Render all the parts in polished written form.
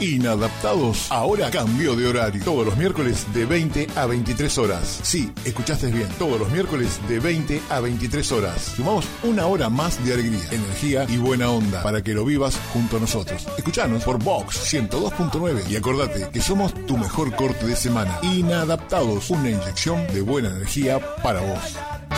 Inadaptados ahora cambió de horario. Todos los miércoles de 20 a 23 horas. Sí, escuchaste bien. Todos los miércoles de 20 a 23 horas. Sumamos una hora más de alegría, energía y buena onda para que lo vivas junto a nosotros. Escuchanos por Vox 102.9 y acordate que somos tu mejor corte de semana. Inadaptados, una inyección de buena energía para vos.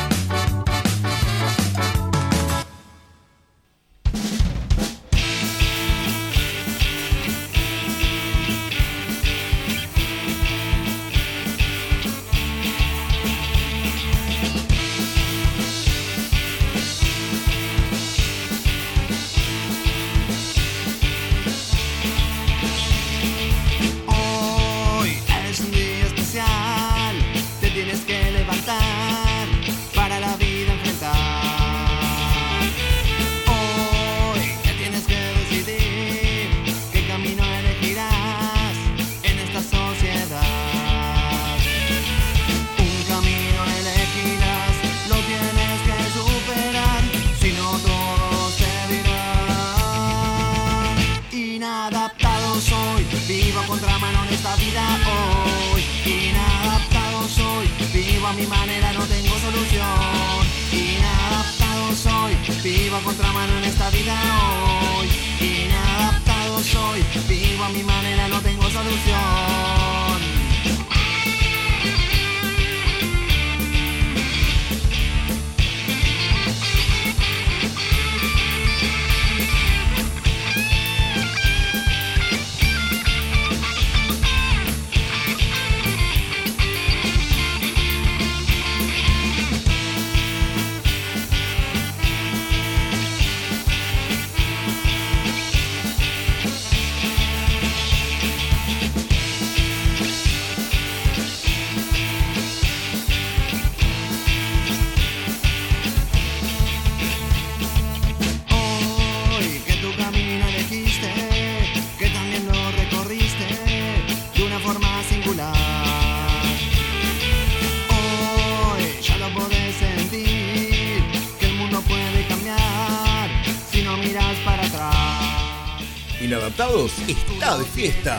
Inadaptados está de fiesta.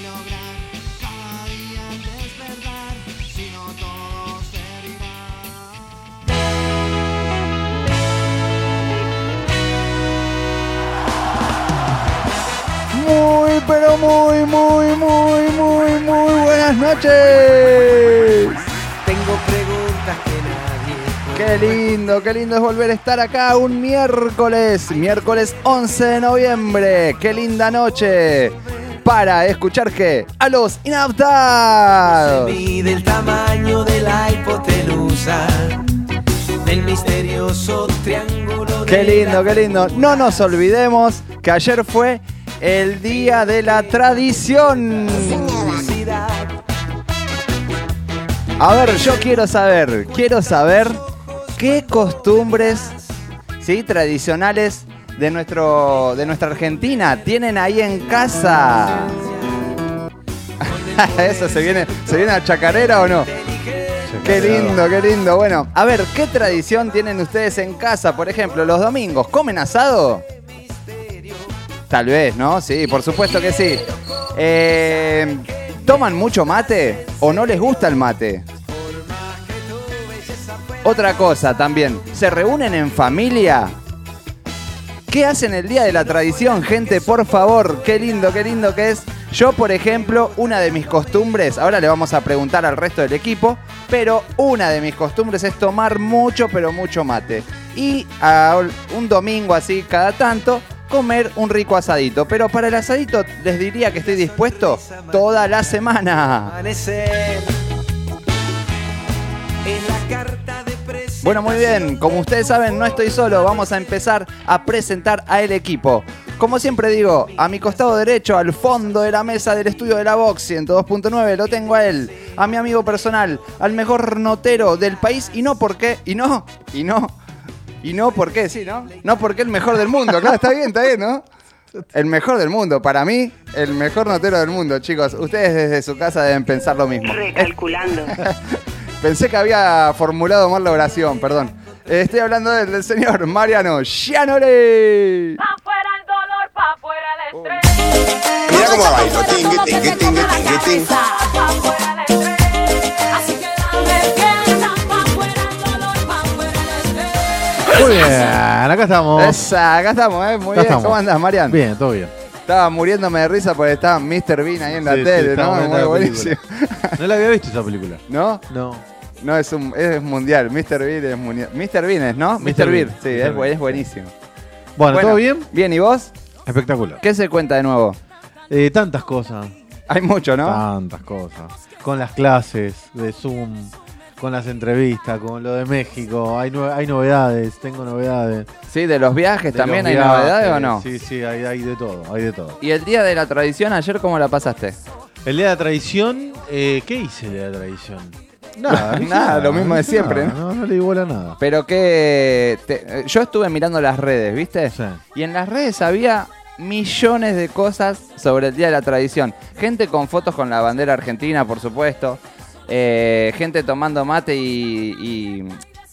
Muy, pero muy buenas noches. Tengo preguntas que nadie puede. Qué lindo es volver a estar acá un miércoles 11 de noviembre. Qué linda noche para escuchar que a los inadaptados. Se mide el tamaño de la hipotenusa, del misterioso triángulo. Qué lindo. No nos olvidemos que ayer fue el día de la tradición. A ver, yo quiero saber qué costumbres, ¿sí?, tradicionales de nuestra Argentina tienen ahí en casa. Eso se viene a chacarera o no. Qué lindo. Bueno, a ver, ¿qué tradición tienen ustedes en casa? Por ejemplo, los domingos, ¿comen asado? Tal vez, ¿no? Sí, por supuesto que sí. ¿Toman mucho mate o no les gusta el mate? Otra cosa también, ¿se reúnen en familia? ¿Qué hacen el día de la tradición, gente? Por favor, qué lindo que es. Yo, por ejemplo, una de mis costumbres, ahora le vamos a preguntar al resto del equipo, pero una de mis costumbres es tomar mucho, pero mucho mate. Y un domingo así, cada tanto, comer un rico asadito. Pero para el asadito les diría que estoy dispuesto toda la semana. Bueno, muy bien, como ustedes saben, no estoy solo, vamos a empezar a presentar a el equipo. Como siempre digo, a mi costado derecho, al fondo de la mesa del estudio de la Vox 102.9, lo tengo a él, a mi amigo personal, al mejor notero del país, y no porque, no porque el mejor del mundo, claro, está bien, ¿no? El mejor del mundo, para mí, el mejor notero del mundo, chicos. Ustedes desde su casa deben pensar lo mismo. Recalculando. Pensé que había formulado mal la oración, perdón. Estoy hablando del señor Mariano Gianoli. Pa' fuera el dolor, pa' fuera el estrés. Mirá como bailo, tingui, tingui, tingui, tingui, tingui. Muy bien, acá estamos. Acá estamos, muy Acá bien. estamos. ¿Cómo andás, Marian? Bien, todo bien. Estaba muriéndome de risa porque estaba Mr. Bean ahí en la Sí, tele, estaba ¿no? viendo Muy la buenísimo. película. No la había visto esa película. ¿No? No. No, es mundial. Mr. Bean es mundial. Mr. Bean es, ¿no? Mr. Mr. Bean. Bean. Sí, Mr. Bean. es buenísimo. Bueno, ¿todo bien? Bien, ¿y vos? Espectacular. ¿Qué se cuenta de nuevo? Tantas cosas. Hay mucho, ¿no? Tantas cosas. Con las clases de Zoom, con las entrevistas, con lo de México. Hay novedades, tengo novedades. Sí, de los viajes De también los hay viajes. novedades o no. Sí, hay de todo, hay de todo. ¿Y el día de la tradición ayer cómo la pasaste? El día de la tradición, ¿qué hice el día de la tradición? Nada, no hice Nada, lo mismo de hice siempre, nada, no le di bola a nada. Pero que yo estuve mirando las redes, ¿viste? Sí. Y en las redes había millones de cosas sobre el Día de la Tradición. Gente con fotos con la bandera argentina, por supuesto. Gente tomando mate y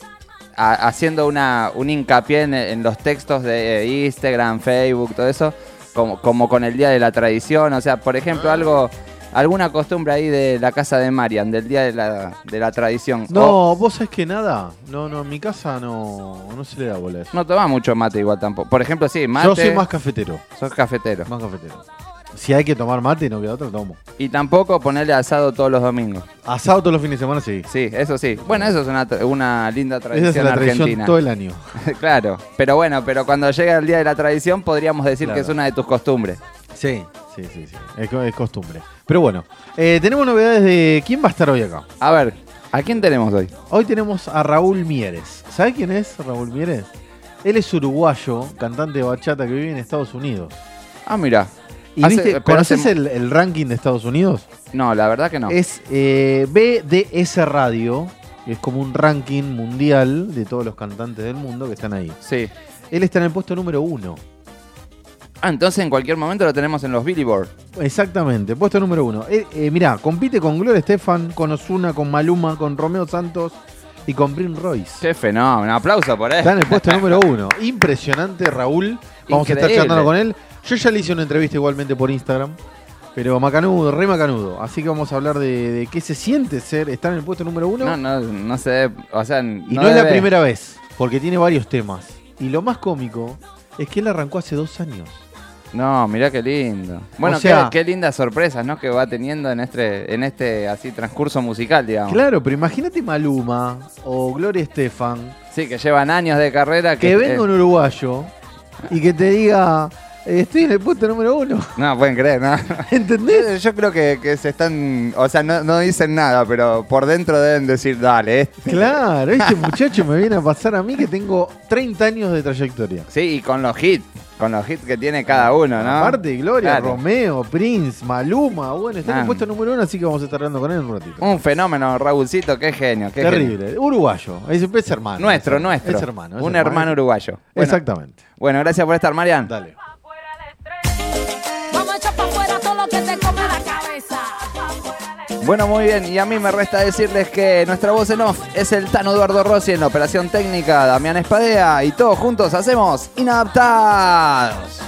haciendo un hincapié en los textos de Instagram, Facebook, todo eso, como con el Día de la Tradición. O sea, por ejemplo, alguna costumbre ahí de la casa de Marian, del Día de la Tradición. No, vos sabés que nada. No, en mi casa no se le da bola a eso. No toma mucho mate igual tampoco. Por ejemplo, sí, mate. Yo soy más cafetero. Sos cafetero. Más cafetero. Si hay que tomar mate, no queda otro, tomo. Y tampoco ponerle asado todos los domingos. Asado todos los fines de semana, sí. Sí, eso sí. Bueno, eso es una linda Esa tradición es la tradición argentina. todo el año. Claro, pero cuando llega el Día de la Tradición podríamos decir Claro. que es una de tus costumbres. Sí. Es costumbre. Pero bueno, tenemos novedades de quién va a estar hoy acá. A ver, ¿a quién tenemos hoy? Hoy tenemos a Raúl Mieres. ¿Sabés quién es Raúl Mieres? Él es uruguayo, cantante de bachata que vive en Estados Unidos. Ah, mira. ¿Y viste, conoces el ranking de Estados Unidos? No, la verdad que no. Es BDS Radio, que es como un ranking mundial de todos los cantantes del mundo que están ahí. Sí. Él está en el puesto número 1. Ah, entonces en cualquier momento lo tenemos en los Billboard. Exactamente, puesto número 1. Mirá, compite con Gloria Estefan, con Ozuna, con Maluma, con Romeo Santos y con Prince Royce. Qué fenómeno. Aplauso por él. Está en el puesto número 1. Impresionante, Raúl. Vamos a estar Increíble. charlando con él. Yo ya le hice una entrevista igualmente por Instagram. Pero macanudo, re macanudo. Así que vamos a hablar de qué se siente estar en el puesto número 1. No sé, o sea, Y no es la primera vez, porque tiene varios temas. Y lo más cómico es que él arrancó hace 2 años. No, mirá qué lindo. Bueno, O sea, qué lindas sorpresas, ¿no? Que va teniendo en este así transcurso musical, digamos. Claro, pero imagínate Maluma o Gloria Estefan, Sí, que llevan años de carrera. que venga un uruguayo y que te diga, estoy en el puesto número 1. No, pueden creer, ¿no? ¿Entendés? Yo creo que se están, o sea, no dicen nada, pero por dentro deben decir, dale. Claro, este muchacho me viene a pasar a mí que tengo 30 años de trayectoria. Sí, y con los hits que tiene cada uno, ¿no? Aparte, Gloria, Claro. Romeo, Prince, Maluma, bueno, está en Ah. el puesto número 1, así que vamos a estar hablando con él un ratito. Un fenómeno, Raúlcito, qué genio. Qué Terrible, genio. uruguayo, es hermano. Nuestro. Es hermano. Un hermano uruguayo. Bueno, Exactamente. Bueno, gracias por estar, Marian. Dale. Vamos a echar para afuera todo lo que te come la cabeza. Bueno, muy bien, y a mí me resta decirles que nuestra voz en off es el Tano Eduardo Rossi, en la operación técnica Damián Espadea, y todos juntos hacemos Inadaptados.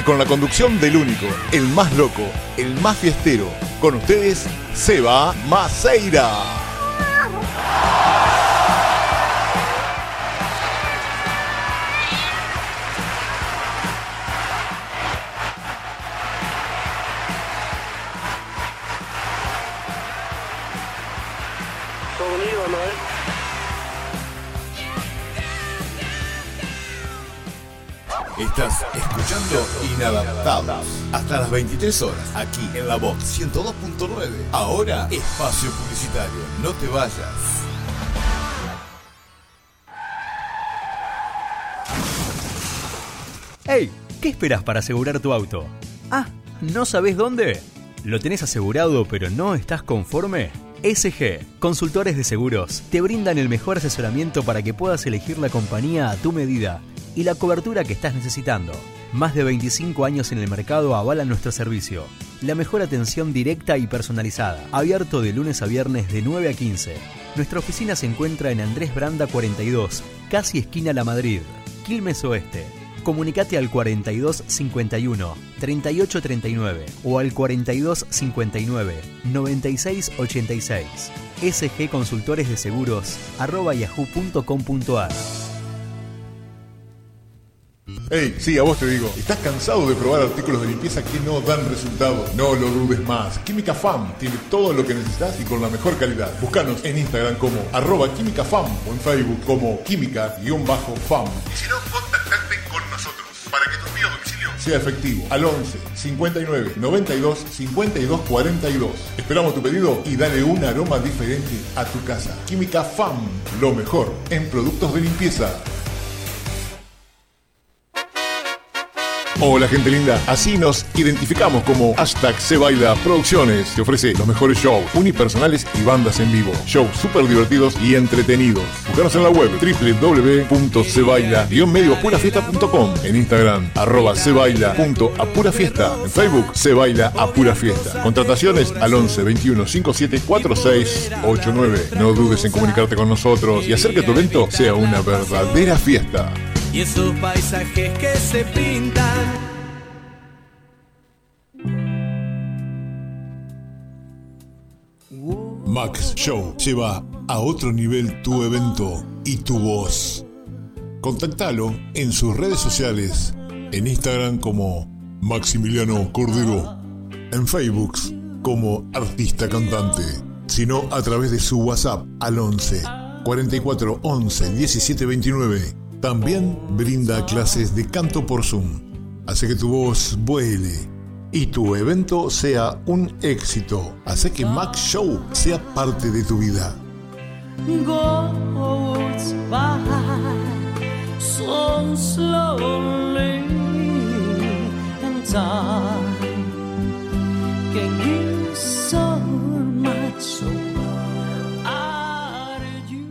con la conducción del único, el más loco, el más fiestero. Con ustedes, Seba Maceira. Estás escuchando Inadaptados hasta las 23 horas aquí en la Vox 102.9. Ahora espacio publicitario, no te vayas. Hey, ¿qué esperas para asegurar tu auto? Ah, ¿no sabés dónde? ¿Lo tenés asegurado pero no estás conforme? SG, Consultores de Seguros, te brindan el mejor asesoramiento para que puedas elegir la compañía a tu medida y la cobertura que estás necesitando. Más de 25 años en el mercado avalan nuestro servicio. La mejor atención directa y personalizada. Abierto de lunes a viernes de 9 a 15. Nuestra oficina se encuentra en Andrés Branda 42, casi esquina La Madrid, Quilmes Oeste. Comunicate al 4251 3839 o al 4259 9686. SG Consultores de Seguros @yahoo.com.ar. Hey, sí, a vos te digo, ¿estás cansado de probar artículos de limpieza que no dan resultado? No lo dudes más. Química FAM tiene todo lo que necesitas y con la mejor calidad. Búscanos en Instagram como @químicafam o en Facebook como química-fam. Y si no, contactate con nosotros para que tu envío a domicilio sea efectivo al 11 59 92 52 42. Esperamos tu pedido y dale un aroma diferente a tu casa. Química FAM, lo mejor en productos de limpieza. Hola gente linda, así nos identificamos como #SeBaila Producciones. Te ofrece los mejores shows, unipersonales y bandas en vivo. Shows súper divertidos y entretenidos. Búscanos en la web www.sebaila-medioapurafiesta.com. En Instagram @sebaila.apurafiesta. En Facebook Sebaila Apura Fiesta. Contrataciones al 11 21 57 46 89. No dudes en comunicarte con nosotros y hacer que tu evento sea una verdadera fiesta. Y esos paisajes que se pintan. Max Show lleva a otro nivel tu evento y tu voz. Contactalo en sus redes sociales, en Instagram como Maximiliano Cordero, en Facebook como artista cantante, sino a través de su WhatsApp al 11 44 11 17 29. También brinda clases de canto por Zoom. Hace que tu voz vuele y tu evento sea un éxito. Hace que Max Show sea parte de tu vida. Goes by so slowly and time can give so much so out of you.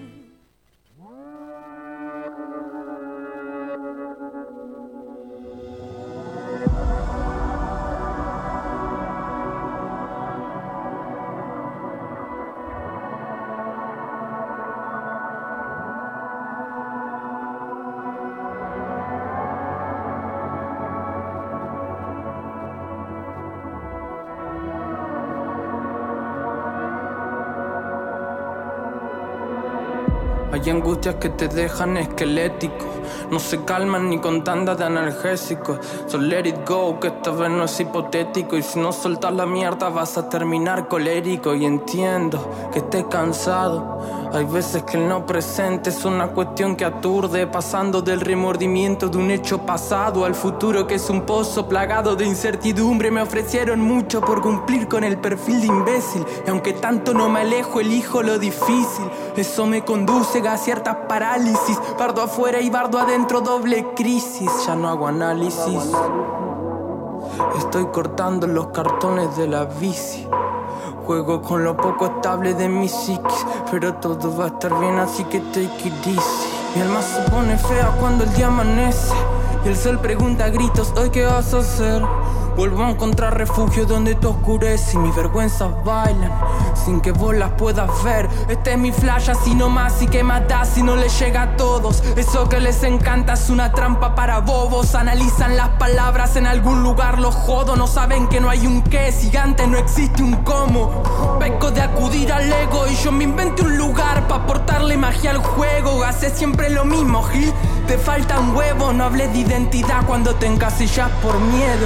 Hay angustias que te dejan esquelético, no se calman ni con tanda de analgésicos. So let it go, que esta vez no es hipotético. Y si no soltas la mierda vas a terminar colérico. Y entiendo que estés cansado. Hay veces que el no presente es una cuestión que aturde, pasando del remordimiento de un hecho pasado al futuro que es un pozo plagado de incertidumbre. Me ofrecieron mucho por cumplir con el perfil de imbécil, y aunque tanto no me alejo, elijo lo difícil. Eso me conduce a ciertas parálisis, bardo afuera y bardo adentro, doble crisis. Ya no hago análisis, estoy cortando los cartones de la bici. Juego con lo poco estable de mi psiquis, pero todo va a estar bien, así que take it easy. Mi alma se pone fea cuando el día amanece y el sol pregunta a gritos, ¿hoy qué vas a hacer? Vuelvo a encontrar refugio donde te oscurece y mis vergüenzas bailan sin que vos las puedas ver. Este es mi flash así nomás y que matás si no les llega a todos. Eso que les encanta es una trampa para bobos. Analizan las palabras, en algún lugar los jodo. No saben que no hay un qué, si antes no existe un cómo. Peco de acudir al ego y yo me inventé un lugar para aportarle magia al juego. Hace siempre lo mismo, Gil. Te faltan huevos, no hables de identidad cuando te encasillas por miedo.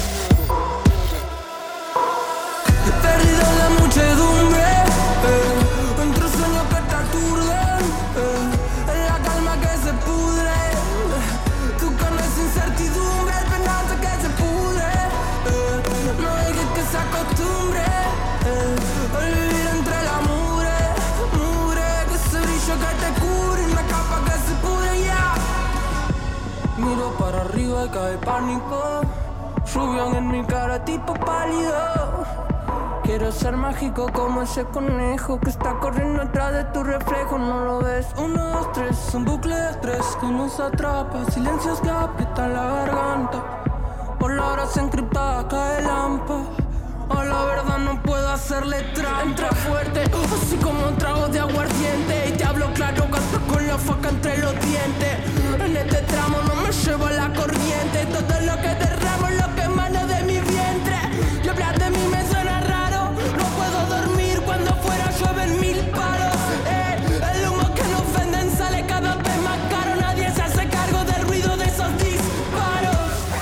Perdido en la muchedumbre, entre sueños que te aturden, en la calma que se pudre. Tu carne es incertidumbre, el penante que se pudre. No dejes que se acostumbre al vivir entre la mugre, que ese brillo que te cubre, una capa que se pudre ya. Miro para arriba y cae pánico, lluvia en mi cara tipo pálido. Quiero ser mágico como ese conejo que está corriendo atrás de tu reflejo, no lo ves. 1, 2, 3, un bucle de estrés que nos atrapa, silencios que aprietan la garganta. Palabras encriptadas, cae el lampa. A la verdad no puedo hacerle trampa. Entra fuerte, así como un trago de aguardiente. Y te hablo claro, gasto con la faca entre los dientes. En este tramo no me llevo la corriente. Todo lo que derramo es lo que emana de mi vientre. Y hablar de mí me suena raro. No puedo dormir cuando afuera llueven 1000 paros. El humo que nos venden sale cada vez más caro. Nadie se hace cargo del ruido de esos disparos.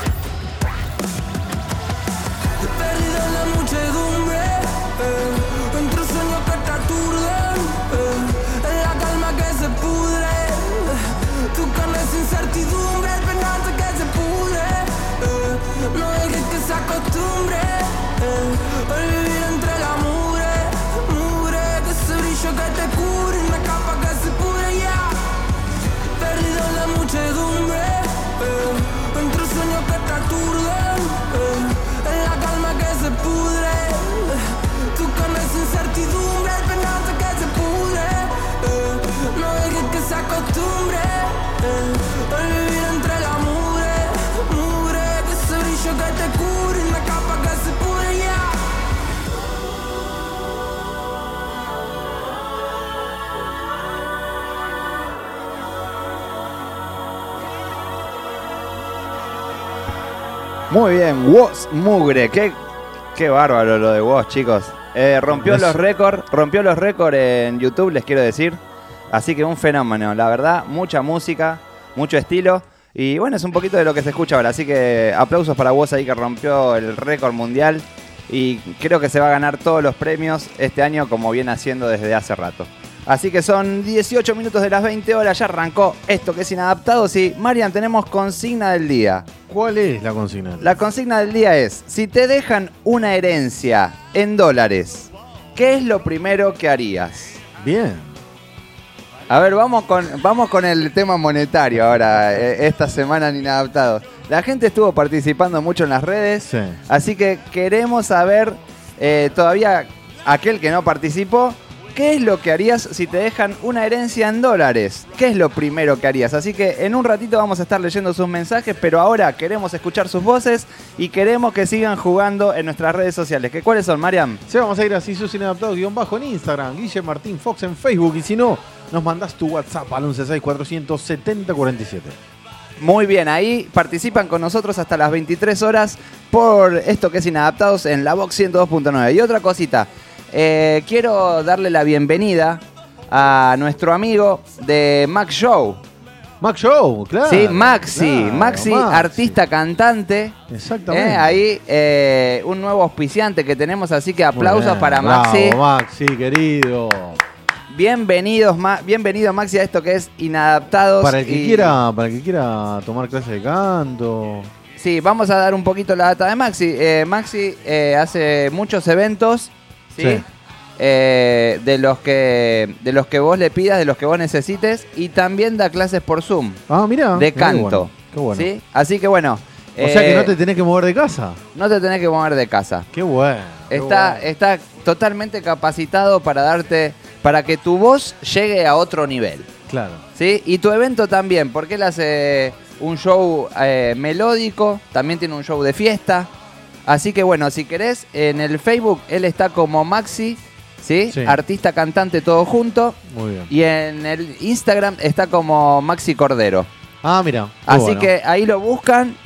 Perdido en la muchedumbre, entre sueños que te aturden, en la calma que se pudre. Tu carne es incertidumbre, el penante que se pudre. No dejes que se acostumbre al vivir entre la mugre, que ese brillo que te cubre, una capa que se pudre ya. Perdido en la muchedumbre, entre sueños que te aturden, en la calma que se pudre. Tu carne es incertidumbre, el penante que se pudre. No dejes que se acostumbre al vivir entre la mugre, que ese brillo que te cubre, una capa que se pudre ya. Muy bien, Woz Mugre, qué bárbaro lo de Woz, chicos. Rompió los récords en YouTube, les quiero decir. Así que un fenómeno, la verdad, mucha música, mucho estilo. Y bueno, es un poquito de lo que se escucha ahora. Así que aplausos para Woz ahí que rompió el récord mundial. Y creo que se va a ganar todos los premios este año como viene haciendo desde hace rato. Así que son 18 minutos de las 20 horas, ya arrancó esto que es Inadaptados. Y Marian, tenemos consigna del día. ¿Cuál es la consigna? La consigna del día es, si te dejan una herencia en dólares, ¿qué es lo primero que harías? Bien. A ver, vamos con el tema monetario ahora, esta semana en Inadaptados. La gente estuvo participando mucho en las redes, Sí. así que queremos saber, todavía aquel que no participó, ¿qué es lo que harías si te dejan una herencia en dólares? ¿Qué es lo primero que harías? Así que en un ratito vamos a estar leyendo sus mensajes, pero ahora queremos escuchar sus voces y queremos que sigan jugando en nuestras redes sociales. ¿Qué cuáles son, Mariam? Sí, vamos a ir así, sus Inadaptados _ en Instagram, Guille Martín Fox en Facebook, y si no, nos mandás tu WhatsApp al 116-470-47. Muy bien, ahí participan con nosotros hasta las 23 horas por esto que es Inadaptados en la Vox 102.9. Y otra cosita, quiero darle la bienvenida a nuestro amigo de Max Show. Max Show, claro. Sí, Maxi, claro, Maxi, artista, cantante. Exactamente. Ahí un nuevo auspiciante que tenemos, así que aplausos para Maxi. Bravo, Maxi, querido. Bienvenido Maxi a esto que es Inadaptados. Para el que quiera tomar clases de canto. Sí, vamos a dar un poquito la data de Maxi. Maxi hace muchos eventos, ¿sí? Sí. De los que vos le pidas, de los que vos necesites, y también da clases por Zoom. Ah, mira. De canto. Qué bueno. ¿Sí? Así que bueno. O sea que no te tenés que mover de casa. No te tenés que mover de casa. Qué bueno. Está totalmente capacitado para que tu voz llegue a otro nivel. Claro. ¿Sí? Y tu evento también, porque él hace un show melódico, también tiene un show de fiesta. Así que bueno, si querés, en el Facebook él está como Maxi, ¿sí? Sí. Artista, cantante, todo junto. Muy bien. Y en el Instagram está como Maxi Cordero. Ah, mira. Así que ahí lo buscan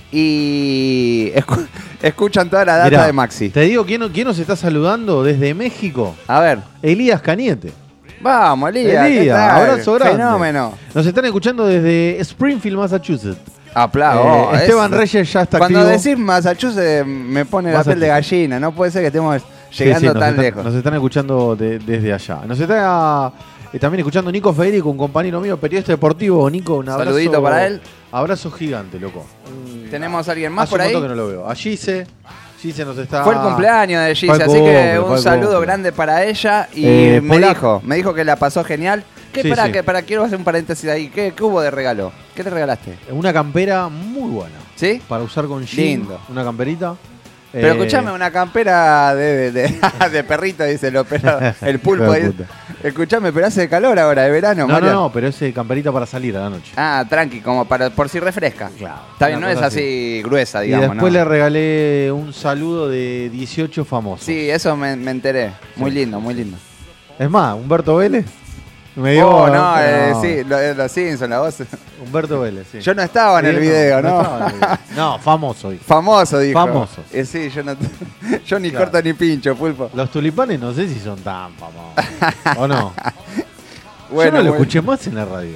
y escuchan toda la data Mirá, de Maxi. Te digo, ¿quién nos está saludando desde México? A ver. Elías Cañete. Vamos, Elías. ¿qué Elías, tal? abrazo grande. Fenómeno. Nos están escuchando desde Springfield, Massachusetts. Aplauso. Esteban Reyes ya está Cuando activo. decís Massachusetts me pone la piel de gallina. No puede ser que estemos llegando tan lejos. Nos están escuchando desde allá. Nos está también escuchando Nico Federico, un compañero mío, periodista deportivo. Nico, un abrazo. Saludito para él. Abrazo gigante, loco. ¿Tenemos a alguien más Hace por un ahí? montón que no lo veo. A Gise nos está... Fue el cumpleaños de Gise, Fue el así que cumple, fue un el saludo cumple. grande para ella. Y me Polaco. dijo que la pasó genial. Sí, sí. Quiero hacer un paréntesis ahí. ¿Qué hubo de regalo? ¿Qué te regalaste? Una campera muy buena. ¿Sí? Para usar con jean. Lindo. Una camperita. Pero escuchame, una campera de perrito, dice el operador. El pulpo. Hijo de Ahí. puta. Escuchame, pero hace calor ahora, de verano, Marian. No, pero es camperita para salir a la noche. Ah, tranqui, como por si refresca. Claro. Está bien, Una no es cosa así gruesa, Y digamos, después ¿no? le regalé un saludo de 18 famosos. Sí, eso me enteré. Muy lindo, muy lindo. Es más, Humberto Vélez. Me dio, Oh, no, sí, los Simpsons, la voz. Humberto Vélez, sí. Yo no estaba en el video, ¿no? estaba en el video. No, famoso. Dijo. Famoso, dijo. Famosos. Sí, yo ni Claro. corto ni pincho, pulpo. Los tulipanes no sé si son tan famosos. ¿O no? Bueno, Yo no lo bueno. escuché más en la radio.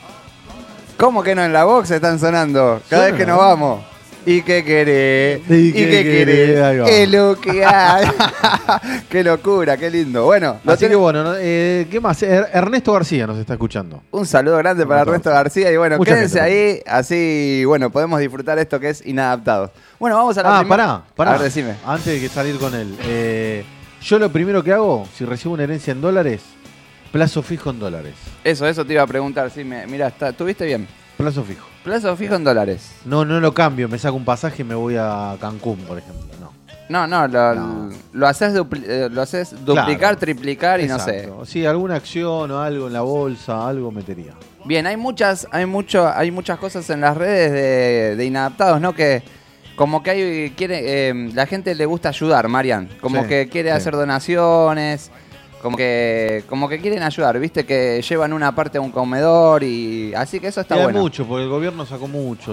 ¿Cómo que no en la box están sonando? Cada vez Suena, que nos ¿no? vamos. ¿Y qué querés? ¿Y qué querés? Ahí va. Es lo que hay. Qué locura, qué lindo. Bueno, Así que bueno, ¿qué más? Ernesto García nos está escuchando. un saludo grande para Ernesto García. Y bueno, Mucha quédense gente, ahí, así, bueno, podemos disfrutar esto que es Inadaptados. Bueno, vamos a la primera. Pará. A ver, decime. Antes de que salir con él. Yo lo primero que hago, si recibo una herencia en dólares, plazo fijo en dólares. Eso te iba a preguntar. Sí, mira, ¿tuviste bien? Plazo fijo. Plazo fijo en dólares. No lo cambio, me saco un pasaje y me voy a Cancún, por ejemplo. No. No, lo haces duplicar, Claro. triplicar y no Exacto. sé. Sí, alguna acción o algo en la bolsa, algo metería. Bien, hay muchas cosas en las redes de Inadaptados, ¿no? Que como que la gente le gusta ayudar, Marian. Como Sí, que quiere sí. hacer donaciones, como que quieren ayudar, ¿viste? Que llevan una parte a un comedor y así que eso está Y hay bueno. mucho, porque el gobierno sacó mucha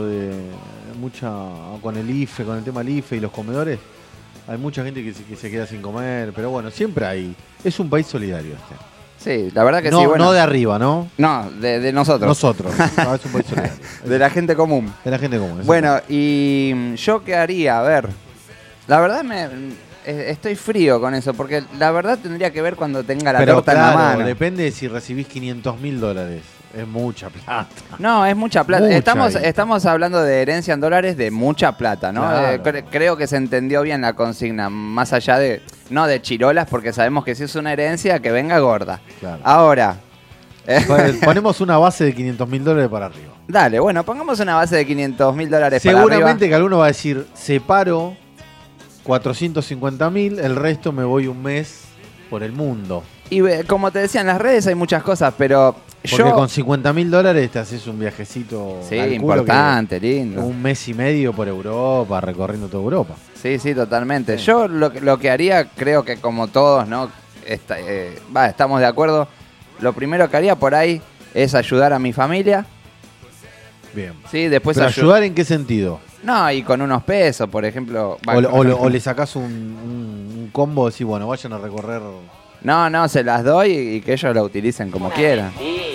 con el IFE, con el tema del IFE y los comedores. Hay mucha gente que se queda sin comer, pero bueno, siempre hay. Es un país solidario este. Sí, la verdad que no, sí. Bueno, no de arriba, ¿no? no, de nosotros. Nosotros. No, es un país solidario. De la gente común. De la gente común. Bueno, y yo qué haría, a ver. La verdad estoy frío con eso, porque la verdad tendría que ver cuando tenga la pero torta claro, en la mano. depende de si recibís $500,000. Es mucha plata. No, es mucha plata. Mucha Estamos hablando de herencia en dólares de mucha plata, ¿no? Claro. Creo que se entendió bien la consigna, más allá de, no de chirolas, porque sabemos que si es una herencia, que venga gorda. Claro. Ahora, Ponemos una base de $500,000 para arriba. dale, bueno, pongamos una base de $500,000 para arriba. Seguramente que alguno va a decir, separo 450.000, el resto me voy un mes por el mundo. Y como te decía, en las redes hay muchas cosas, pero Porque yo... con $50,000 te haces un viajecito. Sí, calculo importante, que lindo. Un mes y medio por Europa, recorriendo toda Europa. Sí, totalmente. Sí. Yo lo que haría, creo que como todos, ¿no? Estamos de acuerdo. Lo primero que haría por ahí es ayudar a mi familia. Bien. Sí, después ¿Pero ayudar en qué sentido? No, y con unos pesos, por ejemplo. O le sacás un combo y decís, bueno, vayan a recorrer. No, se las doy y que ellos lo utilicen como quieran.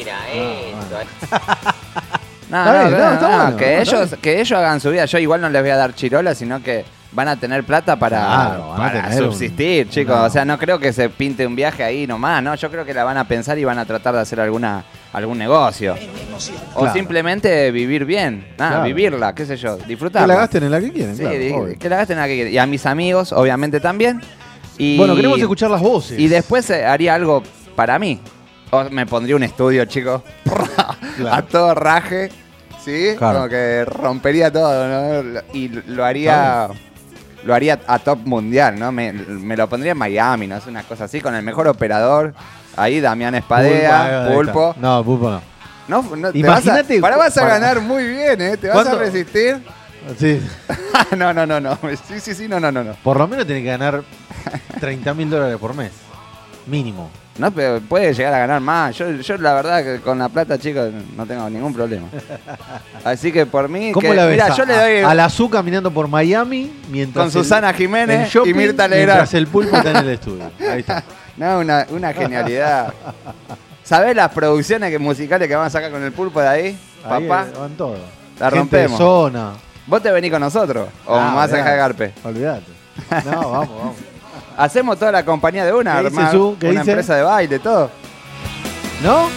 No, Está bueno, que ellos hagan su vida. Yo igual no les voy a dar chirola, sino que van a tener plata para Claro, van a para tener subsistir, chicos. una- O sea, no creo que se pinte un viaje ahí nomás, ¿no? Yo creo que la van a pensar y van a tratar de hacer algún negocio. O Claro. simplemente vivir bien. Claro. Vivirla, qué sé yo, Que disfrutarla. la gasten en la que quieren, Sí, claro, obvio. que la gasten en la que quieran. Y a mis amigos, obviamente, también. Y, Bueno, queremos escuchar las voces. Y después haría algo para mí. O me pondría un estudio, chicos. Claro. A todo raje. ¿Sí? Claro. Como que rompería todo, ¿no? Y lo haría. Lo haría a top mundial, ¿no? Me lo pondría en Miami, ¿no? Es una cosa así, con el mejor operador. Ahí, Damián Espadea, Ahí Pulpo. está. No, Pulpo no. No, Imagínate- vas a para- ganar muy bien, ¿eh? Te vas a ¿Cuánto? resistir. Sí. No. Sí, no. Por lo menos tiene que ganar $30.000 por mes. Mínimo. No, pero puede llegar a ganar más. Yo la verdad que con la plata, chicos, no tengo ningún problema. Así que por mí, ¿Cómo la ves? Mira, yo le doy A la Azú caminando por Miami mientras con Susana Jiménez shopping, y Mirta Legrand. mientras el pulpo está en el estudio. Ahí está. No, una genialidad. ¿Sabés las producciones musicales que van a sacar con el pulpo de ahí? Ahí Papá, van todos. la Gente de rompemos. zona. ¿Vos te venís con nosotros? ¿O me vas a dejar de garpe? Olvídate. No, vamos. Hacemos toda la compañía de una, ¿Qué dice armar Su? ¿Qué una dice? empresa de baile, todo. ¿No?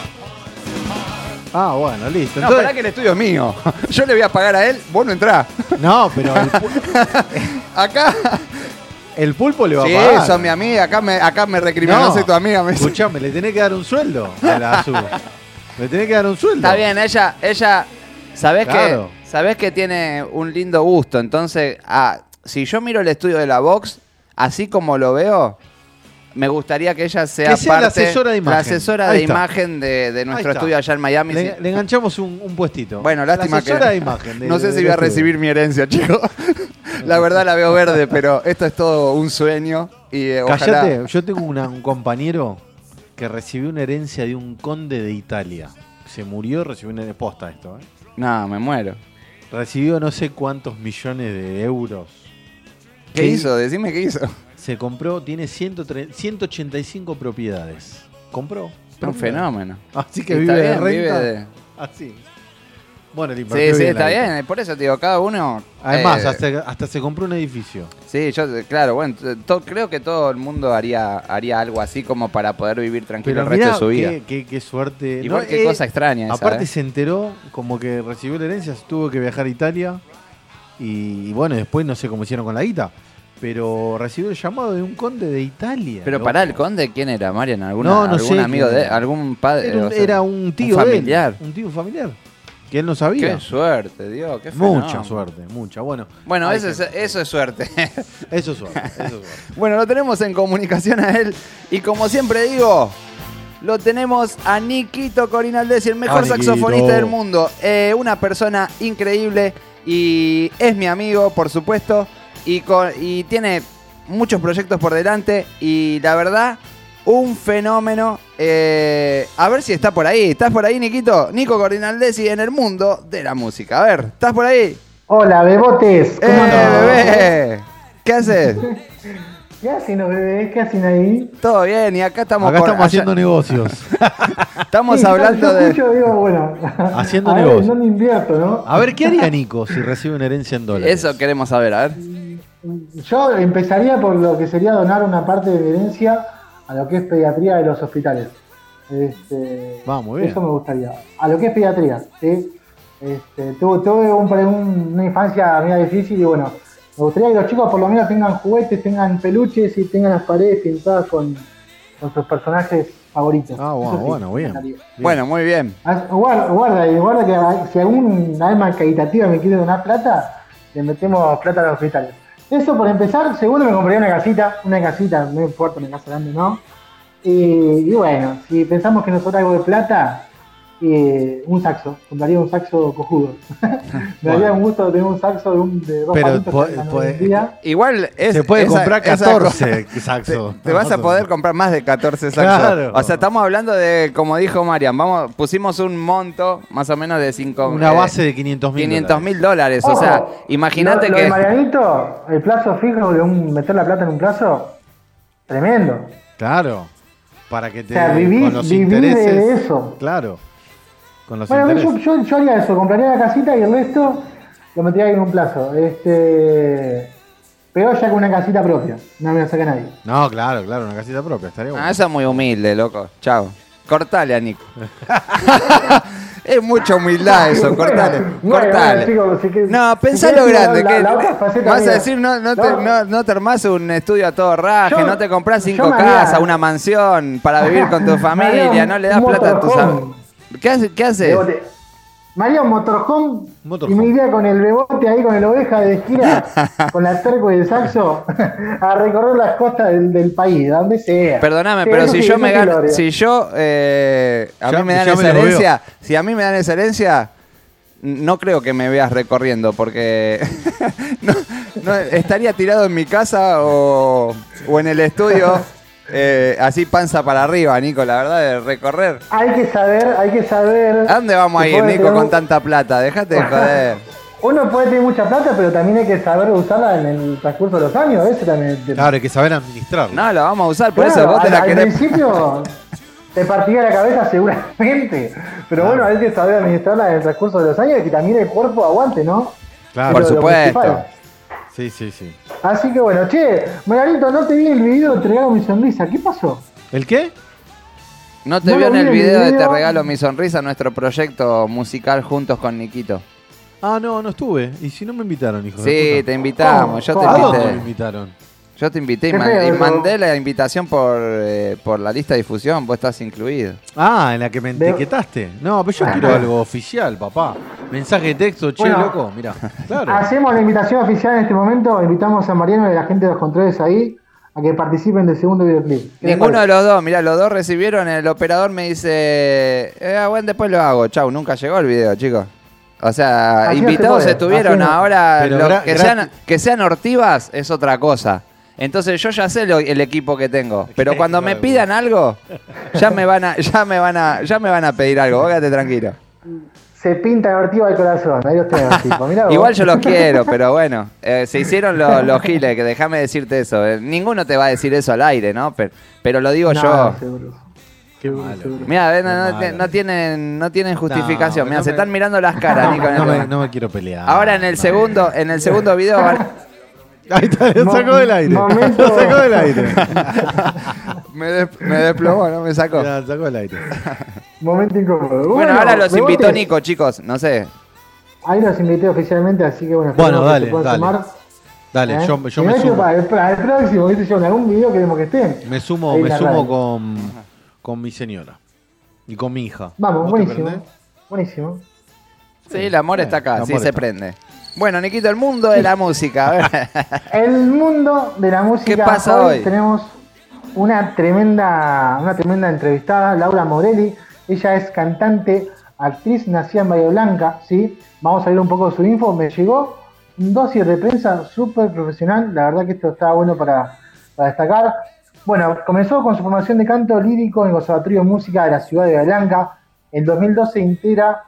Ah, bueno, listo. No, pará que el estudio es mío. Yo le voy a pagar a él, vos no entrás. No, pero Acá. el pulpo le va Sí, a pagar. son mi amiga. Acá me recriminó, no soy tu amiga. Me dice. Escuchame, le tenés que dar un sueldo a la Azul. Le tenés que dar un sueldo. Está bien, ella ¿sabés Claro. que sabés que tiene un lindo gusto? Entonces, si yo miro el estudio de la Vox, así como lo veo, me gustaría que ella sea, Que sea parte, la asesora de imagen. la asesora Ahí de está. imagen de Ahí nuestro está. estudio allá en Miami. Le enganchamos un puestito. Bueno, lástima la asesora que de imagen. no sé si voy a recibir mi herencia, chicos. La verdad la veo verde, pero esto es todo un sueño y ojalá. Cállate, yo tengo un compañero que recibió una herencia de un conde de Italia. Se murió, recibió una posta esto. No, me muero. Recibió no sé cuántos millones de euros. ¿Qué hizo? Decime qué hizo. Se compró, tiene 185 propiedades. Compró. Un fenómeno. Así que Y vive está de bien, renta. vive de- Así. Bueno, le Sí, invirtió sí, bien está la guita. bien. Por eso te digo, cada uno. Además, hasta se compró un edificio. Sí, claro, bueno, creo que todo el mundo haría algo así como para poder vivir tranquilo el resto mirá de su vida. qué suerte. Igual qué cosa extraña esa, Aparte ¿eh? se enteró como que recibió la herencia, tuvo que viajar a Italia y bueno, después no sé cómo hicieron con la guita, pero recibió el llamado de un conde de Italia. Pero loco. pará, ¿el conde quién era, Marian? No ¿Algún sé amigo quién de era. algún padre? Era un tío un de él, familiar. un tío familiar, que él no sabía. Qué suerte, Dios, qué Mucha fenómeno. suerte, mucha. Bueno, Bueno, hay eso es suerte. eso es suerte, eso es suerte. Bueno, lo tenemos en comunicación a él. Y como siempre digo, lo tenemos a Nikito Corinaldesi, el mejor Nikito. saxofonista del mundo. Una persona increíble y es mi amigo, por supuesto. Y tiene muchos proyectos por delante. Y la verdad, un fenómeno. A ver si está por ahí. ¿Estás por ahí, Nikito? Nico Corinaldesi en el mundo de la música. A ver, ¿estás por ahí? Hola, bebotes. ¿Cómo andan? Bebé! ¿Qué haces? ¿Qué hacen los bebés? ¿Qué hacen ahí? Todo bien, y acá estamos Acá estamos haciendo negocios. Estamos Sí, hablando yo de. escucho, digo, bueno, Haciendo a ver, negocios. ¿dónde invierto, no? A ver, ¿qué haría Nico si recibe una herencia en dólares? Eso queremos saber, a ver. Yo empezaría por lo que sería donar una parte de mi herencia a lo que es pediatría de los hospitales. Va, muy bien. Eso me gustaría. A lo que es pediatría, ¿sí? Tuve una infancia media difícil y bueno, me gustaría que los chicos por lo menos tengan juguetes, tengan peluches y tengan las paredes pintadas con sus personajes favoritos. Ah, Eso sí, bueno, me bien. encantaría. Bueno, muy bien. Guarda que si algún alma caritativa me quiere donar plata, le metemos plata a los hospitales. Eso por empezar, segundo me compraría una casita, no importa, una casa grande, ¿no? Y bueno, si pensamos que nos sobra algo de plata, un saxo, compraría un saxo cojudo. Me daría un gusto de tener un saxo de dos Pero palitos que andan hoy en día. Igual Se puede comprar 14 saxos. Te vas a poder comprar más de 14 saxos. Claro. O sea, estamos hablando de, como dijo Marian, pusimos un monto más o menos de 5. Una base de $500.000. $500.000. O Ojo, sea, imagínate lo que. de Marianito, el plazo fijo de meter la plata en un plazo, tremendo. Claro. Para que te O sea, con los vivir intereses. de eso. Claro. Con los Bueno, intereses. yo haría eso, compraría la casita y el resto lo metería en un plazo. Pero ya con una casita propia, no me la saca nadie. No, claro, una casita propia, estaría bueno. Eso es muy humilde, loco. Chao. Cortale a Nico. Es mucha humildad eso, cortale. Cortale. chicos, No, si pensalo querés, grande. la otra faceta Vas a mía. decir, no te armás un estudio a todo raje, Yo- no te comprás yo 5 me haría- casas, una mansión para vivir con tu familia, no le das plata a tus amigos. ¿Qué haces? Bebote. Me haría un motorhome y Motorhome. me iría con el bebote ahí, con el oveja de esquina, con la terco y el saxo, a recorrer las costas del país, donde sea. Perdóname, Sí, pero eso si sí, yo eso me sí lo gano, haría. si yo a Ya- mí me dan ya esa me lo veo. herencia, si a mí me dan esa herencia, no creo que me veas recorriendo porque no, estaría tirado en mi casa o en el estudio, así panza para arriba, Nico, la verdad, de recorrer. Hay que saber. ¿A dónde vamos a ir, Nico, con tanta plata? Dejate de joder. Uno puede tener mucha plata, pero también hay que saber usarla en el transcurso de los años. Ese también. Claro, hay que saber administrarla. No, la vamos a usar, por Bueno, eso vos te la al querés. principio te partía la cabeza seguramente, pero bueno, hay que saber administrarla en el transcurso de los años y que también el cuerpo aguante, ¿no? Claro. Por Eso es lo supuesto. principal. Sí. Así que bueno, che, Margarito, no te vi en el video de Te regalo mi sonrisa. ¿Qué pasó? ¿El qué? ¿No te No vio lo en el vi en el video de Te video. regalo mi sonrisa, nuestro proyecto musical juntos con Niquito? Ah, no estuve. ¿Y si no me invitaron, hijo de Sí, puta? te invitamos, yo te ¿A dónde me invité. invitaron? Yo te invité y, Qué feo, y ¿no? mandé la invitación por la lista de difusión, vos estás incluido. Ah, en la que me Veo- etiquetaste. No, pero yo quiero algo oficial, papá. Mensaje de texto, che, Bueno, loco, mirá. Claro. Hacemos la invitación oficial en este momento. Invitamos a Mariano y a la gente de los controles ahí a que participen del segundo videoclip. ¿Qué les Ninguno de parece? los dos, mirá, los dos recibieron, el operador me dice, bueno, después lo hago, chau, nunca llegó el video, chicos. O sea, Así no invitados se puede, estuvieron, así no. ahora Pero que sean Ortivas es otra cosa. Entonces yo ya sé el equipo que tengo, pero cuando me pidan algo, ya me van a pedir algo, vos quédate tranquilo. Se pinta abortiva el corazón. Ahí los tengo, chicos. Mirá vos. Igual yo los quiero, pero bueno, se hicieron los giles, que déjame decirte eso. Ninguno te va a decir eso al aire, ¿no? Pero lo digo No, yo. seguro. Qué malo. Mira, malo. no tienen justificación. No, Mira, no se me- están mirando las caras, Nico. No me quiero pelear. Ahora en el segundo video Ahí está, lo sacó del aire. Momento- Lo sacó del aire. me desplomó, no me sacó. Ya, sacó del aire. Momento incómodo. Bueno, ahora los me invitó voy. Nico, chicos. No sé. Ahí los invité oficialmente, así que bueno. Bueno, esperemos que dale, se puedan dale. sumar. Dale, ¿Eh? yo Y me no es que sumo. para el próximo, ¿viste? Yo en algún video queremos que estén. Me sumo, Ahí en la radio. con mi señora. Y con mi hija. Vamos, ¿Vos te buenísimo. prendés? Buenísimo. Sí, el amor está acá, el sí amor se está. prende. Bueno, Niquito, el mundo de la música. A ver. El mundo de la música. ¿Qué pasa hoy? Tenemos una tremenda entrevistada, Laura Morelli. Ella es cantante, actriz, nacida en Bahía Blanca, ¿sí? Vamos a ver un poco de su info. Me llegó un dossier de prensa súper profesional. La verdad que esto está bueno para destacar. Bueno, comenzó con su formación de canto lírico en el Conservatorio de Música de la ciudad de Bahía Blanca. En 2012 integra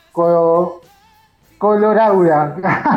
Coloratura,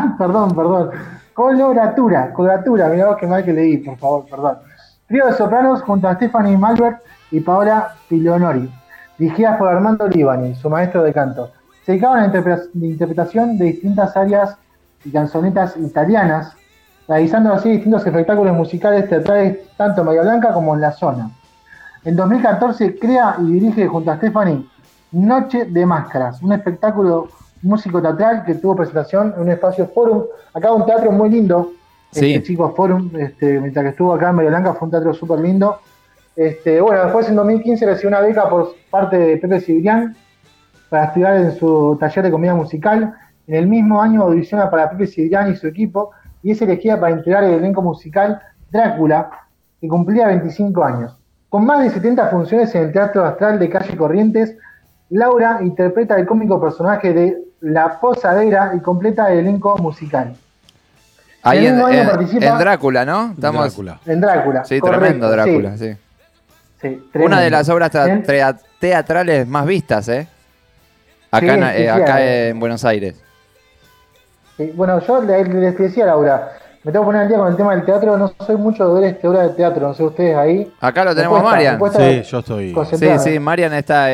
Coloratura, mirá vos qué mal que leí, por favor, perdón. Trío de sopranos junto a Stephanie Malbert y Paola Pilonori, dirigidas por Armando Libani, su maestro de canto. Se dedicaban a la interpretación de distintas áreas y canzonetas italianas, realizando así distintos espectáculos musicales teatrales tanto en Bahía Blanca como en la zona. En 2014 crea y dirige junto a Stephanie Noche de Máscaras, un espectáculo músico teatral que tuvo presentación en un espacio Forum, acá un teatro muy lindo, Sí. chicos, Forum, mientras que estuvo acá en Bahía Blanca fue un teatro súper lindo. Bueno, después en 2015 recibió una beca por parte de Pepe Cibrián para estudiar en su taller de comedia musical. En el mismo año audiciona para Pepe Cibrián y su equipo y es elegida para integrar el elenco musical Drácula, que cumplía 25 años. Con más de 70 funciones en el Teatro Astral de Calle Corrientes, Laura interpreta el cómico personaje de La Posadera y completa el elenco musical. Ahí El mismo año en participa Drácula, ¿no? Estamos. Drácula. En Drácula. Sí, correcto, tremendo Drácula, sí. Sí, Una tremendo. de las obras En- teatrales más vistas, ¿eh? Acá, Sí, sí, sí, acá en Buenos Aires. Sí, bueno, yo les decía a Laura, me tengo que poner al día con el tema del teatro, no soy mucho de ver obra de teatro, no sé ustedes ahí. Acá lo Me tenemos, cuesta- Marian. me cuesta Sí, yo estoy. Sí, concentrarme. sí, Marian está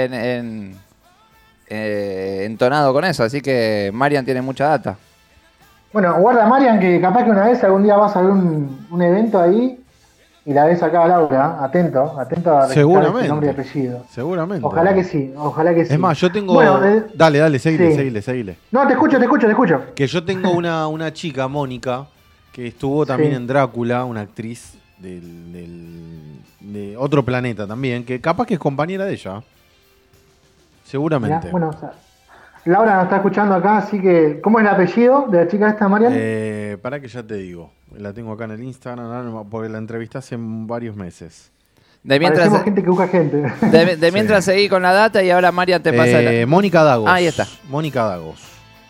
entonado con eso, así que Marian tiene mucha data. Bueno, guarda Marian, que capaz que una vez algún día vas a ver un evento ahí y la ves acá a Laura, atento a registrar Seguramente. este nombre y apellido. Seguramente. Ojalá que sí, ojalá que sí. Es más, yo tengo. Bueno, Dale, seguile, sí. seguile. No, te escucho. Que yo tengo una chica, Mónica, que estuvo también Sí. en Drácula, una actriz de otro planeta también, que capaz que es compañera de ella. Seguramente. Mirá, bueno, o sea, Laura nos está escuchando acá, así que, ¿cómo es el apellido de la chica esta, Marian? Para que ya te digo. La tengo acá en el Instagram, porque la entrevisté hace varios meses. De mientras, Parecemos gente que busca gente. de mientras seguí con la data y ahora Marian te pasa Mónica Dagos. Ahí está. Mónica Dagos.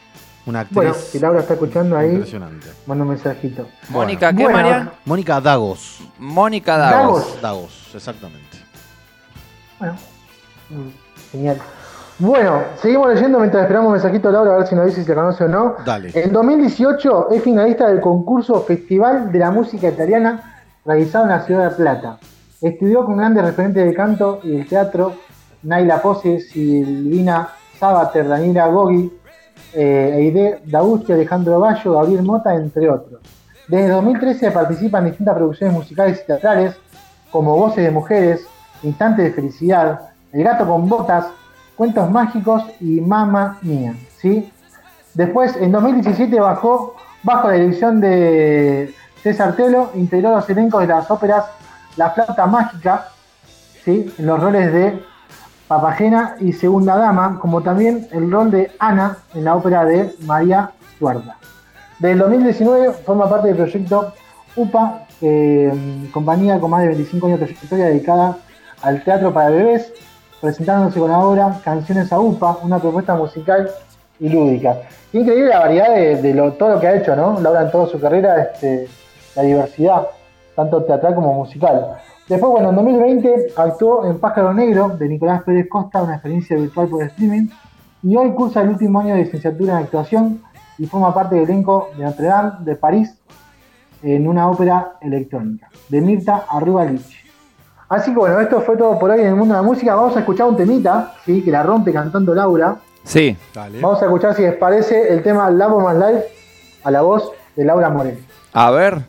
Una actriz. Bueno, si Laura está escuchando ahí, impresionante. manda un mensajito. Mónica, ¿qué, Bueno. Marian? Mónica Dagos. Mónica Dagos. Dagos. Dagos, exactamente. Bueno, genial. Bueno, seguimos leyendo mientras esperamos un mensajito de Laura a ver si nos dice si la conoce o no. Dale. En 2018 es finalista del concurso Festival de la Música Italiana realizado en la ciudad de La Plata. Estudió con grandes referentes del canto y del teatro, Naila Pose, Silvina Sabater, Daniela Goggi, Eide D'Agustio, Alejandro Bayo, Gabriel Mota, entre otros. Desde 2013 participa en distintas producciones musicales y teatrales como Voces de Mujeres, Instantes de Felicidad, El Gato con Botas, Cuentos Mágicos y Mamma Mía, ¿sí? Después, en 2017, bajo la dirección de César Telo, integró los elencos de las óperas La Flauta Mágica, ¿sí? En los roles de Papagena y Segunda Dama, como también el rol de Ana en la ópera de María Stuarda. Desde el 2019 forma parte del proyecto UPA, compañía con más de 25 años de trayectoria dedicada al teatro para bebés, presentándose con la obra Canciones a UPA, una propuesta musical y lúdica. Increíble la variedad de todo lo que ha hecho, ¿no? Laura en toda su carrera, la diversidad, tanto teatral como musical. Después, bueno, en 2020 actuó en Pájaro Negro, de Nicolás Pérez Costa, una experiencia virtual por streaming, y hoy cursa el último año de licenciatura en actuación y forma parte del elenco de Notre Dame de París en una ópera electrónica, de Mirta Arriba-Lich. Así que bueno, esto fue todo por hoy en el mundo de la música. Vamos a escuchar un temita, ¿sí? Que la rompe cantando Laura. Sí. Dale. Vamos a escuchar, si les parece, el tema Love of My Life a la voz de Laura Morel. A ver.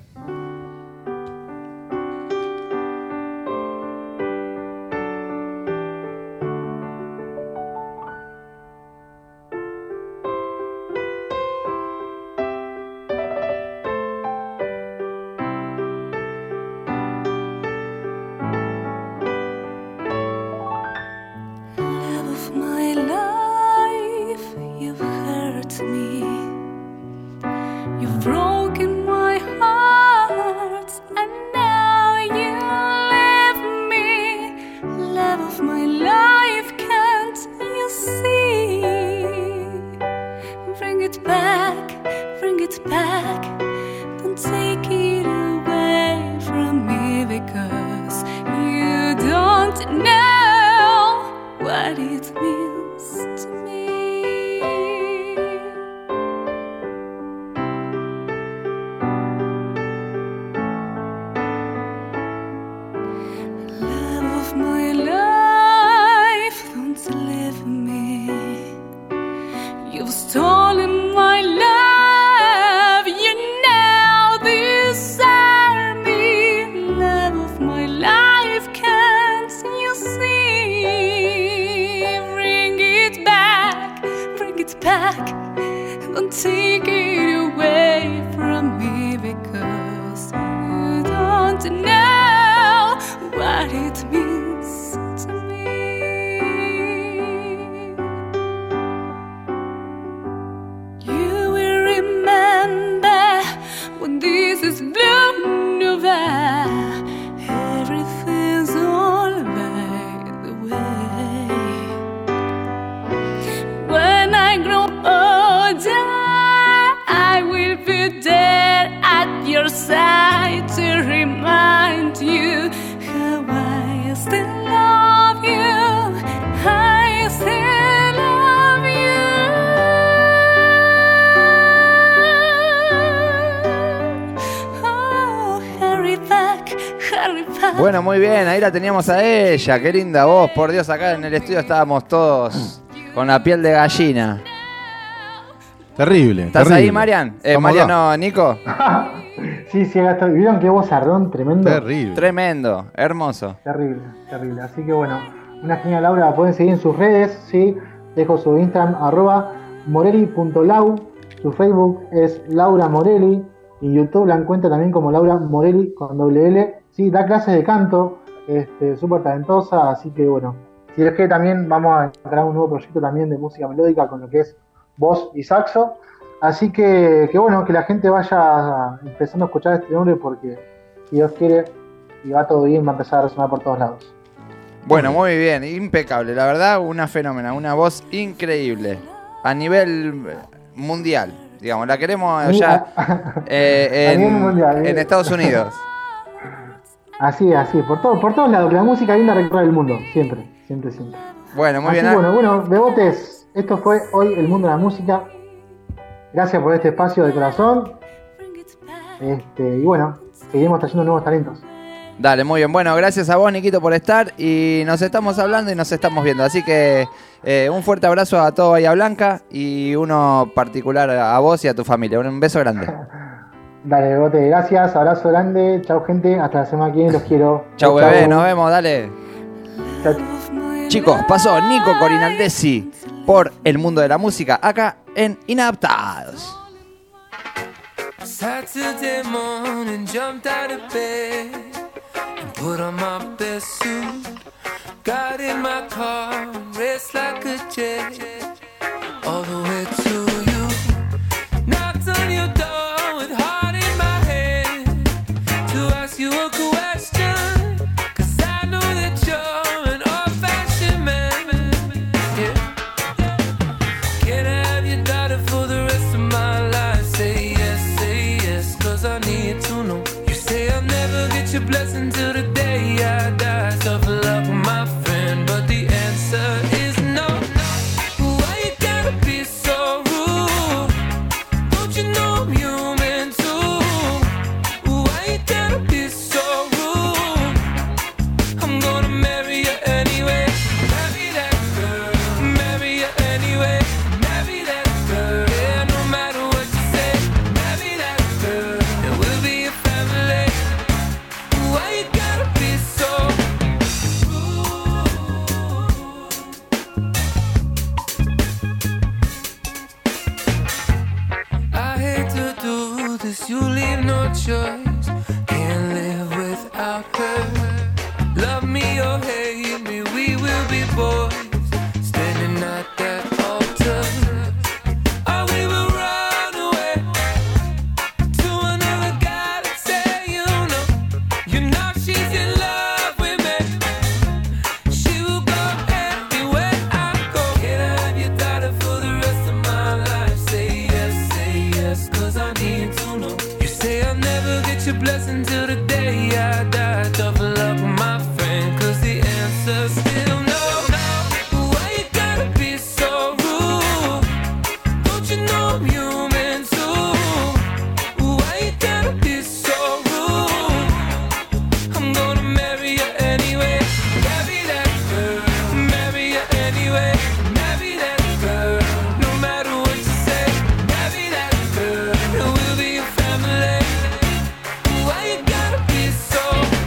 Bueno, muy bien, ahí la teníamos a ella, qué linda voz, por Dios, acá en el estudio estábamos todos con la piel de gallina. Terrible. ¿Estás terrible. ahí, Marian? Mariano, Nico. Sí, acá estoy. ¿Vieron qué vozarrón tremendo? Terrible. Tremendo, hermoso. Terrible, terrible. Así que bueno, una genial Laura, la pueden seguir en sus redes, ¿sí? Dejo su Instagram, @morelli.lau. Su Facebook es Laura Morelli. Y YouTube la encuentra también como Laura Morelli con doble L. Sí, da clases de canto, súper talentosa, así que bueno, si les quiere también vamos a crear un nuevo proyecto también de música melódica con lo que es voz y saxo, así que bueno, que la gente vaya empezando a escuchar este nombre porque si Dios quiere y va todo bien, va a empezar a resonar por todos lados. Bueno, muy bien, impecable, la verdad, una fenómena, una voz increíble, a nivel mundial. Digamos, la queremos Sí, ya a nivel mundial, en Estados Unidos. Así, por todos lados, que la música linda recorre el mundo, siempre. Bueno, muy Así bien. bueno, Bebotes, esto fue hoy el mundo de la música. Gracias por este espacio de corazón. Y bueno, seguiremos trayendo nuevos talentos. Dale, muy bien. Bueno, gracias a vos, Niquito, por estar. Y nos estamos hablando y nos estamos viendo. Así que un fuerte abrazo a todo Bahía Blanca y uno particular a vos y a tu familia. Un beso grande. Dale, Bebote, gracias, abrazo grande. Chau, gente, hasta la semana que viene, los quiero. Chau, bebé, nos vemos, dale. Chau. Chicos, pasó Nico Corinaldesi por El Mundo de la Música, acá en Inadaptados. Saturday morning, jumped out of bed and put on my best suit. Got in my car, raced like a jet all the way to you. Knocked on your door with heart in my head to ask you a question, 'cause I know that you're an old-fashioned man. Yeah. Can I have your daughter for the rest of my life? Say yes, 'cause I need to know. You say I'll never get your blessing till the day I die. Tough luck, my friend, but the answer is no. Why you gotta be so rude? Don't you know I'm human too? Why you gotta be so rude? I'm gonna marry you anyway. Marry that girl, marry you anyway. Marry that girl, yeah, no matter what you say. Marry that girl, and we'll be a family. Why you gotta be so rude? I hate to do this, you leave no choice. Can't live without her. Love me or hate me, we will be boys standing at that altar. Or we will run away to another guy that say you know she's in love with me. She will go anywhere I go. Can I have your daughter for the rest of my life? Say yes, 'cause I need to know. You say I'll never get your blessing till the day I die. Tough luck, my friend, 'cause the answer's still no. Why you gotta be so rude? Don't you know I'm human too? Why you gotta be so rude? I'm gonna marry you anyway. Marry that girl, marry you anyway. Marry that girl, no matter what you say. Marry that girl, and we'll be a family. Why you gotta be so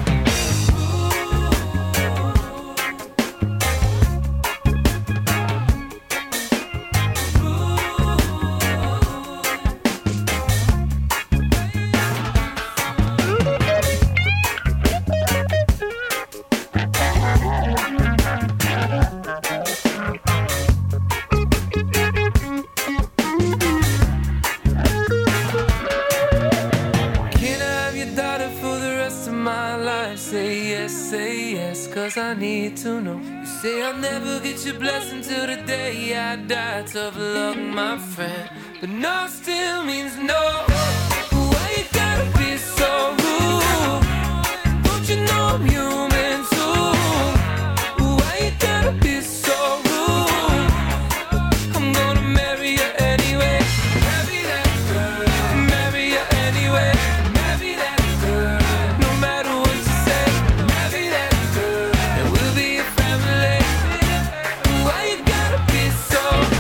Can I have your daughter for the rest of my life? Say yes, 'cause I need to know. You say I'll never get your blessing till the day I die. Tough luck, my friend, but no still means no. Why you gotta be so rude? Don't you know I'm human too? Why you gotta be so rude? I'm gonna marry you anyway. Marry that girl, marry you anyway. Marry that girl, no matter what you say. Marry that girl, and we'll be a family. Why you gotta be so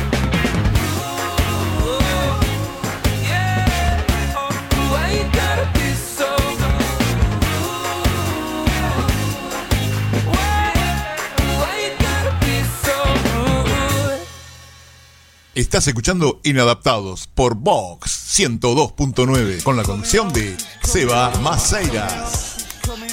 rude? Yeah. Why you gotta be so rude? Why you gotta be so rude? Estás escuchando Inadaptados por Vox 102.9 con la conducción de Seba Maceiras.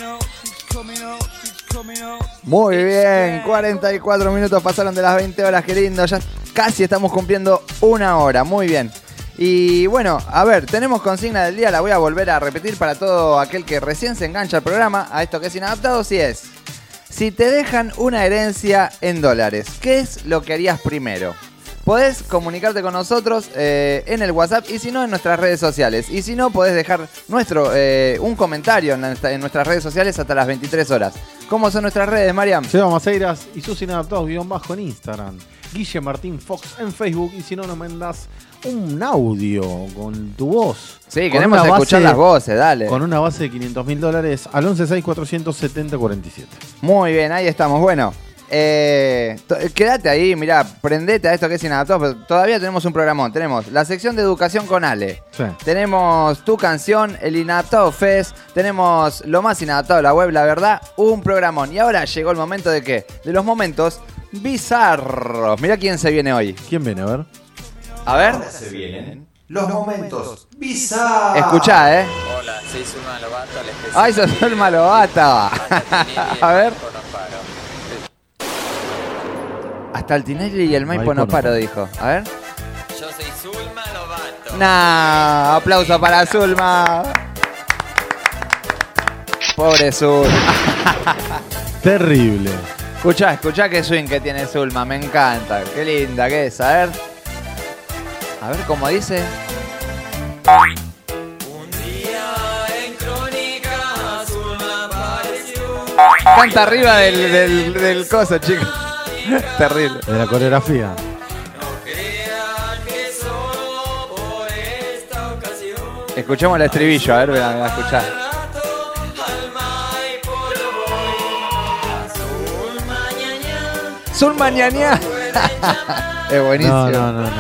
Muy bien, 44 minutos pasaron de las 20 horas, qué lindo, ya casi estamos cumpliendo una hora, muy bien. Y bueno, a ver, tenemos consigna del día, la voy a volver a repetir para todo aquel que recién se engancha al programa, a esto que es Inadaptados, y es: si te dejan una herencia en dólares, ¿qué es lo que harías primero? podés comunicarte con nosotros en el WhatsApp y si no en nuestras redes sociales. Y si no, podés dejar un comentario en nuestras redes sociales hasta las 23 horas. ¿Cómo son nuestras redes, Mariam? Seba Maceiras y sus inadaptados _bajo en Instagram. Guille Martín Fox en Facebook. Y si no, nos mandás un audio con tu voz. Sí, queremos escuchar las voces, dale. Con una base de $500 al 11647047. Muy bien, ahí estamos. Bueno, quédate ahí, mirá, prendete a esto que es inadaptado. Pero todavía tenemos un programón. Tenemos la sección de educación con Ale. Sí. Tenemos tu canción, el Inadaptado Fest. Tenemos lo más inadaptado de la web, la verdad, un programón. Y ahora llegó el momento de ¿qué? De los momentos bizarros. Mirá quién se viene hoy. ¿Quién viene? A ver. A ver. Ahora se vienen los momentos bizarros. Escuchá, Hola, soy Zulma Lobato. Ay, sos Zulma Lobato. A ver. Hasta el Tinelli y el Maipo no paro, dijo. A ver. Yo soy Zulma Lobato. Nah, aplauso para Zulma. Pobre Zulma. Terrible. Escuchá qué swing que tiene Zulma, me encanta. Qué linda que es, a ver. A ver cómo dice. Un día en Crónica Zulma apareció. Canta arriba del coso, chicos. Terrible. De la coreografía. No crean que solo por esta ocasión. Escuchemos el estribillo, a ver, a escuchar. Zulma ñañá. Es buenísimo. No.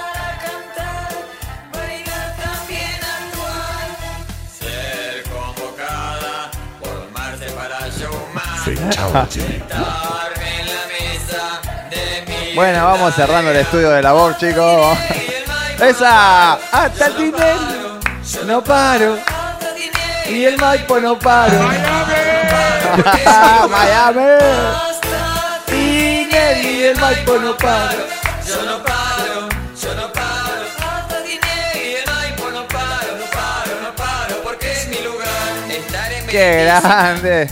Ser convocada por Marce para Showman. Sentarme en la mesa de mi. Bueno, vamos cerrando el estudio de la voz, chicos. ¡Esa! ¡Hasta el Tinelli! No paro. Y el Maipo no paro. ¡Miami! Tinelli y el Maipo no paro. Yo no paro. Hasta Tinelli y el Maipo no paro, porque es mi lugar. Estar en mi ¡Qué grande!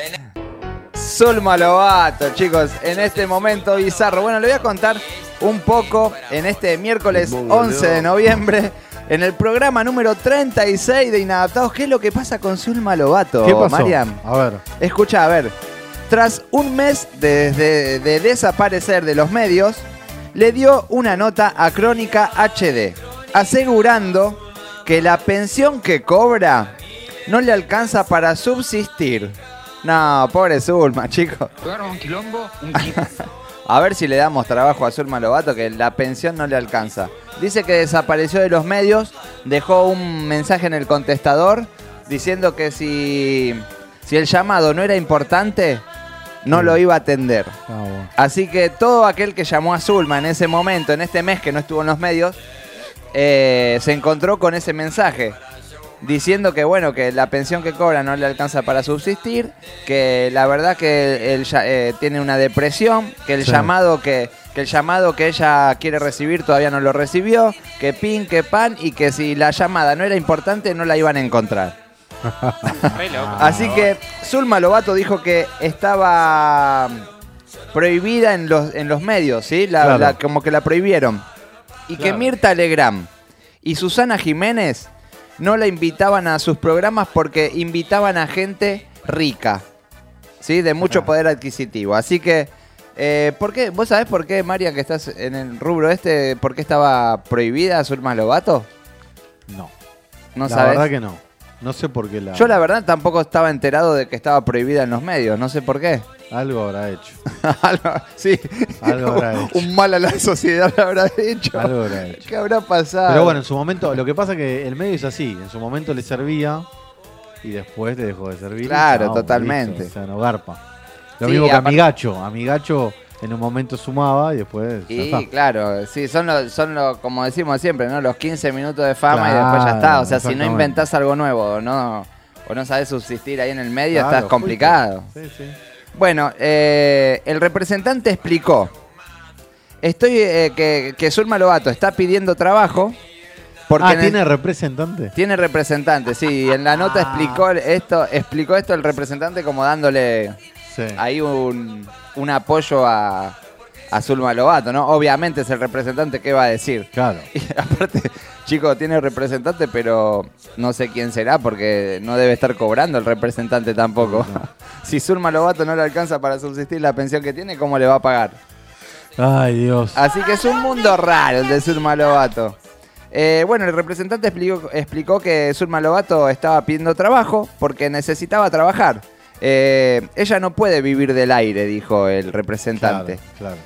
Zulma Lobato, chicos, en este momento bizarro. Bueno, le voy a contar un poco en este miércoles 11 de noviembre, en el programa número 36 de Inadaptados. ¿Qué es lo que pasa con Zulma Lobato, ¿Qué pasó? Mariam? A ver. Escucha, a ver. Tras un mes de desaparecer de los medios, le dio una nota a Crónica HD, asegurando que la pensión que cobra no le alcanza para subsistir. No, pobre Zulma, chicos. Un quilombo, A ver si le damos trabajo a Zulma Lobato, que la pensión no le alcanza. Dice que desapareció de los medios, dejó un mensaje en el contestador diciendo que si el llamado no era importante, no lo iba a atender. Bueno. Así que todo aquel que llamó a Zulma en ese momento, en este mes que no estuvo en los medios, se encontró con ese mensaje. Diciendo que bueno, que la pensión que cobra no le alcanza para subsistir, que la verdad que él tiene una depresión, que el llamado que ella quiere recibir todavía no lo recibió, que pin, que pan, y que si la llamada no era importante no la iban a encontrar. Así que Zulma Lobato dijo que estaba prohibida en los medios, ¿sí? Claro. Como que la prohibieron. Y que Mirta Legrand y Susana Jiménez no la invitaban a sus programas porque invitaban a gente rica, ¿sí? De mucho poder adquisitivo. Así que, ¿por qué? ¿Vos sabés por qué, María, que estás en el rubro este, por qué estaba prohibida Zulma Lobato? No. ¿No la sabés? verdad que no. No sé por qué Yo la verdad tampoco estaba enterado de que estaba prohibida en los medios, no sé por qué. Algo habrá hecho. Sí. Algo habrá hecho. Un mal a la sociedad habrá hecho. Algo habrá hecho. ¿Qué habrá pasado? Pero bueno, en su momento, lo que pasa es que el medio es así. En su momento le servía y después le dejó de servir. Claro, Chao, totalmente. Listo, o sea, no garpa. Lo Sí, mismo que aparte- Amigacho en un momento sumaba y después ya Y está. claro, sí, son como decimos siempre, ¿no? Los 15 minutos de fama y Claro, después ya está. O sea, si no exactamente. inventás algo nuevo o no sabés subsistir ahí en el medio, Claro, estás complicado. fuiste. Sí. Bueno, el representante explicó. Que Zulma Lobato está pidiendo trabajo. Porque ¿tiene representante? Tiene representante, sí. En la nota explicó esto el representante como dándole ahí un apoyo a a Zulma Lobato, ¿no? Obviamente es el representante, ¿qué va a decir? Claro. Y aparte, chicos, tiene representante, pero no sé quién será porque no debe estar cobrando el representante tampoco. No. Si Zulma Lobato no le alcanza para subsistir la pensión que tiene, ¿cómo le va a pagar? Ay, Dios. Así que es un mundo raro el de Zulma Lobato. Bueno, el representante explicó que Zulma Lobato estaba pidiendo trabajo porque necesitaba trabajar. Ella no puede vivir del aire, dijo el representante. Claro.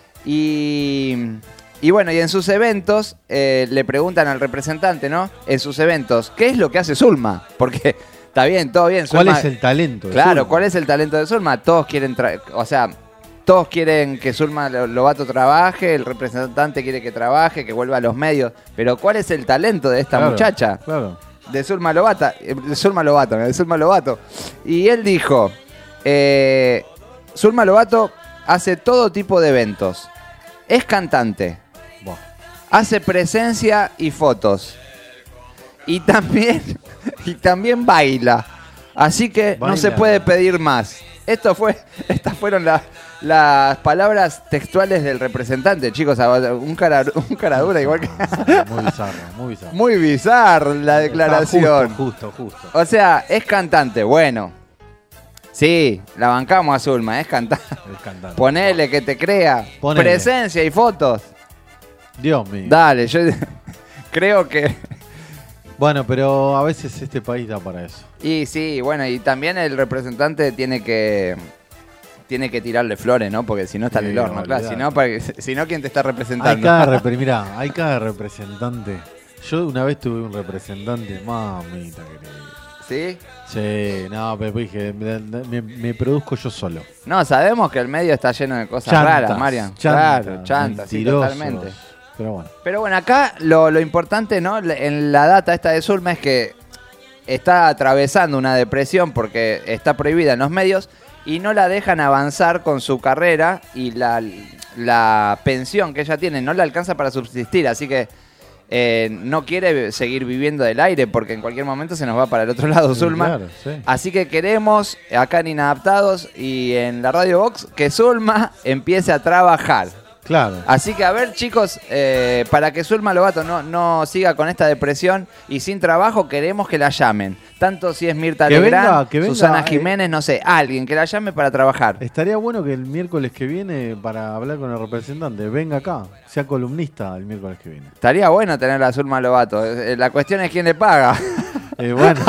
Y bueno, y en sus eventos le preguntan al representante, ¿no? En sus eventos, ¿qué es lo que hace Zulma? Porque está bien, todo bien. ¿Cuál Zulma, es el talento de Claro, Zulma? ¿cuál es el talento de Zulma? Todos quieren, todos quieren que Zulma Lobato trabaje, el representante quiere que trabaje, que vuelva a los medios. Pero ¿cuál es el talento de esta muchacha? Claro. De Zulma Lobato. Y él dijo, Zulma Lobato hace todo tipo de eventos. Es cantante. Buah. Hace presencia y fotos. Y también baila. Así que no se puede pedir más. Estas fueron las palabras textuales del representante, chicos. Un cara dura igual que... Muy bizarro. Muy bizarro la declaración. Justo. O sea, es cantante, bueno. Sí, la bancamos a Zulma, es cantante. Ponele que te crea. Ponele. Presencia y fotos. Dios mío. Dale, yo creo que... Bueno, pero a veces este país da para eso. Y sí, bueno, y también el representante tiene que tirarle flores, ¿no? Porque si no está en el horno, claro. Si no, ¿quién te está representando? Hay cada representante. Yo una vez tuve un representante, mamita querida. ¿Sí? Sí, no, pero dije, me produzco yo solo. No, sabemos que el medio está lleno de cosas raras, Marian. Claro, chantas, sí, totalmente. Pero bueno, acá lo importante, ¿no? En la data esta de Zulma es que está atravesando una depresión porque está prohibida en los medios y no la dejan avanzar con su carrera y la pensión que ella tiene no le alcanza para subsistir, así que no quiere seguir viviendo del aire porque en cualquier momento se nos va para el otro lado Zulma. Claro, sí. Así que queremos acá en Inadaptados y en la Radio Box que Zulma empiece a trabajar. Claro. Así que a ver, chicos, para que Zulma Lobato no siga con esta depresión y sin trabajo, queremos que la llamen. Tanto si es Mirta Legrand, Susana Jiménez, no sé, alguien que la llame para trabajar. Estaría bueno que el miércoles que viene, para hablar con el representante, venga acá, sea columnista el miércoles que viene. Estaría bueno tener a Zulma Lobato. La cuestión es quién le paga. Bueno,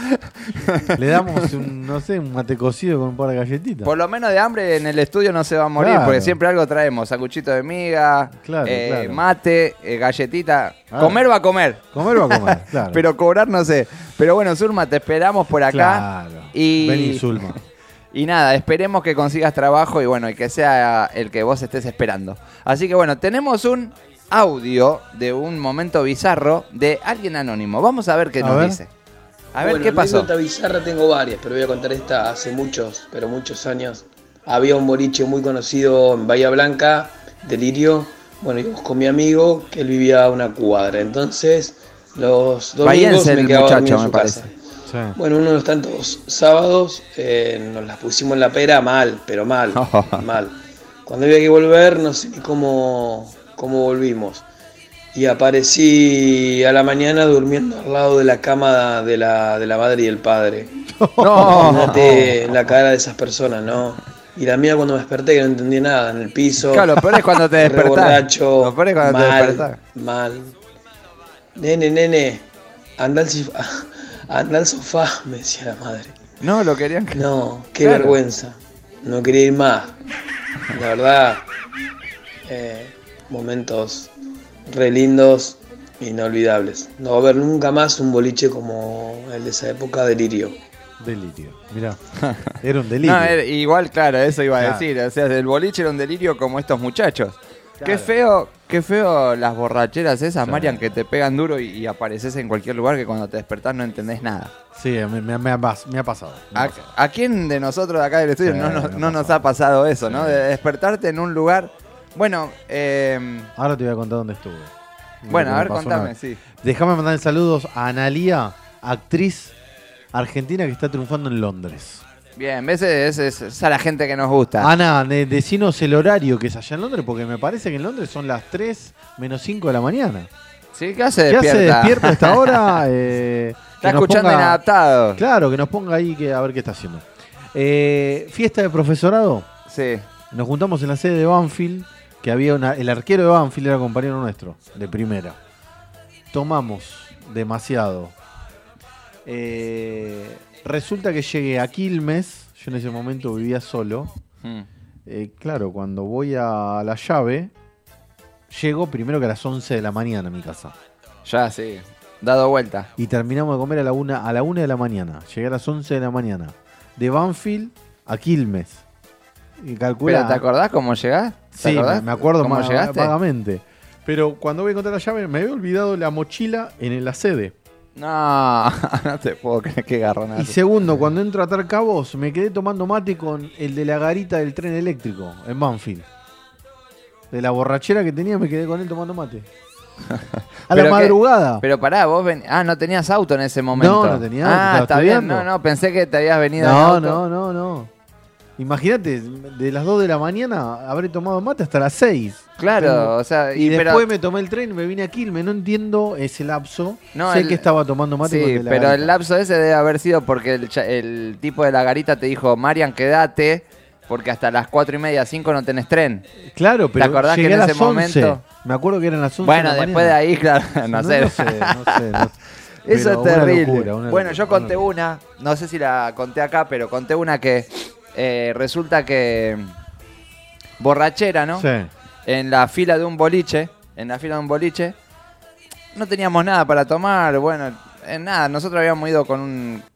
le damos un mate cocido con un par de galletitas. Por lo menos de hambre en el estudio no se va a morir, Claro. porque siempre algo traemos. Sacuchito de miga, Claro. mate, galletita. Comer va a comer. Claro. Pero cobrar no sé. Pero bueno, Zulma, te esperamos por acá. Claro. Y... Vení, Zulma. Y nada, esperemos que consigas trabajo y bueno, y que sea el que vos estés esperando. Así que bueno, tenemos un audio de un momento bizarro de alguien anónimo. Vamos a ver qué nos dice. A ver qué pasó. Anécdota bizarra tengo varias, pero voy a contar esta hace muchos años. Había un boliche muy conocido en Bahía Blanca, Delirio. Bueno, íbamos con mi amigo, que él vivía a una cuadra. Entonces, los domingos me quedaba dormido en su casa. Sí. Bueno, uno de los tantos sábados nos las pusimos en la pera mal, pero mal, mal. Cuando había que volver, no sé ni cómo volvimos. Y aparecí a la mañana durmiendo al lado de la cama de la madre y el padre. No. Imagínate la cara de esas personas, ¿no? Y la mía cuando me desperté, que no entendí nada, en el piso. Claro, lo peor es cuando te despertás. Borracho, Lo peor es cuando te despertás. mal. Nene, anda al sofá, me decía la madre. No, lo querían. No, qué Claro. vergüenza. No quería ir más. La verdad, momentos re lindos, inolvidables. No va a haber nunca más un boliche como el de esa época, Delirio. Mirá, era un delirio. No, igual, claro, eso iba a Claro. decir. O sea, el boliche era un delirio como estos muchachos. Qué feo las borracheras esas, Sí. Marian, que te pegan duro y apareces en cualquier lugar que cuando te despertás no entendés nada. Sí, me ha pasado. ¿A quién de nosotros de acá del estudio Sí, no nos ha pasado eso, no? De despertarte en un lugar... Bueno, Ahora te voy a contar dónde estuve. bueno, a ver, Me pasó contame, una vez. sí. Déjame mandar saludos a Analía, actriz argentina que está triunfando en Londres. Bien, ¿ves? Es a la gente que nos gusta. Ana, decinos el horario que es allá en Londres, porque me parece que en Londres son las 3 menos 5 de la mañana. ¿Sí? ¿Qué hace despierta? ¿Qué hace despierta a esta hora? Está escuchando Inadaptado. Claro, que nos ponga ahí a ver qué está haciendo. Fiesta de profesorado. Sí. Nos juntamos en la sede de Banfield, que había el arquero de Banfield era compañero nuestro, de primera. Tomamos demasiado. Resulta que llegué a Quilmes, yo en ese momento vivía solo. Claro, cuando voy a la llave, llego primero que a las 11 de la mañana a mi casa. Ya, sí. Dado vuelta. Y terminamos de comer a la 1 de la mañana. Llegué a las 11 de la mañana. De Banfield a Quilmes. Y calcula... ¿Pero te acordás cómo llegás? Sí, me acuerdo ¿Cómo llegaste? Vagamente. Pero cuando voy a encontrar la llave, me había olvidado la mochila en la sede. No, no te puedo creer, qué garronazo. Y segundo, cuando entro a atar cabos, me quedé tomando mate con el de la garita del tren eléctrico en Banfield. De la borrachera que tenía, me quedé con él tomando mate. A la madrugada. Pero pará, vos no tenías auto en ese momento. No tenía auto. Está bien. No, pensé que te habías venido en auto. No. Imagínate, de las 2 de la mañana habré tomado mate hasta las 6. Claro, o sea... Y después me tomé el tren y me vine a Quilmes. No entiendo ese lapso. Sé que estaba tomando mate. Sí, pero el lapso ese debe haber sido porque el tipo de la garita te dijo, Marian, quédate, porque hasta las 4:30, 5 no tenés tren. Claro, pero ¿te acordás que en ese momento... Me acuerdo que eran las 11 Bueno, de la después mañana. de ahí, claro, no sé. Eso es terrible. Bueno, yo conté una, no sé si la conté acá, pero conté una que resulta que borrachera, ¿no? Sí. En la fila de un boliche, no teníamos nada para tomar, bueno, nada, nosotros habíamos ido con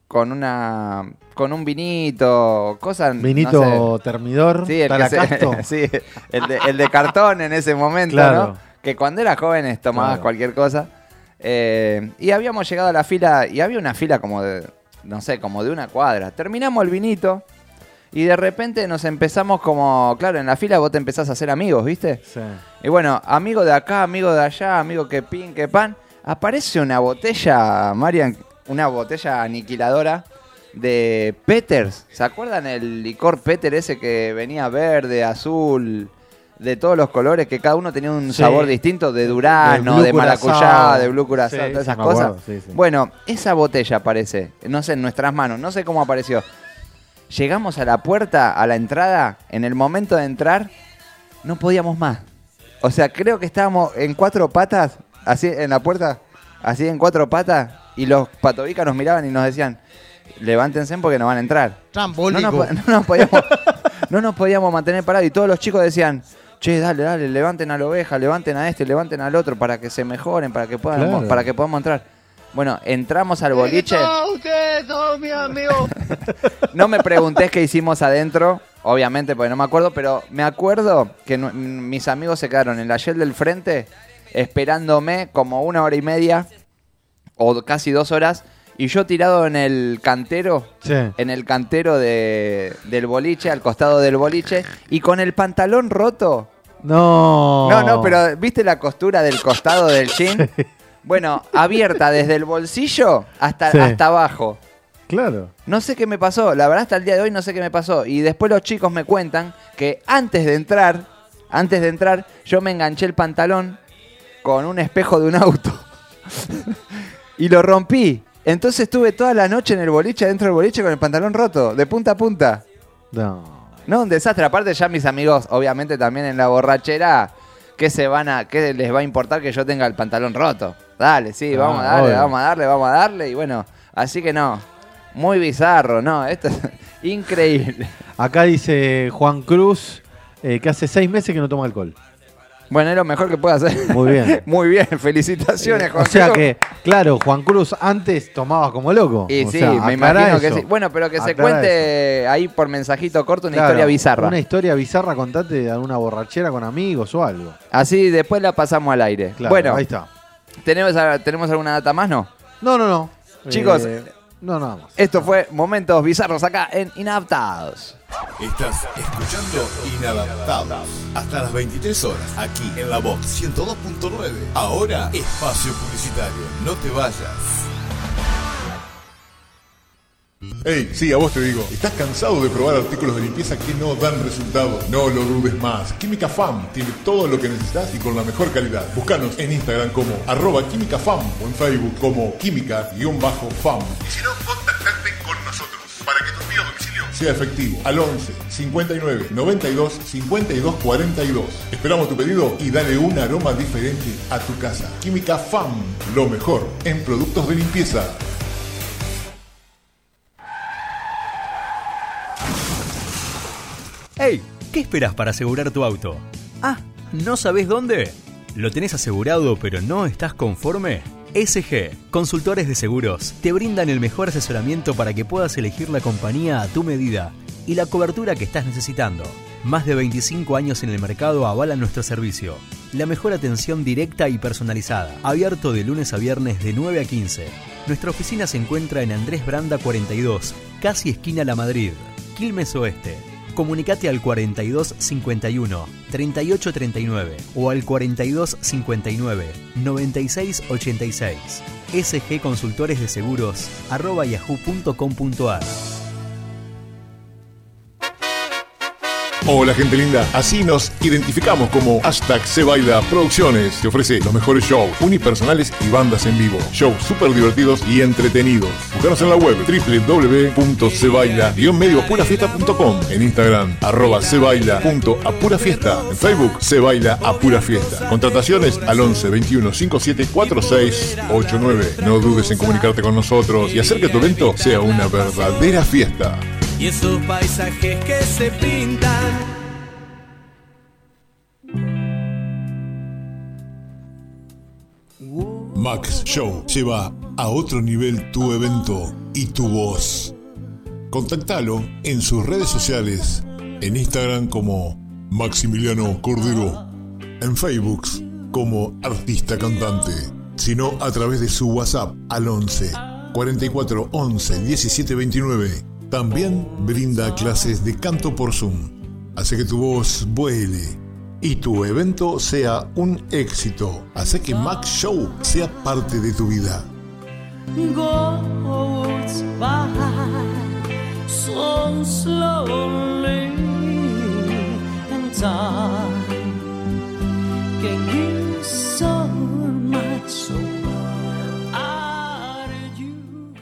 un vinito, cosas... Vinito no sé. Termidor, sí, Talacasto. Sí, el de cartón en ese momento, claro. ¿no? Que cuando eras jóvenes tomabas cualquier cosa. Y habíamos llegado a la fila, y había una fila como de, no sé, como de una cuadra. Terminamos el vinito, y de repente nos empezamos como, claro, en la fila vos te empezás a hacer amigos, ¿viste? Sí. Y bueno, amigo de acá, amigo de allá, amigo que pin, que pan. Aparece una botella, Marian, una botella aniquiladora de Peters. ¿Se acuerdan el licor Peter ese que venía verde, azul, de todos los colores, que cada uno tenía un sabor distinto, de durazno, de maracuyá, de blue curazao, todas esas cosas? Sí. Bueno, esa botella aparece, no sé, en nuestras manos, no sé cómo apareció. Llegamos a la puerta, a la entrada, en el momento de entrar, no podíamos más. O sea, creo que estábamos en 4 patas, así en la puerta, así en 4 patas, y los patobicas nos miraban y nos decían, levántense porque no van a entrar. Trambólico. No nos podíamos mantener parados, y todos los chicos decían, che, dale, levanten a la oveja, levanten a este, levanten al otro, para que se mejoren, para que podamos entrar. Bueno, entramos al boliche. Ustedes son mis amigos. No me preguntés qué hicimos adentro, obviamente, porque no me acuerdo, pero me acuerdo que mis amigos se quedaron en la Shell del frente esperándome como 1 hora y media o casi 2 horas, y yo tirado en el cantero, del boliche, al costado del boliche, y con el pantalón roto. No, pero ¿viste la costura del costado del jean? Bueno, abierta desde el bolsillo hasta abajo. Claro. No sé qué me pasó, la verdad hasta el día de hoy no sé qué me pasó. Y después los chicos me cuentan que antes de entrar, yo me enganché el pantalón con un espejo de un auto. Y lo rompí. Entonces estuve toda la noche en el boliche, adentro del boliche, con el pantalón roto, de punta a punta. No, un desastre. Aparte ya mis amigos, obviamente también en la borrachera, ¿qué les va a importar que yo tenga el pantalón roto? Dale, sí, vamos a darle. Y bueno, así que no, muy bizarro, ¿no? Esto es increíble. Acá dice Juan Cruz que hace 6 meses que no toma alcohol. Bueno, es lo mejor que puede hacer. Muy bien. Muy bien, felicitaciones, Juan Cruz. O sea que, claro, Juan Cruz antes tomaba como loco. Y o sí, sea, me imagino que eso. sí. Bueno, pero que se cuente ahí por mensajito corto una historia bizarra. Una historia bizarra, contate de alguna borrachera con amigos o algo. Así después la pasamos al aire. Claro, bueno, ahí está. ¿Tenemos alguna data más, no? No. Chicos, no, nada más. Esto fue Momentos Bizarros acá en Inadaptados. Estás escuchando Inadaptados hasta las 23 horas aquí en la Vox 102.9. Ahora, espacio publicitario. No te vayas. Hey, sí, a vos te digo, ¿estás cansado de probar artículos de limpieza que no dan resultado? No lo dudes más. Química FAM tiene todo lo que necesitas y con la mejor calidad. Búscanos en Instagram como @químicafam o en Facebook como química-fam. Y si no, contactate con nosotros para que tu envío a domicilio sea efectivo al 11 59 92 52 42. Esperamos tu pedido y dale un aroma diferente a tu casa. Química FAM, lo mejor en productos de limpieza. ¡Hey! ¿Qué esperas para asegurar tu auto? Ah, ¿no sabés dónde? ¿Lo tenés asegurado pero no estás conforme? SG, Consultores de Seguros, te brindan el mejor asesoramiento para que puedas elegir la compañía a tu medida y la cobertura que estás necesitando. Más de 25 años en el mercado avalan nuestro servicio. La mejor atención directa y personalizada. Abierto de lunes a viernes de 9 a 15. Nuestra oficina se encuentra en Andrés Branda 42, casi esquina La Madrid, Quilmes Oeste. Comunicate al 42 51 38 39 o al 42 59 96 86. SG Consultores de Seguros @yahoo.com.ar. Hola gente linda, así nos identificamos como #SeBaila Producciones. Te ofrece los mejores shows, unipersonales y bandas en vivo. Shows súper divertidos y entretenidos. Búscanos en la web www.sebaila-medioapurafiesta.com. En Instagram @sebaila.apurafiesta. En Facebook Sebaila Apura Fiesta. Contrataciones al 11 21 57 46 89. No dudes en comunicarte con nosotros y hacer que tu evento sea una verdadera fiesta. Y esos paisajes que se pintan. Max Show lleva a otro nivel tu evento y tu voz. Contactalo en sus redes sociales, en Instagram como Maximiliano Cordero, en Facebook como artista cantante, sino a través de su WhatsApp al 11 44 11 17 29. También brinda clases de canto por Zoom. Hace que tu voz vuele y tu evento sea un éxito. Hace que Max Show sea parte de tu vida. Goes by so slowly and time can give so much out of you.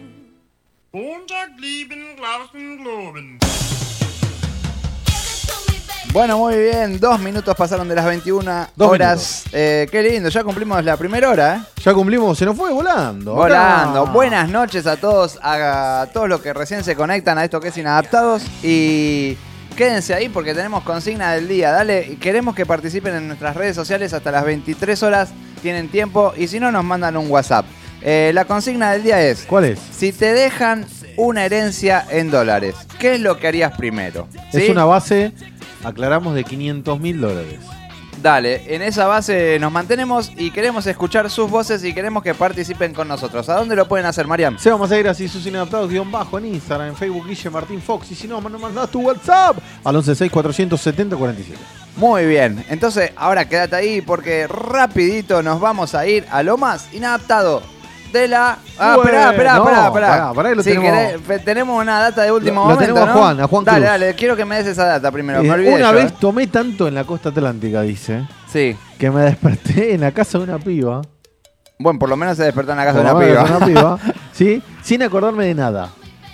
Bueno, muy bien, 2 minutos pasaron de las 21 horas. Qué lindo, ya cumplimos la primera hora, ¿eh? Ya cumplimos, se nos fue volando. Volando. Acá. Buenas noches a todos los que recién se conectan a esto que es Inadaptados. Y quédense ahí porque tenemos consigna del día. Dale, queremos que participen en nuestras redes sociales hasta las 23 horas. Tienen tiempo y si no nos mandan un WhatsApp. La consigna del día es... ¿Cuál es? Si te dejan una herencia en dólares, ¿qué es lo que harías primero? ¿Sí? Es una base, aclaramos, de $500.000. Dale, en esa base nos mantenemos y queremos escuchar sus voces y queremos que participen con nosotros. ¿A dónde lo pueden hacer, Mariam? Se vamos a ir así, sus inadaptados _ en Instagram, en Facebook, Guille Martín Fox. Y si no, nos mandás tu WhatsApp al 11 470 47. Muy bien, entonces ahora quédate ahí porque rapidito nos vamos a ir a lo más inadaptado de la... Esperá, que lo sí, tenemos. tenemos una data de último Lo momento, tenemos ¿no? a Juan Dale, Cruz. dale, quiero que me des esa data primero. Me olvidé Una yo, vez tomé tanto en la costa atlántica, dice, sí, que me desperté en la casa de una piba. Bueno, por lo menos se despertó en la casa de una piba. ¿Sí? Sin acordarme de nada.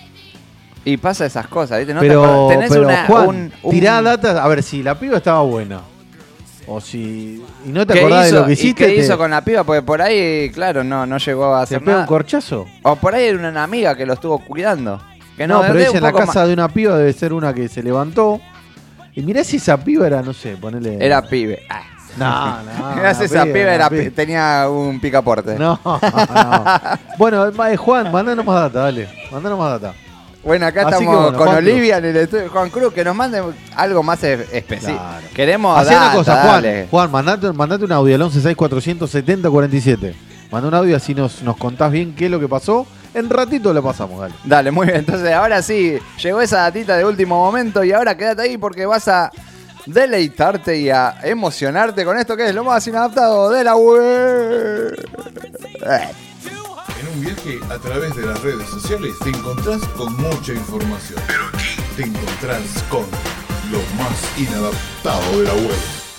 Y pasa esas cosas, ¿viste? No Pero, tenés Juan, tirá data, a ver si la piba estaba buena. O si... Y no te ¿Qué acordás hizo? de lo que hiciste. ¿Y qué hizo con la piba? Porque por ahí, claro, no llegó a hacer ¿Te pega nada. un corchazo? O por ahí era una amiga que lo estuvo cuidando. Que No, pero dé ella un en la poco casa más. de una piba debe ser una que se levantó. Y mirá si esa piba era, no sé, ponele... Era pibe. No. Mirá si esa piba tenía un picaporte. No. Bueno, Juan, mandanos más data, dale. Mandanos más data. Bueno, acá Así estamos que bueno, con Juan Olivia en el estudio. Juan Cruz, que nos mande algo más específico. Claro. Queremos Hacé una data, cosa, dale. Juan, mandate un audio al 11 470 47. Manda un audio así nos contás bien qué es lo que pasó. En ratito lo pasamos, dale. Dale, muy bien. Entonces, ahora sí, llegó esa datita de último momento y ahora quédate ahí porque vas a deleitarte y a emocionarte con esto que es lo más inadaptado de la web. En un viaje a través de las redes sociales te encontrás con mucha información. Pero aquí te encontrás con lo más inadaptado de la web.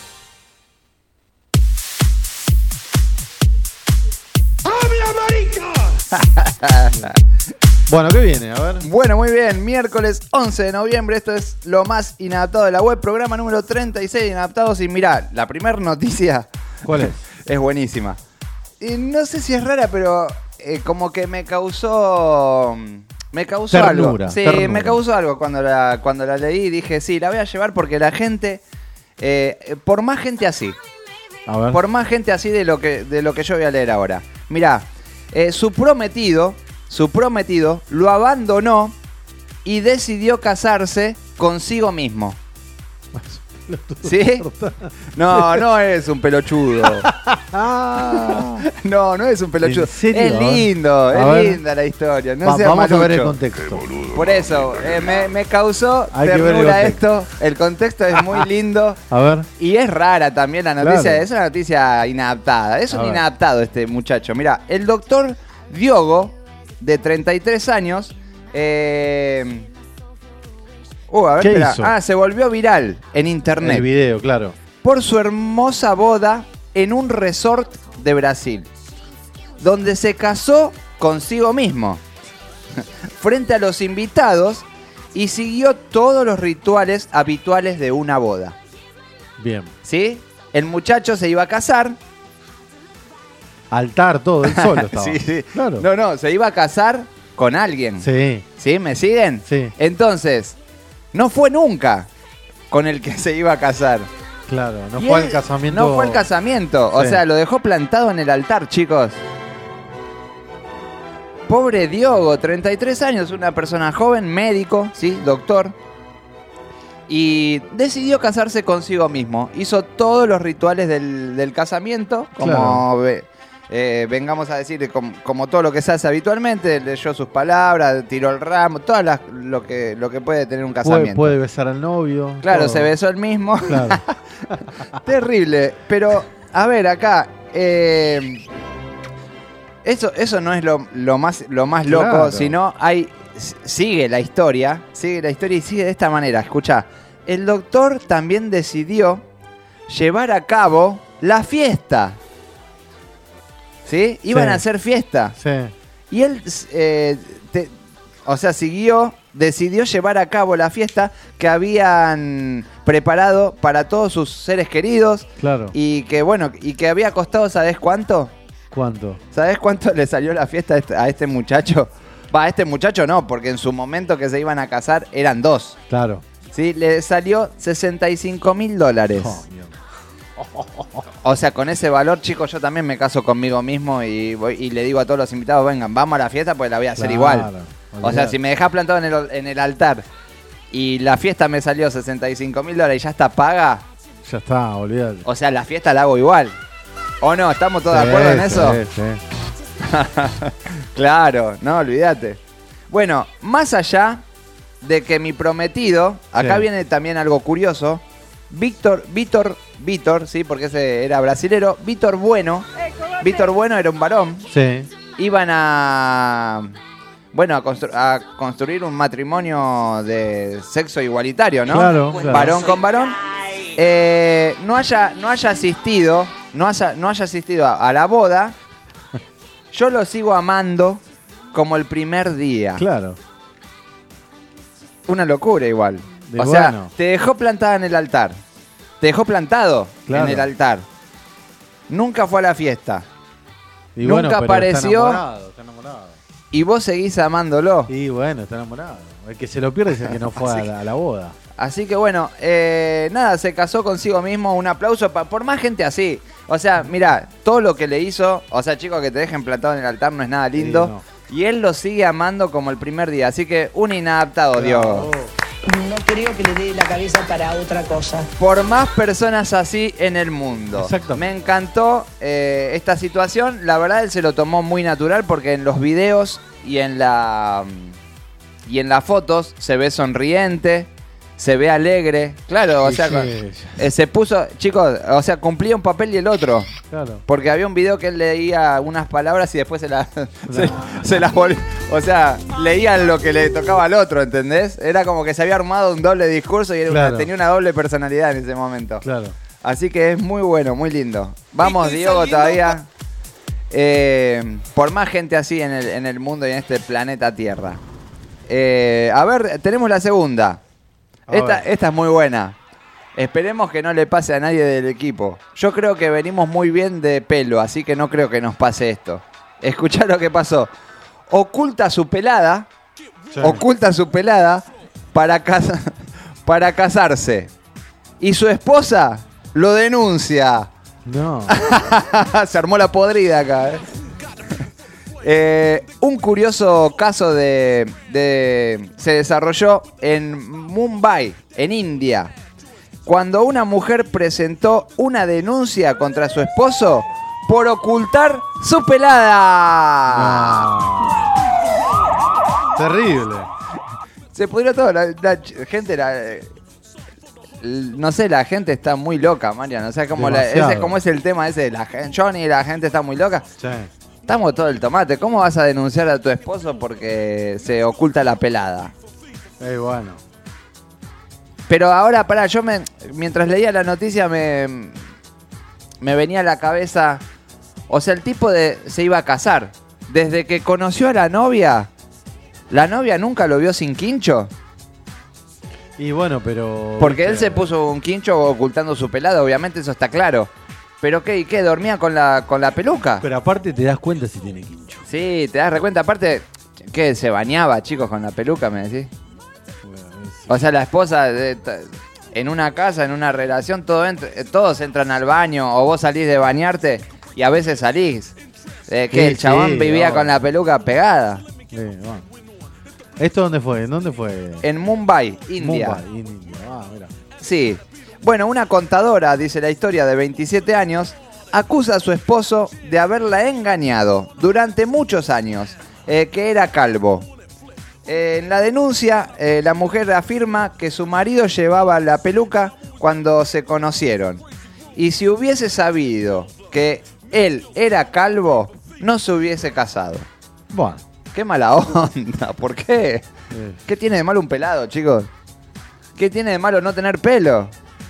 Bueno, ¿qué viene? A ver. Bueno, muy bien. Miércoles 11 de noviembre. Esto es lo más inadaptado de la web. Programa número 36 de Inadaptados. Y mirá, la primera noticia. ¿Cuál es? Es buenísima. Y no sé si es rara, pero como que me causó Ternura, algo. Sí, ternura. me causó algo cuando la leí. Dije, sí, la voy a llevar porque la gente, por más gente así, A ver. por más gente así de lo que yo voy a leer ahora. Mirá, su prometido lo abandonó y decidió casarse consigo mismo. ¿Sí? No es un pelochudo. No es un pelochudo. ¿En serio? Es lindo, A ver. es linda la historia. No seas Vamos a ver el malucho. contexto. Por eso, me causó Hay que ver el ternura contexto. esto. El contexto es muy lindo. A ver. Y es rara también la noticia. Claro. Es una noticia inadaptada. Es A un ver. inadaptado este muchacho. Mira, el doctor Diogo, de 33 años. A ver, ¿Qué espera. hizo? Se volvió viral en internet El video, claro. por su hermosa boda en un resort de Brasil, donde se casó consigo mismo, frente a los invitados, y siguió todos los rituales habituales de una boda. Bien. ¿Sí? El muchacho se iba a casar. Altar, todo, él solo estaba. Sí. Claro. No, se iba a casar con alguien. Sí. ¿Sí? ¿Me siguen? Sí. Entonces, no fue nunca con el que se iba a casar. Claro, no Y fue él al casamiento. No fue al casamiento. O Sí. sea, lo dejó plantado en el altar, chicos. Pobre Diogo, 33 años, una persona joven, médico, ¿sí? Doctor. Y decidió casarse consigo mismo. Hizo todos los rituales del casamiento, como vengamos a decir, como todo lo que se hace habitualmente. Leyó sus palabras, tiró el ramo, lo que puede tener un casamiento. Puede besar al novio. Claro, todo. se besó el mismo. Claro. Terrible. Pero, a ver, acá. Eso no es lo más loco, Claro. sino sigue la historia y sigue de esta manera. Escucha, el doctor también decidió llevar a cabo la fiesta. ¿Sí? Iban Sí. a hacer fiesta. Sí. Y él, decidió llevar a cabo la fiesta que habían preparado para todos sus seres queridos. Claro. Y que había costado, ¿sabes cuánto? ¿Cuánto? ¿Sabes cuánto le salió la fiesta a este muchacho? A este muchacho no, porque en su momento que se iban a casar eran dos. Claro. ¿Sí? Le salió $65.000. O sea, con ese valor, chicos, yo también me caso conmigo mismo y le digo a todos los invitados, vengan, vamos a la fiesta porque la voy a hacer igual. O sea, olvidate. si me dejás plantado en el altar y la fiesta me salió $65.000 y ya está paga, Ya está, olvídate. o sea, la fiesta la hago igual. ¿O no? ¿Estamos todos de acuerdo en eso? Sí. Claro, no, olvídate. Bueno, más allá de que mi prometido, acá Sí. viene también algo curioso, Víctor, sí, porque ese era brasilero, Víctor Bueno era un varón, Sí. iban a construir un matrimonio de sexo igualitario, ¿no? Claro, claro. Varón con varón. No haya asistido a la boda, yo lo sigo amando como el primer día. Claro. Una locura igual. De O sea, bueno. te dejó plantada en el altar. Te dejó plantado Claro. en el altar. Nunca fue a la fiesta. Y Nunca bueno, pero apareció. Está enamorado. Y vos seguís amándolo. Y bueno, está enamorado. El que se lo pierde es el que no fue a la boda. Así que bueno, nada, se casó consigo mismo. Un aplauso por más gente así. O sea, mira, todo lo que le hizo. O sea, chicos, que te dejen plantado en el altar no es nada lindo. Sí, no. Y él lo sigue amando como el primer día. Así que un inadaptado, Diogo. No creo que le dé la cabeza para otra cosa. Por más personas así en el mundo. Exacto. Me encantó esta situación. La verdad, él se lo tomó muy natural porque en los videos y en las fotos se ve sonriente. se ve alegre. Claro, o sea, se puso, chicos, o sea, cumplía un papel y el otro. Claro. Porque había un video que él leía unas palabras y después se las volvía. O sea, leía lo que le tocaba al otro, ¿entendés? Era como que se había armado un doble discurso y tenía una doble personalidad en ese momento. Claro. Así que es muy bueno, muy lindo. Vamos, Diego, todavía. Por más gente así en el mundo y en este planeta Tierra. A ver, tenemos la segunda. Esta es muy buena. Esperemos que no le pase a nadie del equipo. Yo creo que venimos muy bien de pelo, así que no creo que nos pase esto. Escuchá lo que pasó. Oculta su pelada para casarse. Y su esposa lo denuncia. No. Se armó la podrida acá. Un curioso caso se desarrolló en Mumbai, en India, cuando una mujer presentó una denuncia contra su esposo por ocultar su pelada. No. Terrible. Se pudrió todo. La gente no sé, la gente está muy loca, Mariano. O sea, como como es el tema ese de la gente. Johnny, la gente está muy loca. Sí. Estamos todo el tomate. ¿Cómo vas a denunciar a tu esposo porque se oculta la pelada? Bueno. Pero ahora, mientras leía la noticia me venía a la cabeza. O sea, el tipo se iba a casar. Desde que conoció a la novia nunca lo vio sin quincho. Y bueno, pero... Porque él se puso un quincho ocultando su pelada, obviamente eso está claro. ¿Pero qué? ¿Y qué? ¿Dormía con la peluca? Pero aparte te das cuenta si tiene quincho. Sí, te das cuenta. Aparte, ¿qué? ¿Se bañaba, chicos, con la peluca, me decís? O sea, la esposa, en una casa, en una relación, todos entran al baño o vos salís de bañarte y a veces salís. El chabón vivía con la peluca pegada. Bueno. ¿Esto dónde fue? ¿En dónde fue? En Mumbai, India. Mira. Sí. Bueno, una contadora, dice la historia, de 27 años, acusa a su esposo de haberla engañado durante muchos años, que era calvo. En la denuncia, la mujer afirma que su marido llevaba la peluca cuando se conocieron. Y si hubiese sabido que él era calvo, no se hubiese casado. Bueno. Qué mala onda, ¿por qué? ¿Qué tiene de malo un pelado, chicos? ¿Qué tiene de malo no tener pelo?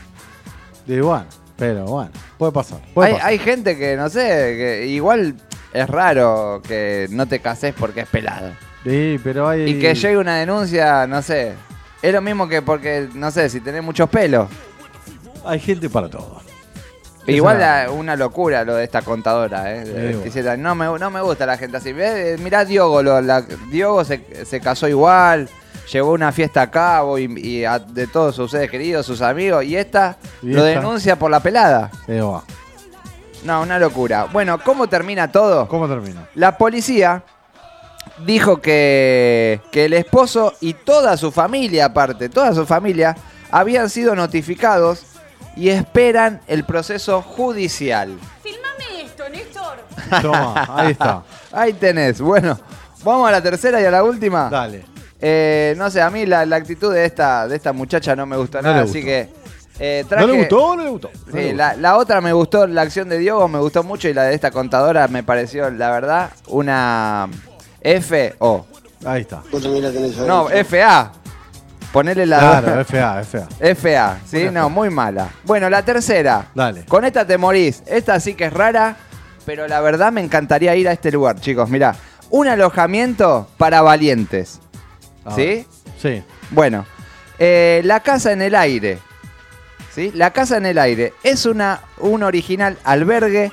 Pero bueno, puede pasar. Hay gente que, no sé, que igual es raro que no te cases porque es pelado. Sí, pero hay... Y que llegue una denuncia, no sé. Es lo mismo que porque, no sé, si tenés muchos pelos. Hay gente para todo. Igual una locura lo de esta contadora, de 27 años. No me gusta la gente así. Mirá Diogo, Diogo se casó igual, llevó una fiesta a cabo y de todos sus seres queridos, sus amigos, y esta lo denuncia por la pelada. No, una locura. Bueno, ¿cómo termina todo? ¿Cómo termina? La policía dijo que el esposo y toda su familia, habían sido notificados y esperan el proceso judicial. Filmame esto, Néstor. Toma, ahí está. Ahí tenés. Bueno, vamos a la tercera y a la última. Dale. No sé, a mí la actitud de esta muchacha no me gustó nada, así que traje... ¿No le gustó? No le gustó. Sí, la otra me gustó, la acción de Diogo me gustó mucho y la de esta contadora me pareció, la verdad, una FO. Ahí está. No, FA. Ponele la... Claro, FA. FA, ¿sí? Una no, muy mala. Bueno, la tercera. Dale. Con esta te morís. Esta sí que es rara, pero la verdad me encantaría ir a este lugar, chicos. Mirá, un alojamiento para valientes. ¿Sí? Sí. Bueno, la casa en el aire. ¿Sí? La casa en el aire es un original albergue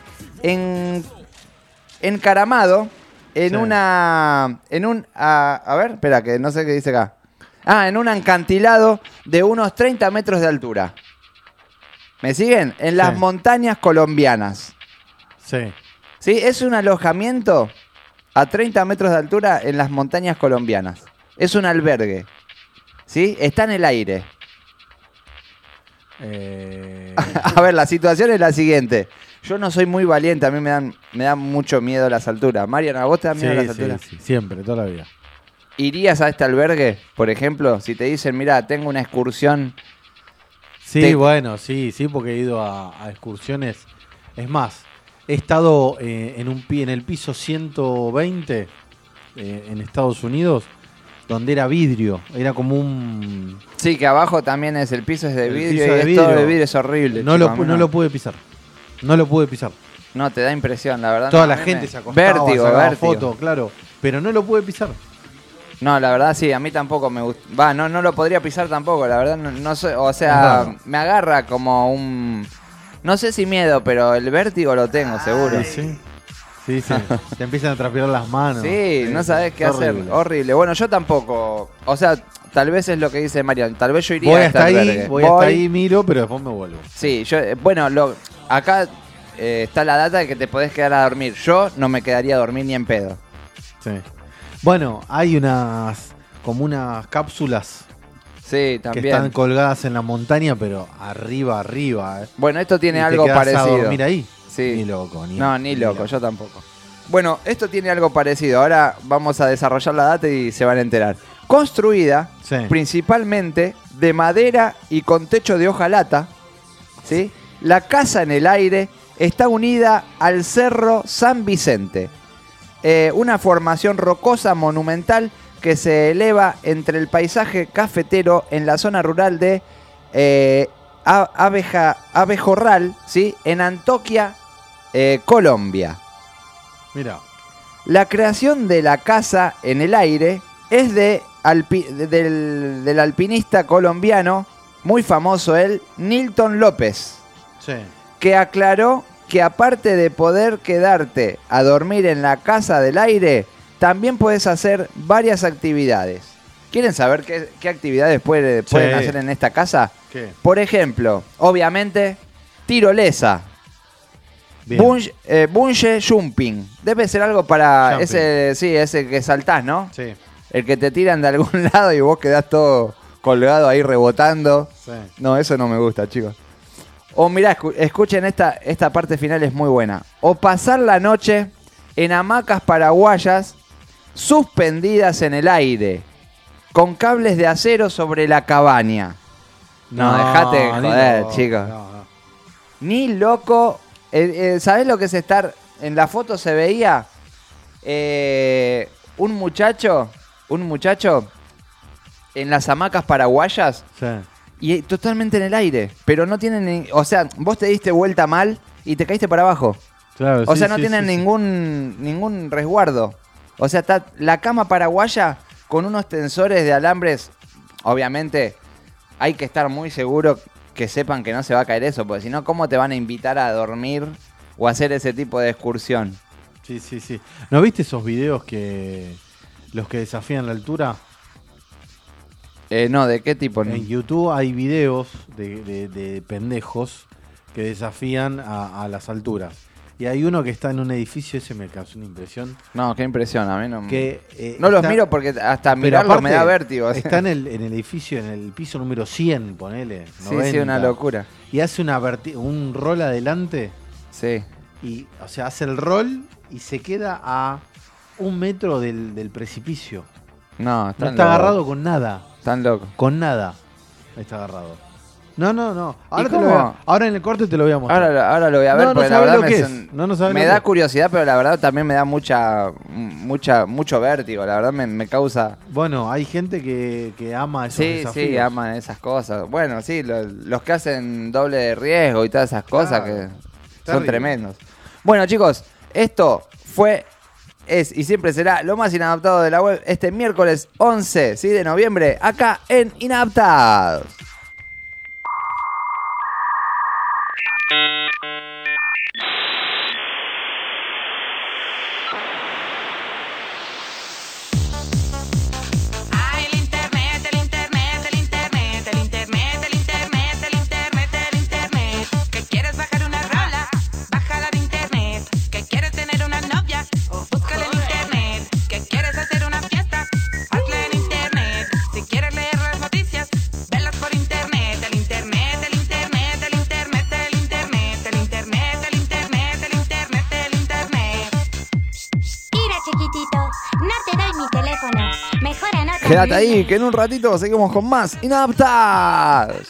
encaramado en a ver, espera, que no sé qué dice acá. En un acantilado de unos 30 metros de altura. ¿Me siguen? En las montañas colombianas. Sí. ¿Sí? Es un alojamiento a 30 metros de altura en las montañas colombianas. Es un albergue. ¿Sí? Está en el aire. A ver, la situación es la siguiente. Yo no soy muy valiente, a mí me dan mucho miedo las alturas. Mariana, ¿a vos te dan miedo las alturas? Sí, siempre, toda la vida. ¿Irías a este albergue, por ejemplo? Si te dicen, mira, tengo una excursión. Sí, bueno, sí, porque he ido a excursiones. Es más, he estado en el piso 120 en Estados Unidos, donde era vidrio, era como un... Sí, que abajo también el piso es de vidrio piso y de es todo vidrio. de vidrio, es horrible. No lo pude pisar. No, te da impresión, la verdad. Toda no, la gente se acostaba, Vértigo. sacaba fotos, claro, pero no lo pude pisar. No, la verdad sí, a mí tampoco me gusta. No lo podría pisar tampoco, la verdad no sé, o sea, me agarra como un... No sé si miedo, pero el vértigo lo tengo, seguro. Sí, te empiezan a transpirar las manos. Sí, no sabes qué hacer, horrible. Bueno, yo tampoco, o sea, tal vez es lo que dice Marian, tal vez yo iría hasta ahí, miro, pero después me vuelvo. Sí, acá está la data de que te podés quedar a dormir. Yo no me quedaría a dormir ni en pedo. Sí. Bueno, hay como unas cápsulas sí, también. que están colgadas en la montaña, pero arriba. Bueno, esto tiene y algo te quedás parecido. A dormir ahí. Sí. Ni loco. Ni loco, yo tampoco. Bueno, esto tiene algo parecido. Ahora vamos a desarrollar la data y se van a enterar. Construida principalmente de madera y con techo de hojalata, ¿sí? La casa en el aire está unida al Cerro San Vicente. Una formación rocosa monumental que se eleva entre el paisaje cafetero en la zona rural de Abejorral, ¿sí? En Antioquia, Colombia. Mira. La creación de la casa en el aire es del alpinista colombiano, muy famoso él, Nilton López, que aclaró que aparte de poder quedarte a dormir en la casa del aire, también puedes hacer varias actividades. ¿Quieren saber qué actividades pueden hacer en esta casa? ¿Qué? Por ejemplo, obviamente, tirolesa. Bungee jumping. Debe ser algo para ese que saltás, ¿no? Sí. El que te tiran de algún lado y vos quedás todo colgado ahí rebotando. Sí. No, eso no me gusta, chicos. O mirá, escuchen esta parte final, es muy buena. O pasar la noche en hamacas paraguayas suspendidas en el aire, con cables de acero sobre la cabaña. No, dejate de joder, chicos. Ni loco. ¿Sabés lo que es estar? En la foto se veía un muchacho en las hamacas paraguayas. Sí. Y totalmente en el aire, pero no tienen... O sea, vos te diste vuelta mal y te caíste para abajo. Claro, o sea, no tienen ningún resguardo. O sea, está la cama paraguaya con unos tensores de alambres. Obviamente, hay que estar muy seguro que sepan que no se va a caer eso, porque si no, ¿cómo te van a invitar a dormir o a hacer ese tipo de excursión? Sí. ¿No viste esos videos los que desafían la altura? No, ¿de qué tipo? En YouTube hay videos de pendejos que desafían a las alturas. Y hay uno que está en un edificio, ese me causó una impresión. No, qué impresión, a mí no. No los miro porque hasta mirarlo me da vértigo. Está en el edificio, en el piso número 100, ponele. 90, sí, una locura. Y hace un rol adelante. Sí. Y, o sea, hace el rol y se queda a 1 metro del precipicio. No está agarrado con nada. Tan loco. Con nada está agarrado. No. Ahora en el corte te lo voy a mostrar. Ahora lo voy a ver porque la verdad me da curiosidad, pero la verdad también me da mucho vértigo. La verdad me causa... Bueno, hay gente que ama esos desafíos. Sí, aman esas cosas. Bueno, sí, los que hacen doble de riesgo y todas esas cosas que son tremendos. Bueno, chicos, esto es y siempre será lo más inadaptado de la web este miércoles 11 de noviembre, acá en Inadaptados. Velas por internet, el internet, el internet, el internet, el internet, el internet. Quédate ahí, que en un ratito seguimos con más Inadaptados.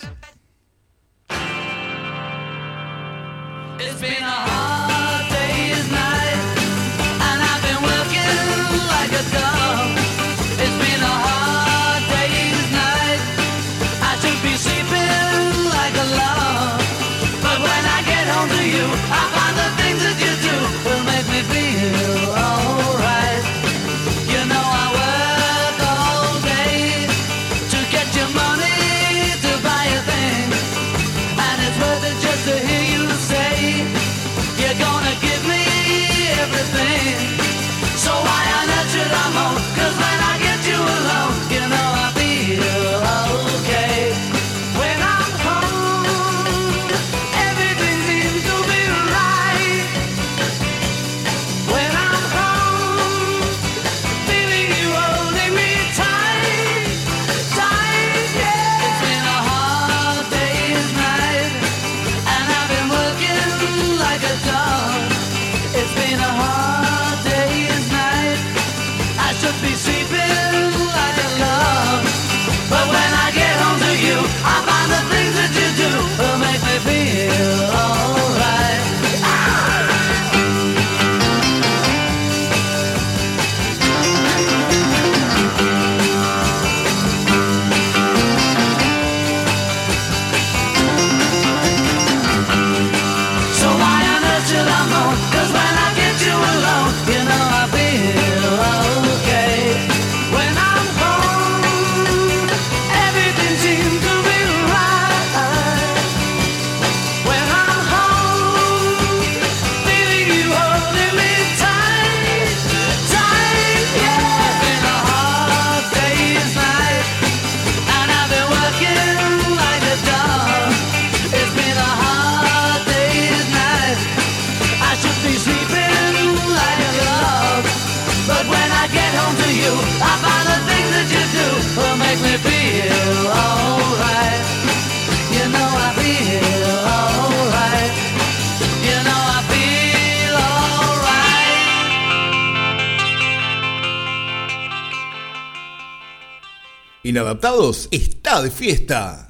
It's been a hard day's night, and I've been working like a dog. It's been a hard day's night, I should be sleeping like a log. But when I get home to you, I find the things that you do will make me feel alright. You know I work all day to get your money to buy a thing, and it's worth it just to hear you say you're gonna give me everything. So why on earth should I moan? 'Cause when I get you alone, you know I feel okay. When I'm home, everything seems to be right. When I'm home, feeling you holding me tight, tight, yeah. It's been a hard day's night, and I've been working like a dog. It's been a hard day's night, I should be sleeping like a log. But when I get home to you, I find the things that you do will make me feel alright. So why on earth should I moan? 'Cause when I get you alone, you know I feel okay. When I'm home, everything seems to be right. When I'm home, feeling you holding me tight, tight, yeah. It's been a hard day's night, and I've been working like a dog. It's been a hard day's night, I should be sleeping like a log. But when I get home to you, I find the things that you do will make me feel alright. You know I feel alright. You know I feel alright. Inadaptados está de fiesta.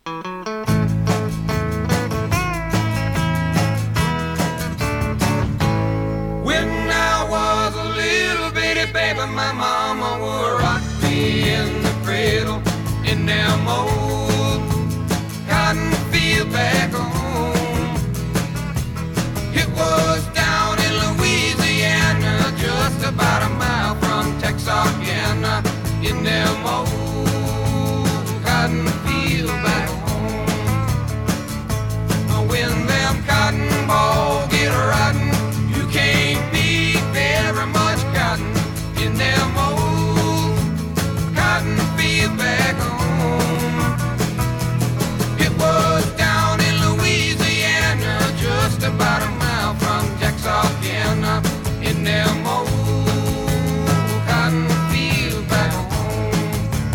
When I was a little bitty baby, my mama would rock me in the cradle in them old cotton field back home. It was down in Louisiana, just about a mile from Texarkana, in them old cotton field back home. When them cotton balls get rotten, you can't be very much cotton in them old cotton field back home. It was down in Louisiana, just about a mile from Texarkana, in them old cotton field back home.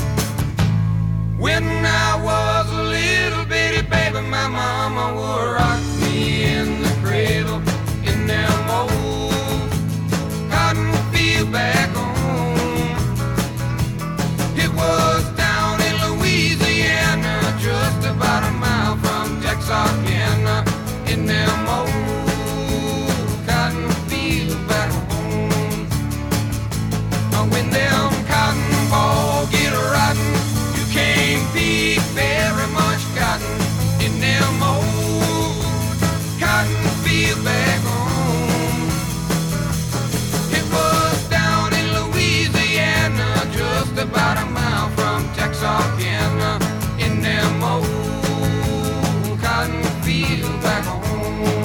When I was a little bitty baby, my mama would rock me in the cradle in them old cotton field back home. It was down in Louisiana, just about a mile from Texarkana, in them old cotton field back home. When them cotton balls get rotten, you can't pick very much cotton in them old cotton field back home. It was down in Louisiana, just about a mile from Texarkana, in them old cotton field back home.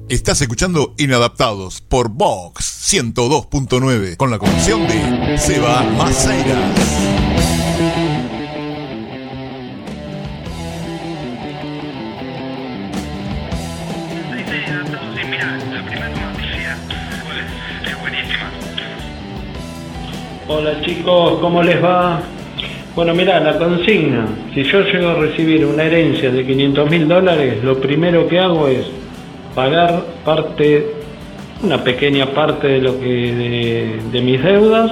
Estás escuchando Inadaptados por Vox 102.9 con la conducción de Seba Maceiras. Hola chicos, ¿cómo les va? Bueno, mirá, la consigna. Si yo llego a recibir una herencia de $500.000, lo primero que hago es pagar una pequeña parte de lo que de mis deudas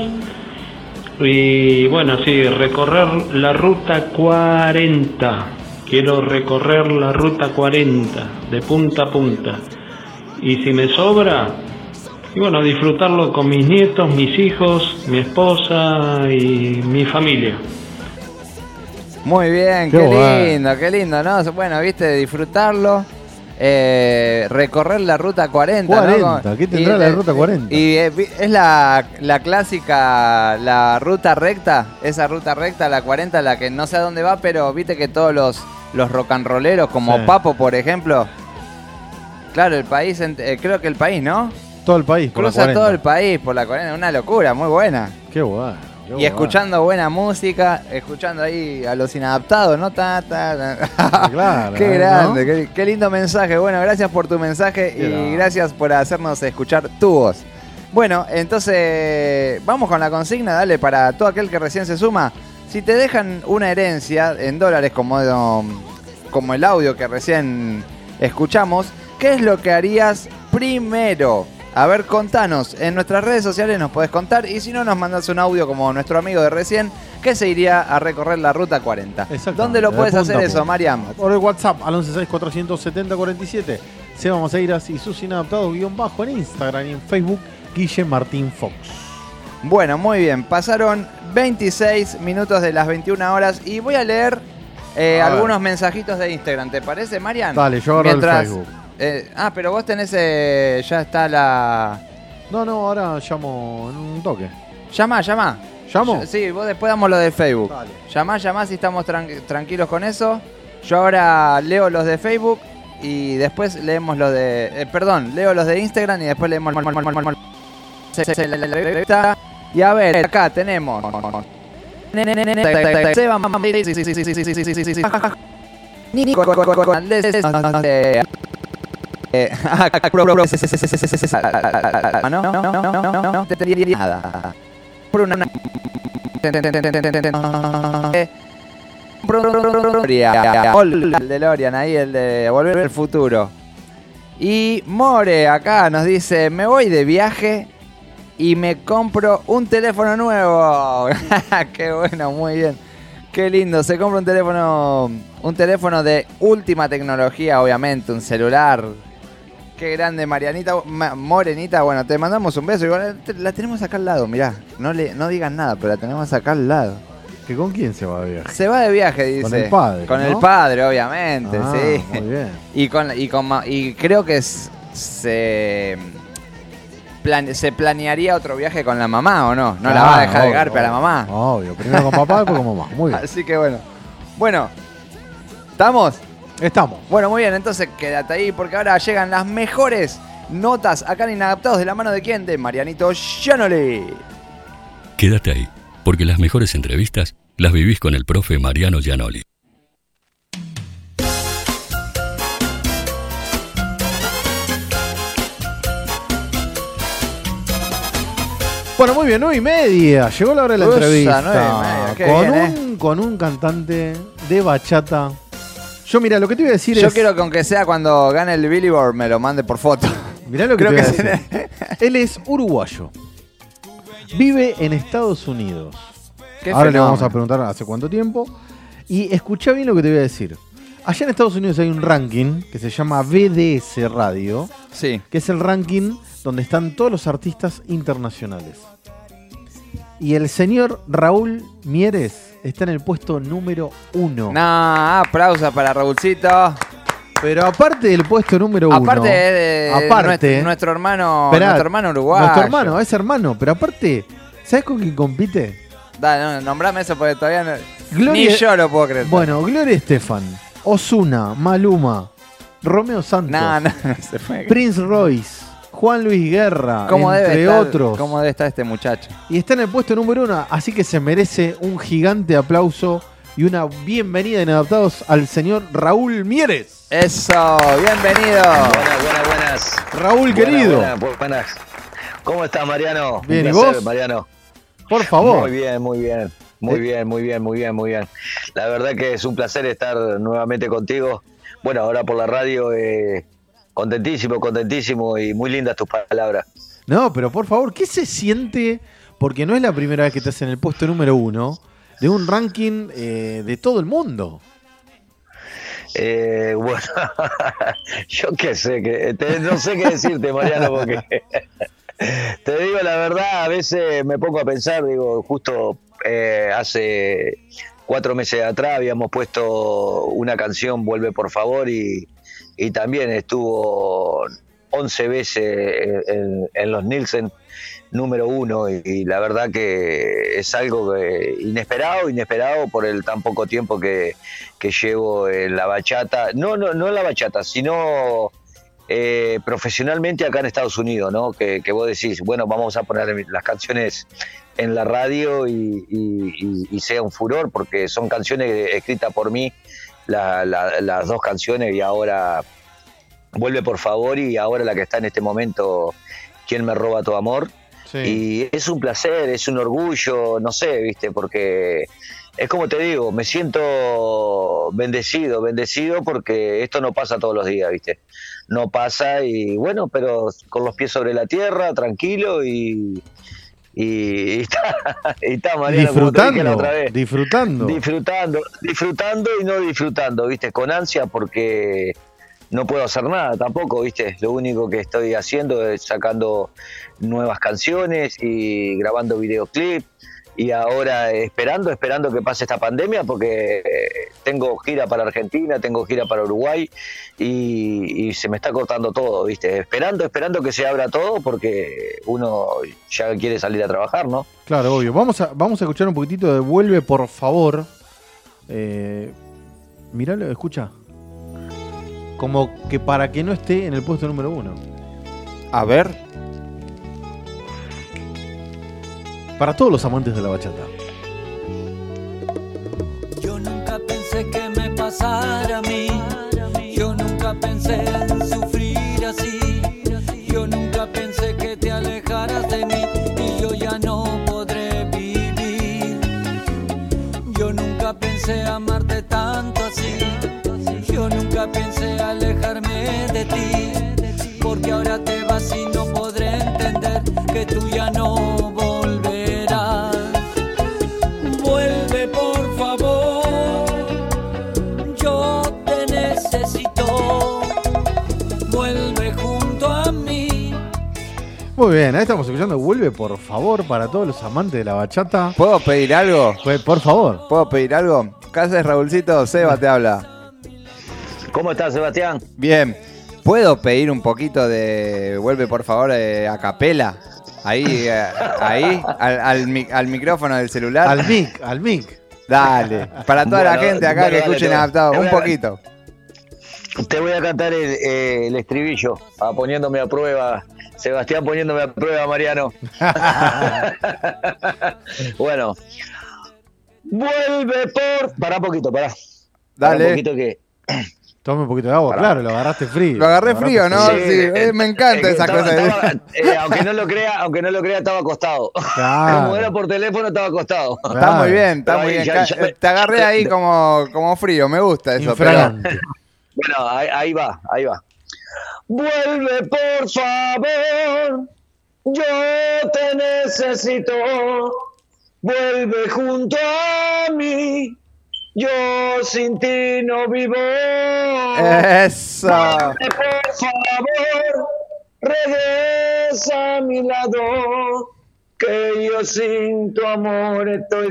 y bueno, sí, recorrer la ruta 40. Quiero recorrer la ruta 40 de punta a punta. Y si me sobra, y bueno, disfrutarlo con mis nietos, mis hijos, mi esposa y mi familia. Muy bien, qué lindo, ¿no? Bueno, viste, disfrutarlo, recorrer la ruta 40, ¿no? ¿Qué tendrá la ruta 40? Y es la clásica, la ruta recta, esa ruta recta, la 40, la que no sé a dónde va, pero viste que todos los rock and rolleros, como sí. Papo, por ejemplo, claro, el país, creo que el país, ¿no? Todo el país, por cruza la 40. todo el país por la 40, una locura, muy buena. Qué bueno. Y escuchando buena música, escuchando ahí a los inadaptados, ¿no? Claro, qué grande, ¿no? qué lindo mensaje. Bueno, gracias por tu mensaje y gracias por hacernos escuchar tu voz. Bueno, entonces vamos con la consigna, dale, para todo aquel que recién se suma. Si te dejan una herencia en dólares como el audio que recién escuchamos, ¿qué es lo que harías primero? A ver, contanos. En nuestras redes sociales nos podés contar. Y si no, nos mandás un audio como nuestro amigo de recién, que se iría a recorrer la ruta 40. ¿Dónde lo puedes hacer eso, Mariam? Por el WhatsApp, al 116-470-47. Seba Maceiras y sus inadaptados _ en Instagram y en Facebook, Guille Martín Fox. Bueno, muy bien. Pasaron 26 minutos de las 21 horas. Y voy a leer algunos mensajitos de Instagram. ¿Te parece, Mariam? Dale, yo agarro el Facebook. Pero vos tenés, ya está la... No, ahora llamo en un toque. Llama. ¿Llamo? Sí, vos después damos lo de Facebook. Dale. Llamá si estamos tranquilos con eso. Yo ahora leo los de Facebook y después leemos los de... leo los de Instagram y después leemos... Y a ver, acá tenemos... No te diría nada. Por una el de Lorian ahí, el de Volver al Futuro. Y More acá nos dice: me voy de viaje y me compro un teléfono nuevo. Qué bueno, muy bien. Qué lindo, se compra un teléfono de última tecnología, obviamente, un celular. Qué grande, Marianita, Morenita. Bueno, te mandamos un beso. Igual la tenemos acá al lado, mirá. No digan nada, pero la tenemos acá al lado. ¿Que con quién se va de viaje? Se va de viaje, dice. Con el padre. Con ¿no? el padre, obviamente, sí. Muy bien. Y creo que se planearía otro viaje con la mamá, ¿o no? No la va a dejar de garpe a la mamá. Obvio, primero con papá, después con mamá. Muy bien. Así que bueno. Bueno, ¿estamos? Estamos. Bueno, muy bien, entonces quédate ahí porque ahora llegan las mejores notas acá en Inadaptados, de la mano de quién, de Marianito Gianoli. Quédate ahí, porque las mejores entrevistas las vivís con el profe Mariano Gianoli. Bueno, muy bien, 9:30. Llegó la hora de la entrevista. 9:30. Con un cantante de bachata. Yo, mira, lo que te iba a decir Yo quiero que aunque sea cuando gane el Billboard me lo mande por foto. Mirá lo que te voy a decir. Él es uruguayo. Vive en Estados Unidos. Ahora le vamos a preguntar hace cuánto tiempo. Y escuchá bien lo que te voy a decir. Allá en Estados Unidos hay un ranking que se llama BDS Radio. Sí. Que es el ranking donde están todos los artistas internacionales. Y el señor Raúl Mieres está en el puesto número 1. Aplausos para Raúlcito. Pero aparte del puesto número 1. Aparte de nuestro hermano uruguayo. Nuestro hermano, es hermano. Pero aparte, ¿sabes con quién compite? Dale, nombrame eso porque todavía Gloria, ni yo lo puedo creer. Bueno, Gloria Estefan, Ozuna, Maluma, Romeo Santos, No, se fue. Prince Royce, Juan Luis Guerra, ¿Cómo entre otros. ¿Cómo debe estar este muchacho? Y está en el puesto número 1, así que se merece un gigante aplauso y una bienvenida en Adaptados al señor Raúl Mieres. Eso, bienvenido. Buenas. Raúl, querido. Buenas. ¿Cómo estás, Mariano? Bien, Un ¿y placer, vos? Mariano. Por favor. Muy bien. Muy bien. La verdad que es un placer estar nuevamente contigo. Bueno, ahora por la radio, contentísimo y muy lindas tus palabras. No, pero por favor, ¿qué se siente? Porque no es la primera vez que estás en el puesto número 1 de un ranking de todo el mundo. Bueno, yo qué sé, no sé qué decirte, Mariano, porque te digo la verdad, a veces me pongo a pensar, digo, justo hace 4 meses atrás habíamos puesto una canción, Vuelve por favor, y también estuvo 11 veces en los Nielsen número 1, y la verdad que es algo inesperado por el tan poco tiempo que llevo en la bachata, no en la bachata, sino profesionalmente acá en Estados Unidos, ¿no? Que vos decís, bueno, vamos a poner las canciones en la radio y sea un furor, porque son canciones escritas por mí, las 2 canciones, y ahora Vuelve por favor, y ahora la que está en este momento, ¿Quién me roba tu amor? Sí. Y es un placer, es un orgullo, no sé, viste, porque es como te digo, me siento bendecido porque esto no pasa todos los días, viste, no pasa, y bueno, pero con los pies sobre la tierra, tranquilo y está Mariano, disfrutando y no disfrutando, viste, con ansia, porque no puedo hacer nada tampoco, viste, lo único que estoy haciendo es sacando nuevas canciones y grabando videoclips, y ahora esperando que pase esta pandemia, porque tengo gira para Argentina, tengo gira para Uruguay, y se me está cortando todo, viste, esperando que se abra todo, porque uno ya quiere salir a trabajar, ¿no? Claro, obvio. Vamos a escuchar un poquitito de Vuelve por favor. Míralo, escucha. Como que para que no esté en el puesto número 1. A ver. Para todos los amantes de la bachata. Yo nunca pensé que me pasara a mí. Yo nunca pensé en sufrir así. Yo nunca pensé que te alejaras de mí y yo ya no podré vivir. Yo nunca pensé amarte tanto así. Yo nunca pensé alejarme de ti, porque ahora te vas y no podré entender que tú ya no volverás. Vuelve por favor, yo te necesito. Vuelve junto a mí. Muy bien, ahí estamos escuchando Vuelve por favor para todos los amantes de la bachata. ¿Puedo pedir algo? Por favor. ¿Puedo pedir algo? ¿Qué haces, Raúlcito? Seba te habla. ¿Cómo estás, Sebastián? Bien. ¿Puedo pedir un poquito de Vuelve por favor a capela? Ahí, al micrófono del celular. Al mic. Dale. Para toda la gente acá que escuchen Adaptado, un poquito. Te voy a cantar el estribillo, poniéndome a prueba. Sebastián poniéndome a prueba, Mariano. Bueno. Vuelve por... Pará un poquito, pará. Dale. Pará un poquito que... Tome un poquito de agua, claro, lo agarraste frío. Lo agarré frío, ¿no? Sí, me encanta esa cosa. Aunque no lo crea, estaba acostado. Claro. Como era por teléfono, estaba acostado. Claro. Está muy bien. Te agarré ahí como frío, me gusta eso. Pero... Bueno, ahí va. Vuelve por favor, yo te necesito. Vuelve junto a mí. Yo sin ti no vivo. Eso. Por favor, regresa a mi lado, que yo sin tu amor estoy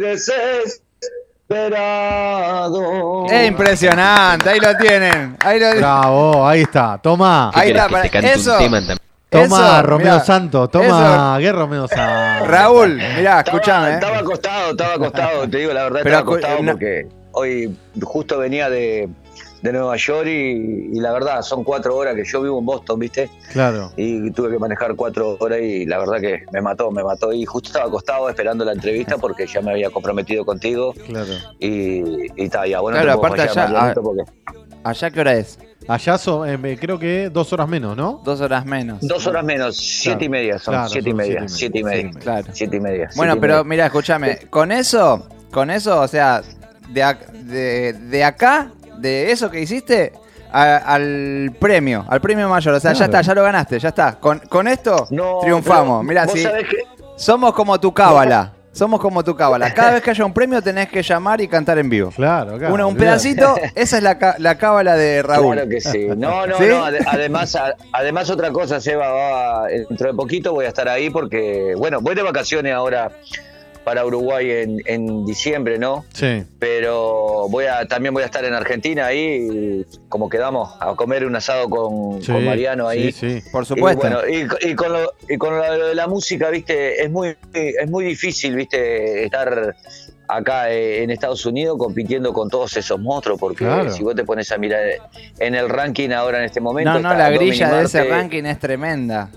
desesperado. Es impresionante, ahí lo tienen. Bravo, ahí está, toma. Ahí está, eso. Toma, Romeo Santo, toma, ¿qué Romeo Santo? Raúl, mirá, escuchame. Estaba acostado, te digo la verdad, estaba acostado porque hoy justo venía de de Nueva York y la verdad, son 4 horas que yo vivo en Boston, ¿viste? Claro. Y tuve que manejar 4 horas y la verdad que me mató. Y justo estaba acostado esperando la entrevista porque ya me había comprometido contigo. Claro. Y está, ya, bueno, Claro, no te puedo aparte fallar, allá, Marianito, porque... ¿allá qué hora es? Allá creo que 2 horas menos, ¿no? 2 horas menos. 2 horas menos, 7 y media son, Claro, 7 y son media, 7 7 y media. Claro. 7 y media. Bueno, 7 y pero media. mira, escúchame, con eso, o sea, de acá, de eso que hiciste, al premio mayor, o sea, ya Claro. está, ya lo ganaste, ya está. Con esto No, triunfamos. pero Mirá, vos sí, sabés que... somos como tu cábala. Somos como tu cábala. Cada vez que haya un premio tenés que llamar y cantar en vivo. Claro, claro. Un pedacito, esa es la cábala de Raúl. Claro que sí. No, ¿Sí? no. Además otra cosa, Seba, dentro de poquito voy a estar ahí porque, bueno, voy de vacaciones ahora para Uruguay en diciembre, ¿no? Sí. Pero también voy a estar en Argentina ahí, como quedamos, a comer un asado con Mariano ahí. Sí, sí. Por supuesto. Y con lo de la música, viste, es muy difícil, viste, estar acá en Estados Unidos compitiendo con todos esos monstruos, porque Claro. si vos te pones a mirar en el ranking ahora en este momento... No, está la Dominic grilla de ese Marte. ranking es tremenda.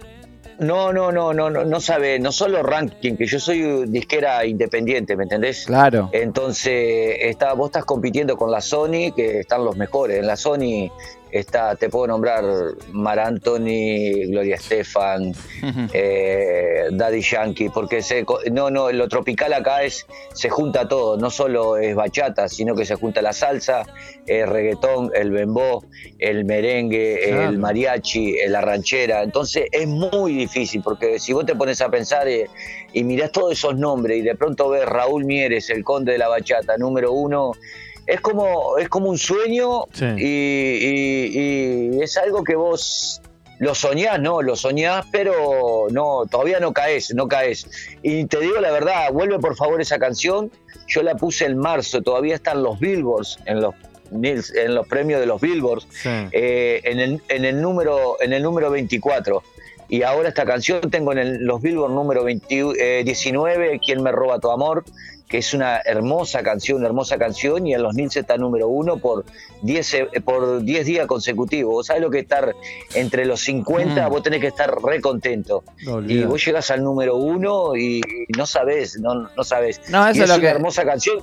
No sabe, no solo ranking, que yo soy disquera independiente, ¿me entendés? Claro. Entonces, vos estás compitiendo con la Sony, que están los mejores. En la Sony te puedo nombrar Mar Anthony, Gloria Estefan, Daddy Yankee, porque lo tropical acá se junta todo, no solo es bachata, sino que se junta la salsa, el reggaetón, el bembó, el merengue, Claro. el mariachi, la ranchera. Entonces es muy difícil, porque si vos te pones a pensar y mirás todos esos nombres y de pronto ves Raúl Mieres, el conde de la bachata, número 1, es como un sueño. Sí. y es algo que vos lo soñás, ¿no? Lo soñás, pero no, todavía no caes. Y te digo la verdad, vuelve por favor esa canción. Yo la puse en marzo, todavía están los Billboards, en los premios de los Billboards, Sí. en el número 24. Y ahora esta canción tengo en los Billboard número 19, ¿Quién me roba tu amor?, que es una hermosa canción, y en los Nielsen está número 1 por 10 días consecutivos. ¿Vos sabés lo que es estar entre los 50? Vos tenés que estar re contento. No, Y olvidate. vos llegás al número 1 y no sabés. No, eso y es lo una que... hermosa canción.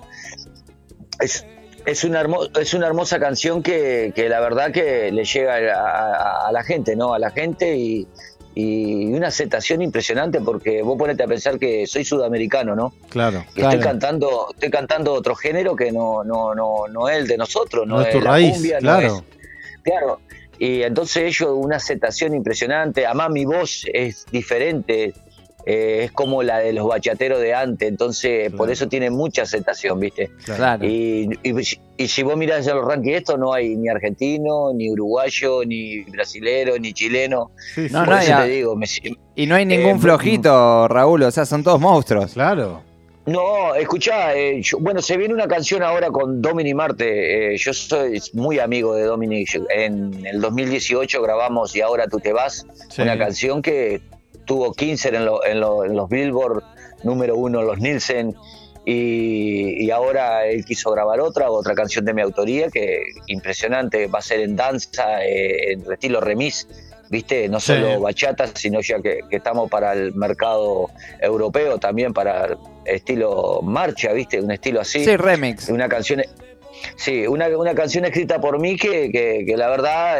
Es una hermosa canción que la verdad que le llega a la gente, ¿no? A la gente y una aceptación impresionante, porque vos ponete a pensar que soy sudamericano, ¿no? Claro. Y estoy cantando otro género que no es el de nosotros, No es tu la raíz, cumbia, claro. Claro. Y entonces ellos una aceptación impresionante. Además mi voz es diferente, es como la de los bachateros de antes, entonces por eso tiene mucha aceptación, ¿viste? Claro. Y si vos mirás ya los rankings, esto no hay ni argentino, ni uruguayo, ni brasilero, ni chileno. Sí, sí. No, Por no, eso ya. te digo, Y no hay ningún flojito, Raúl, o sea, son todos monstruos. Claro. No, escuchá, bueno, se viene una canción ahora con Dominic Marte. Yo soy muy amigo de Dominic. En el 2018 grabamos Y ahora tú te vas, Sí. una canción que tuvo 15 en los Billboard, número 1 en los Nielsen. Y ahora él quiso grabar otra canción de mi autoría, que impresionante, va a ser en danza, en estilo remix, ¿viste? No solo bachata, sino ya que estamos para el mercado europeo, también para estilo marcha, ¿viste? Un estilo así. Sí, remix. Una canción, sí, una canción escrita por mí que la verdad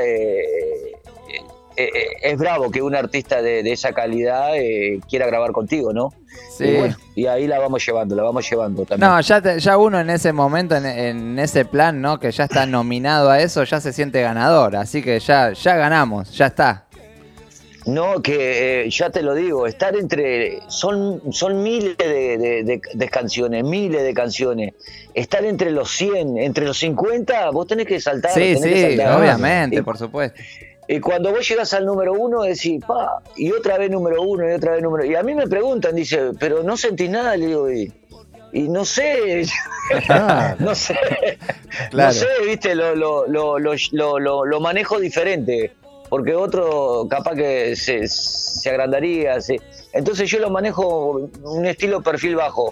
es bravo que un artista de esa calidad quiera grabar contigo, ¿no? Sí. Y bueno, y ahí la vamos llevando también. No, ya uno en ese momento, en ese plan, ¿no? Que ya está nominado a eso, ya se siente ganador. Así que ya ganamos, ya está. No, que ya te lo digo, estar son miles de canciones, estar entre los 100, entre los 50, vos tenés que saltar. Sí, tenés que saltar. obviamente, por supuesto. Y cuando vos llegás al número 1 decís, y otra vez número 1, y otra vez número 1. Y a mí me preguntan, dice, ¿pero no sentís nada? Le digo, y no sé, no sé, Claro. no sé, viste, lo manejo diferente, porque otro capaz que se agrandaría, Entonces yo lo manejo un estilo perfil bajo,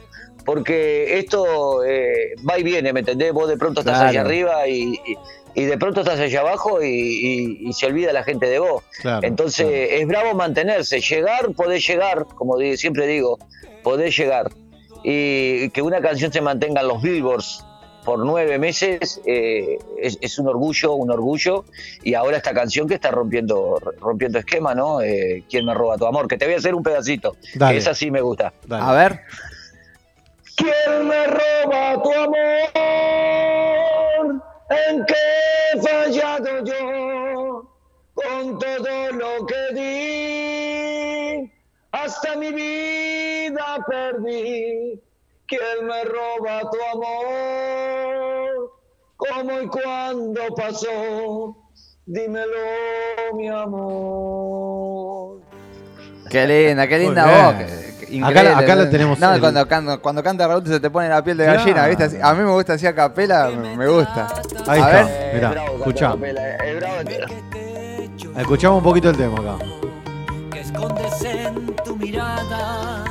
porque esto va y viene, ¿me entendés? Vos de pronto estás Claro. allá arriba y de pronto estás allá abajo y se olvida la gente de vos. Claro, Entonces es bravo mantenerse, podés llegar, como siempre digo, podés llegar. Y que una canción se mantenga en los billboards por 9 meses es un orgullo, y ahora esta canción que está rompiendo esquema, ¿no? ¿Quién me roba tu amor? Que te voy a hacer un pedacito, Dale. que esa sí me gusta. Dale. A ver. ¿Quién me roba tu amor? ¿En qué he fallado yo? Con todo lo que di, hasta mi vida perdí. ¿Quién me roba tu amor? ¿Cómo y cuándo pasó? Dímelo, mi amor. Qué linda Muy voz. bien. Increíble. Acá la tenemos. No, cuando canta Raúl se te pone la piel de gallina, Claro. ¿viste? Así- A mí me gusta así a capela, me gusta. Ahí A está. ver. Mirá, Bravo, escuchá. es bravo entero. Escuchamos un poquito el tema acá. Que escondes en tu mirada.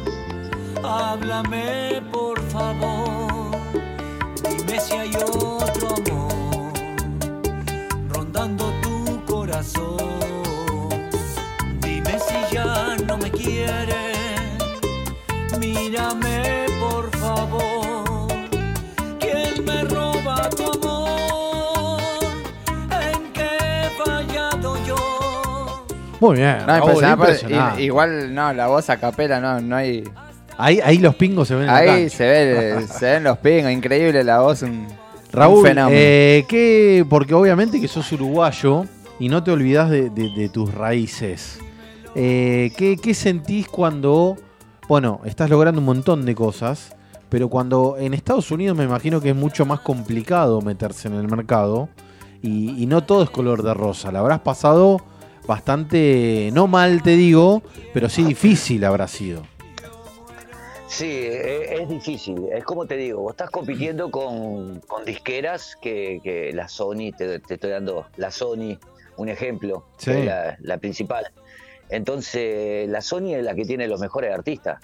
Háblame por favor. Dime si hay otro amor rondando tu corazón. Dime si ya no me quieres. Mírame por favor. ¿Quién me roba tu amor? ¿En qué he fallado yo? Muy bien. No, Raúl, impresionante. Igual, no, la voz a capela no hay. Ahí los pingos se ven en la Ahí cancha. se ven los pingos, increíble la voz, un Raúl, fenómeno. porque obviamente que sos uruguayo y no te olvidás de tus raíces. ¿Qué sentís cuando, bueno, estás logrando un montón de cosas, pero cuando en Estados Unidos me imagino que es mucho más complicado meterse en el mercado y no todo es color de rosa? La habrás pasado bastante, no mal te digo, pero sí difícil habrá sido. Sí, es difícil. Es como te digo, vos estás compitiendo con disqueras que la Sony, te estoy dando la Sony, un ejemplo, Sí. que es la principal. Entonces, la Sony es la que tiene los mejores artistas.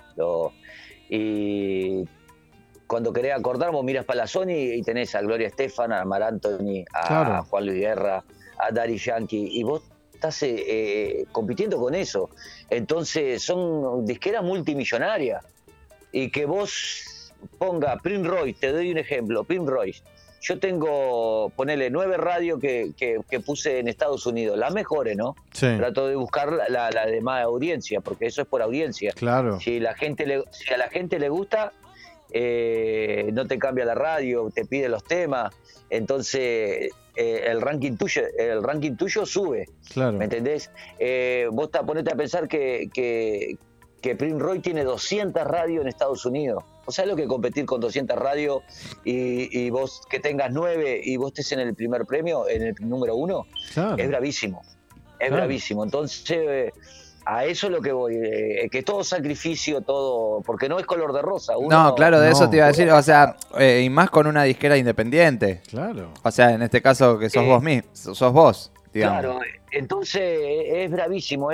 Y cuando querés acordar, vos miras para la Sony y tenés a Gloria Estefan, a Mar Anthony, a Claro. Juan Luis Guerra, a Daddy Yankee, y vos estás compitiendo con eso. Entonces, son disqueras multimillonarias. Y que vos ponga Prince Royce, te doy un ejemplo, Prince Royce. Yo tengo, ponele 9 radios que puse en Estados Unidos, las mejores, ¿no? Sí. Trato de buscar la de más audiencia, porque eso es por audiencia. Claro. Si a la gente le gusta, no te cambia la radio, te pide los temas, entonces el ranking tuyo sube. Claro. ¿Me entendés? Vos ponete a pensar que Prince Royce tiene 200 radios en Estados Unidos. ¿O sea lo que competir con 200 radios y vos que tengas 9 y vos estés en el primer premio, en el número 1? Claro. Es bravísimo. Es Claro. bravísimo. Entonces, a eso es lo que voy. Que todo sacrificio, todo. Porque no es color de rosa. No, claro, de eso te iba a decir. O sea, y más con una disquera independiente. Claro. O sea, en este caso que sos vos, digamos. Claro, entonces es bravísimo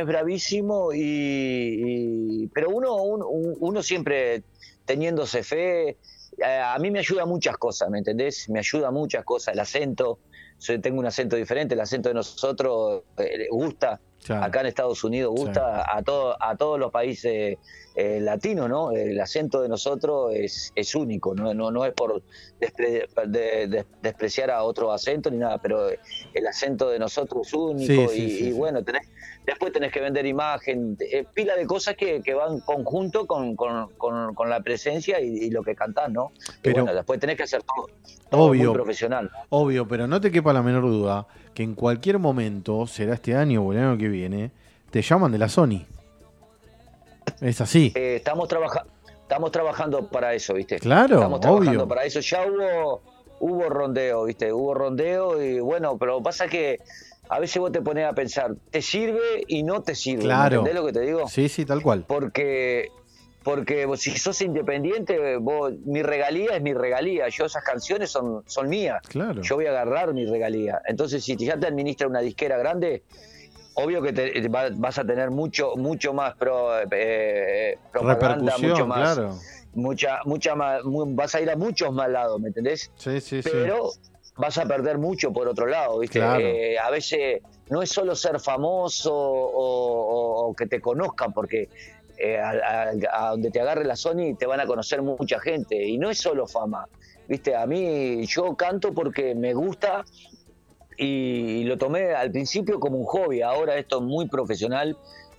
pero uno siempre teniéndose fe, a mí me ayuda muchas cosas, ¿me entendés? Me ayuda muchas cosas, el acento, tengo un acento diferente, el acento de nosotros gusta, Claro. acá en Estados Unidos gusta, a todos los países latinos, ¿no? El acento de nosotros es único, no es por despreciar a otro acento ni nada, pero el acento de nosotros es único. Sí. Bueno, después tenés que vender imagen, pila de cosas que van conjunto con la presencia y lo que cantás, ¿no? Que Pero- bueno, después tenés que hacer todo muy Obvio. profesional. Obvio, pero no te quepa la menor duda que en cualquier momento, será este año o el año que viene, te llaman de la Sony. Es así. Estamos trabajando para eso, ¿viste? Claro, Estamos trabajando obvio. para eso. Ya hubo rondeo, ¿viste? Hubo rondeo y bueno, pero pasa que a veces vos te pones a pensar, ¿te sirve y no te sirve? Claro. ¿Entendés lo que te digo? Sí, tal cual. Porque vos, si sos independiente, mi regalía es mi regalía. Esas canciones son mías. Claro. Yo voy a agarrar mi regalía. Entonces, si ya te administra una disquera grande, obvio que vas a tener mucho más propaganda, Repercusión, mucho más. claro. vas a ir a muchos más lados, ¿me entendés? Sí. Pero vas a perder mucho por otro lado, ¿viste? Claro. A veces no es solo ser famoso o que te conozcan, porque a donde te agarre la Sony te van a conocer mucha gente, y no es solo fama, ¿viste? A mí, yo canto porque me gusta y lo tomé al principio como un hobby. Ahora esto es muy profesional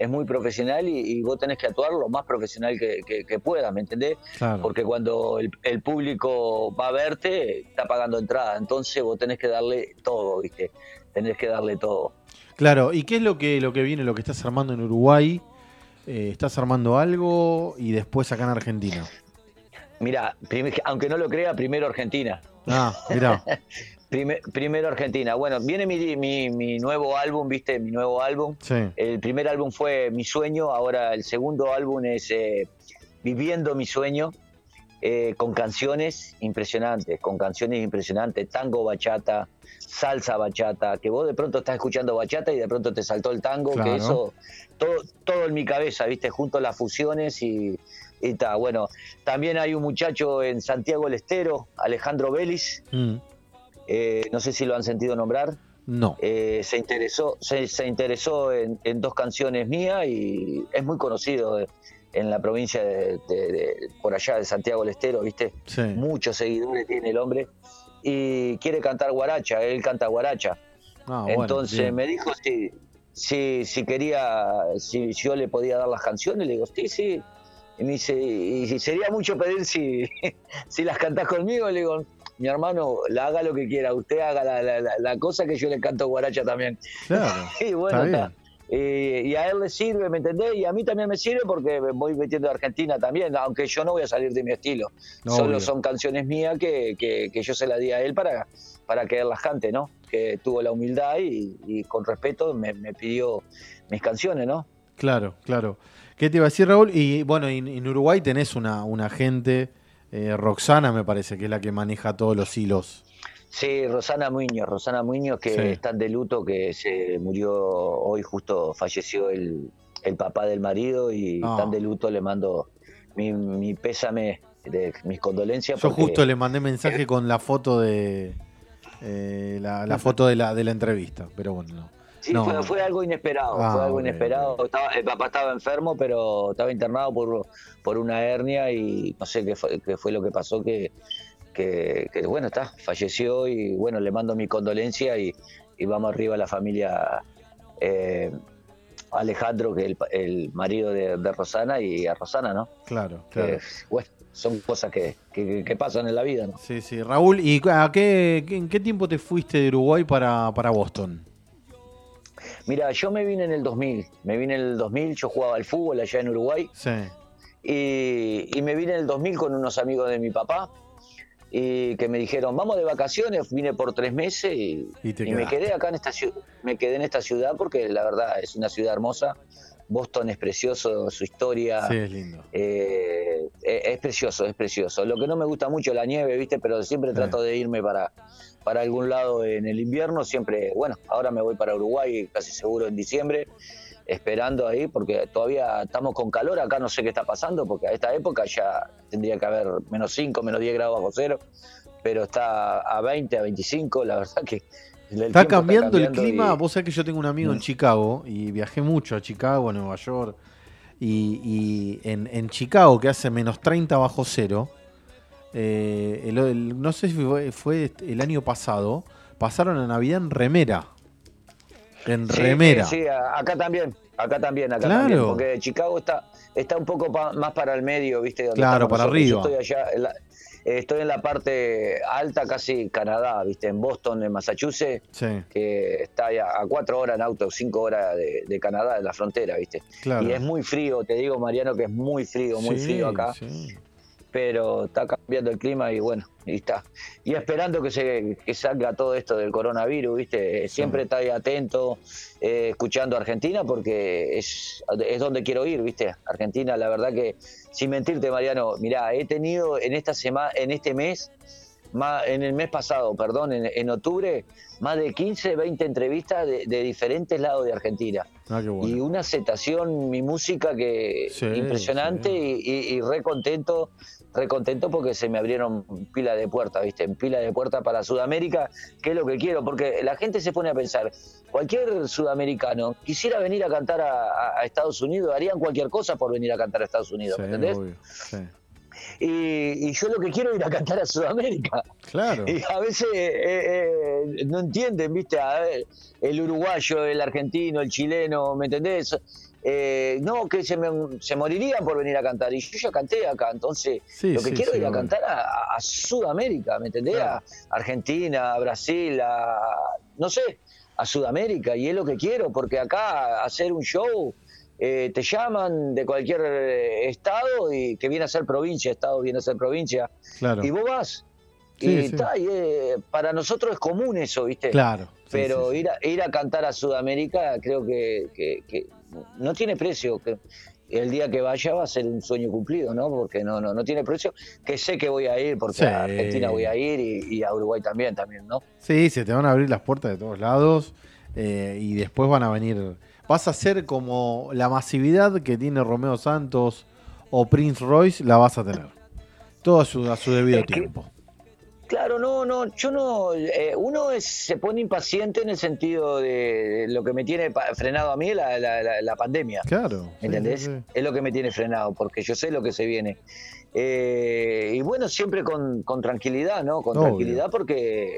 y vos tenés que actuar lo más profesional que puedas, ¿me entendés? Claro. Porque cuando el público va a verte, está pagando entrada, entonces vos tenés que darle todo, ¿viste? Tenés que darle todo. Claro, ¿y qué es lo que viene, lo que estás armando en Uruguay? ¿Estás armando algo y después acá en Argentina? Mirá, aunque no lo crea, primero Argentina. Ah, mirá. Primero Argentina. Bueno, viene mi nuevo álbum, ¿viste? Mi nuevo álbum. Sí. El primer álbum fue Mi Sueño, ahora el segundo álbum es Viviendo Mi Sueño, con canciones impresionantes, tango, bachata, salsa bachata, que vos de pronto estás escuchando bachata y de pronto te saltó el tango, Claro. que eso, todo en mi cabeza, ¿viste? Junto las fusiones y está. Bueno, también hay un muchacho en Santiago del Estero, Alejandro Vélez. No sé si lo han sentido nombrar. No. Se interesó en 2 canciones mías y es muy conocido en la provincia por allá de Santiago del Estero, ¿viste? Sí. Muchos seguidores tiene el hombre y quiere cantar guaracha, él canta guaracha. Ah, bueno, Entonces bien. me dijo si quería, si yo le podía dar las canciones, le digo, sí. Y me dice, y sería mucho pedir si las cantás conmigo, le digo, mi hermano, haga lo que quiera, usted haga la cosa que yo le canto guaracha también. Claro. Y bueno, está está. Y a él le sirve, ¿me entendés? Y a mí también me sirve porque me voy metiendo a Argentina también, aunque yo no voy a salir de mi estilo. Obvio. Solo son canciones mías que yo se las di a él para que él las cante, ¿no? Que tuvo la humildad y con respeto me pidió mis canciones, ¿no? Claro. ¿Qué te iba a decir, Raúl? Y bueno, en Uruguay tenés una agente, Roxana me parece, que es la que maneja todos los hilos. Sí, Rosana Muñoz, que Sí. están de luto, que se murió hoy, justo falleció el papá del marido y Ah. están de luto. Le mando mi pésame, mis condolencias. Yo porque- justo le mandé mensaje con la foto de la foto de la entrevista, pero bueno, no. Sí, No. fue algo inesperado, Ah, ok, el papá estaba enfermo, pero estaba internado por una hernia y no sé qué fue lo que pasó, que bueno, falleció y bueno, le mando mi condolencia y vamos arriba a la familia Alejandro, que es el marido de Rosana, y a Rosana, ¿no? Claro. Bueno, son cosas que pasan en la vida, ¿no? Sí. Raúl, ¿y en qué tiempo te fuiste de Uruguay para Boston? Mira, yo me vine en el 2000, yo jugaba al fútbol allá en Uruguay. Sí. Y me vine en el 2000 con unos amigos de mi papá y que me dijeron, vamos de vacaciones. Vine por 3 meses y me quedaste. quedé acá en esta ciudad. Me quedé en esta ciudad porque la verdad es una ciudad hermosa. Boston es precioso, su historia. Sí, es lindo. Es precioso. Lo que no me gusta mucho es la nieve, ¿viste? Pero siempre trato de irme para algún lado en el invierno. Siempre, bueno, ahora me voy para Uruguay, casi seguro en diciembre, esperando ahí, porque todavía estamos con calor. Acá no sé qué está pasando, porque a esta época ya tendría que haber -5, -10 grados bajo cero, pero está a 20, a 25, la verdad que Está cambiando el clima. y- Vos sabés que yo tengo un amigo en Chicago y viajé mucho a Chicago, a Nueva York. Y en Chicago, que hace -30 bajo cero, no sé si fue el año pasado, pasaron la Navidad en remera. Sí, acá también, Claro. porque Chicago está un poco más para el medio, ¿viste? Donde Claro, estamos para nosotros. Yo arriba. estoy allá, estoy en la parte alta, casi Canadá, ¿viste? En Boston, en Massachusetts, Sí. que está a 4 horas en auto, 5 horas de Canadá, de la frontera, ¿viste? Claro. Y es muy frío, te digo, Mariano, que es muy frío acá. Sí. Pero está cambiando el clima y bueno, y está. Y esperando que salga todo esto del coronavirus, ¿viste? Siempre está ahí atento, escuchando a Argentina, porque es donde quiero ir, ¿viste? Argentina, la verdad que, sin mentirte, Mariano, mirá, he tenido en este mes en el mes pasado, perdón, en octubre, más de 15, 20 entrevistas de diferentes lados de Argentina. Ah, qué bueno. Y una aceptación, mi música que Sí, impresionante y re contento porque se me abrieron pila de puertas, ¿viste? Pila de puertas para Sudamérica, que es lo que quiero, porque la gente se pone a pensar, cualquier sudamericano quisiera venir a cantar a Estados Unidos, harían cualquier cosa por venir a cantar a Estados Unidos, Sí, ¿me entendés? obvio, sí. Y yo lo que quiero es ir a cantar a Sudamérica. Claro. Y a veces no entienden, ¿viste? A ver, el uruguayo, el argentino, el chileno, ¿me entendés? No, que se morirían por venir a cantar. Y yo ya canté acá, entonces Sí, lo que sí, quiero sí, es ir a obvio. cantar a Sudamérica, ¿me entendés? Claro. A Argentina, a Brasil, no sé, a Sudamérica. Y es lo que quiero, porque acá hacer un show... te llaman de cualquier estado y que viene a ser provincia, estado viene a ser provincia, Claro. y vos vas. Sí, Y, sí. para nosotros es común eso, ¿viste? Claro. Sí, Pero sí, sí. Ir a cantar a Sudamérica creo que no tiene precio. Que el día que vaya va a ser un sueño cumplido, ¿no? Porque no tiene precio. Que sé que voy a ir, porque Sí. a Argentina voy a ir y a Uruguay también, ¿no? Sí, se te van a abrir las puertas de todos lados y después van a venir. Vas a ser como la masividad que tiene Romeo Santos o Prince Royce, la vas a tener. Todo a su debido tiempo. Claro, yo no. Uno se pone impaciente en el sentido de lo que me tiene frenado a mí la pandemia. Claro. ¿Me entendés? Sí, sí. Es lo que me tiene frenado, porque yo sé lo que se viene. Y bueno, siempre con tranquilidad, ¿no? Con Obvio. tranquilidad, porque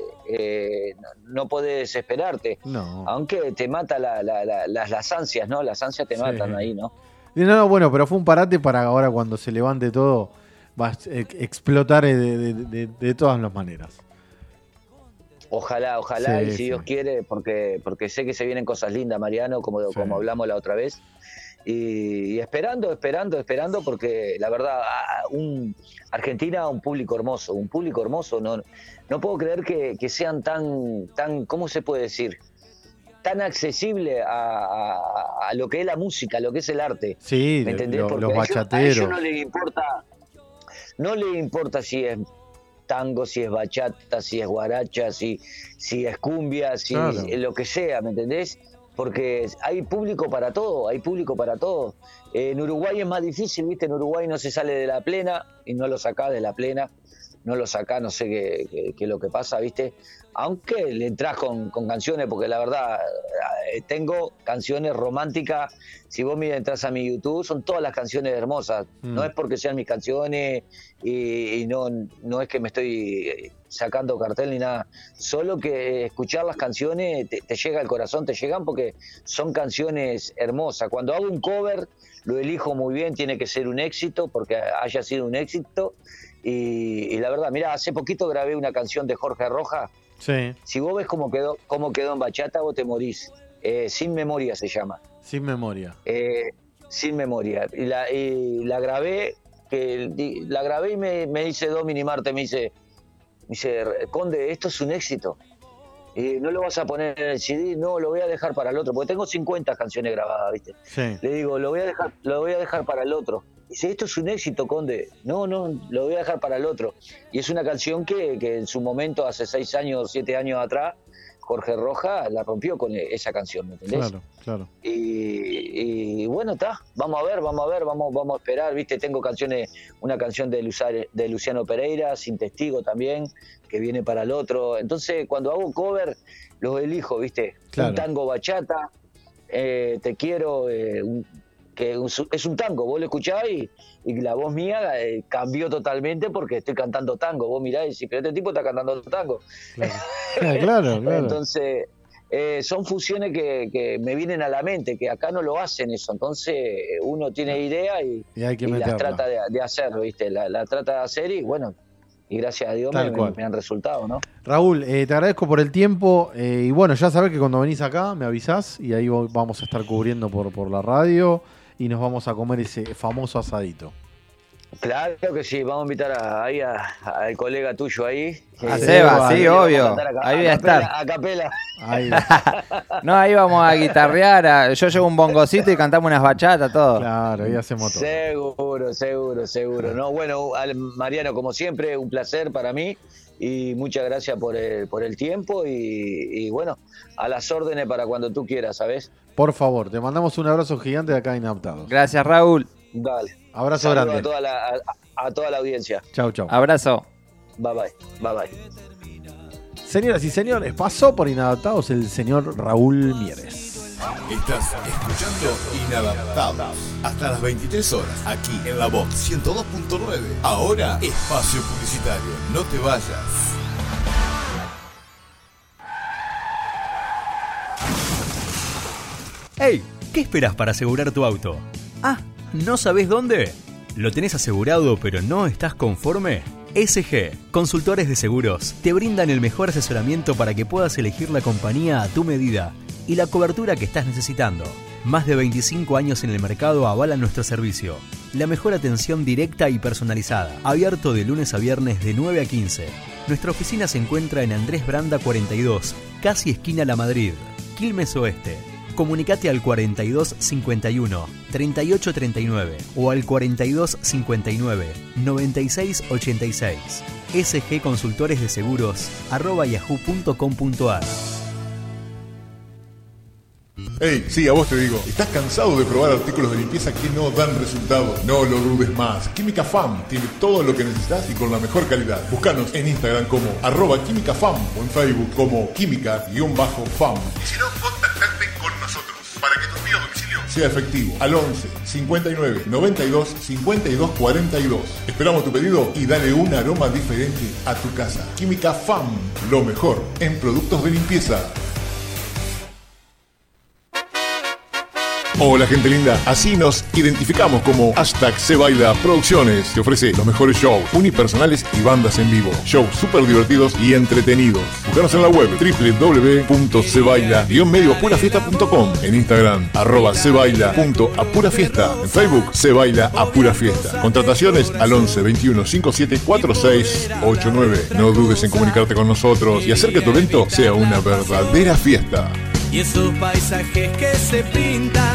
no podés desesperarte. No. Aunque te mata las ansias, ¿no? Las ansias te Sí. matan ahí, ¿no? No, bueno, pero fue un parate para ahora cuando se levante todo, va a explotar de todas las maneras. Ojalá, Sí, y si sí. Dios quiere, porque sé que se vienen cosas lindas, Mariano, como hablamos la otra vez. Y esperando, porque la verdad, Argentina, un público hermoso, no puedo creer que sean tan, ¿cómo se puede decir? Tan accesible a lo que es la música, a lo que es el arte. Sí, ¿Me entendés? Porque los a bachateros. ellos no les importa si es tango, si es bachata, si es guaracha, si es cumbia, si Claro. lo que sea, ¿me entendés? Porque hay público para todo, En Uruguay es más difícil, ¿viste? En Uruguay no se sale de la plena y no lo sacás de la plena, no sé qué es lo que pasa, ¿viste? Aunque le entrás con canciones, porque la verdad, tengo canciones románticas. Si vos entras a mi YouTube, son todas las canciones hermosas. No es porque sean mis canciones y no es que me estoy sacando cartel ni nada. Solo que escuchar las canciones te llega al corazón, te llegan porque son canciones hermosas. Cuando hago un cover, lo elijo muy bien, tiene que ser un éxito, porque haya sido un éxito. Y la verdad, mira, hace poquito grabé una canción de Jorge Rojas. Sí. Si vos ves cómo quedó en bachata, vos te morís. Sin Memoria se llama. Sin memoria. Sin Memoria. Y la grabé, y me dice Domini Marte, me dice, Conde, esto es un éxito. No lo vas a poner en el CD, no, lo voy a dejar para el otro, porque tengo 50 canciones grabadas, ¿viste? Sí. Le digo, lo voy a dejar para el otro. Dice, esto es un éxito, Conde. No, lo voy a dejar para el otro. Y es una canción que en su momento, hace 6 años, 7 años atrás, Jorge Rojas la rompió con esa canción, ¿me entendés? Claro. Y bueno, vamos a ver, vamos a esperar, ¿viste? Tengo una canción de Luciano Pereira, Sin Testigo también, que viene para el otro. Entonces, cuando hago cover, los elijo, ¿viste? Claro. Un tango bachata, Te Quiero, que es un tango, vos lo escuchás y la voz mía cambió totalmente porque estoy cantando tango. Vos mirás y decís, pero este tipo está cantando tango. Claro. Entonces, son fusiones que me vienen a la mente, que acá no lo hacen eso. Entonces, uno tiene idea y hay que las meterla. trata de hacer, ¿viste? La trata de hacer y bueno, y gracias a Dios Tal cual. me han resultado, ¿no? Raúl, te agradezco por el tiempo y bueno, ya sabés que cuando venís acá me avisás y ahí vamos a estar cubriendo por la radio y nos vamos a comer ese famoso asadito. Claro que sí, vamos a invitar al colega tuyo ahí. A Seba, sí, obvio. Ahí voy a estar. A capela. No, ahí vamos a guitarrear. Yo llevo un bongocito y cantamos unas bachatas, todo. Claro, ahí hacemos todo. Seguro. No, bueno, Mariano, como siempre, un placer para mí. y muchas gracias por el tiempo y bueno, a las órdenes para cuando tú quieras, ¿sabes? Por favor, te mandamos un abrazo gigante de acá Inadaptados. Gracias, Raúl. Dale. Abrazo Saludo grande. A toda la audiencia. Chau, chau. Abrazo. Bye bye. Bye bye. Señoras y señores, pasó por Inadaptados el señor Raúl Mieres. Estás escuchando Inadaptados hasta las 23 horas aquí en la Vox 102.9. Ahora, espacio publicitario. No te vayas. ¡Hey! ¿Qué esperas para asegurar tu auto? Ah, ¿no sabés dónde? ¿Lo tenés asegurado pero no estás conforme? SG, Consultores de Seguros, te brindan el mejor asesoramiento para que puedas elegir la compañía a tu medida y la cobertura que estás necesitando. Más de 25 años en el mercado avalan nuestro servicio. La mejor atención directa y personalizada. Abierto de lunes a viernes de 9 a 15. Nuestra oficina se encuentra en Andrés Branda 42, casi esquina La Madrid, Quilmes Oeste. Comunicate al 42 51 38 39 o al 42 59 96 86. SG Consultores de Seguros @yahoo.com.ar. Hey, sí, a vos te digo, ¿estás cansado de probar artículos de limpieza que no dan resultado? No lo dudes más. Química FAM tiene todo lo que necesitas y con la mejor calidad. Búscanos en Instagram como @químicafam o en Facebook como química-fam. Y si no, contactate con nosotros para que tu envío a domicilio sea efectivo al 11 59 92 52 42. Esperamos tu pedido y dale un aroma diferente a tu casa. Química FAM, lo mejor en productos de limpieza. Hola gente linda, así nos identificamos como #SeBaila Producciones. Te ofrece los mejores shows, unipersonales y bandas en vivo. Shows súper divertidos y entretenidos. Búscanos en la web www.sebaila-medioapurafiesta.com. En Instagram @sebaila.apurafiesta. En Facebook Sebaila Apura Fiesta. Contrataciones al 11 21 57 46 89. No dudes en comunicarte con nosotros y hacer que tu evento sea una verdadera fiesta. Y esos paisajes que se pintan.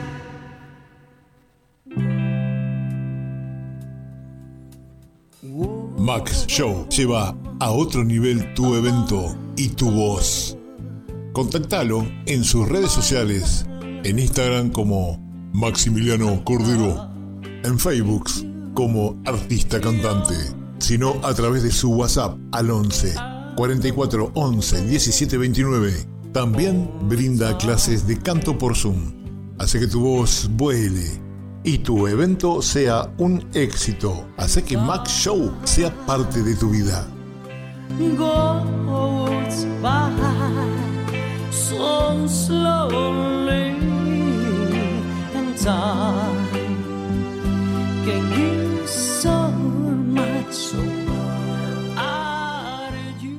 Max Show lleva a otro nivel tu evento y tu voz. Contactalo en sus redes sociales, en Instagram como Maximiliano Cordero, en Facebook como artista cantante, sino a través de su WhatsApp al 11 44 11 17 29. También brinda clases de canto por Zoom. Hace que tu voz vuele y tu evento sea un éxito. Hace que Max Show sea parte de tu vida. Goes by so slowly and time can give so much out of you.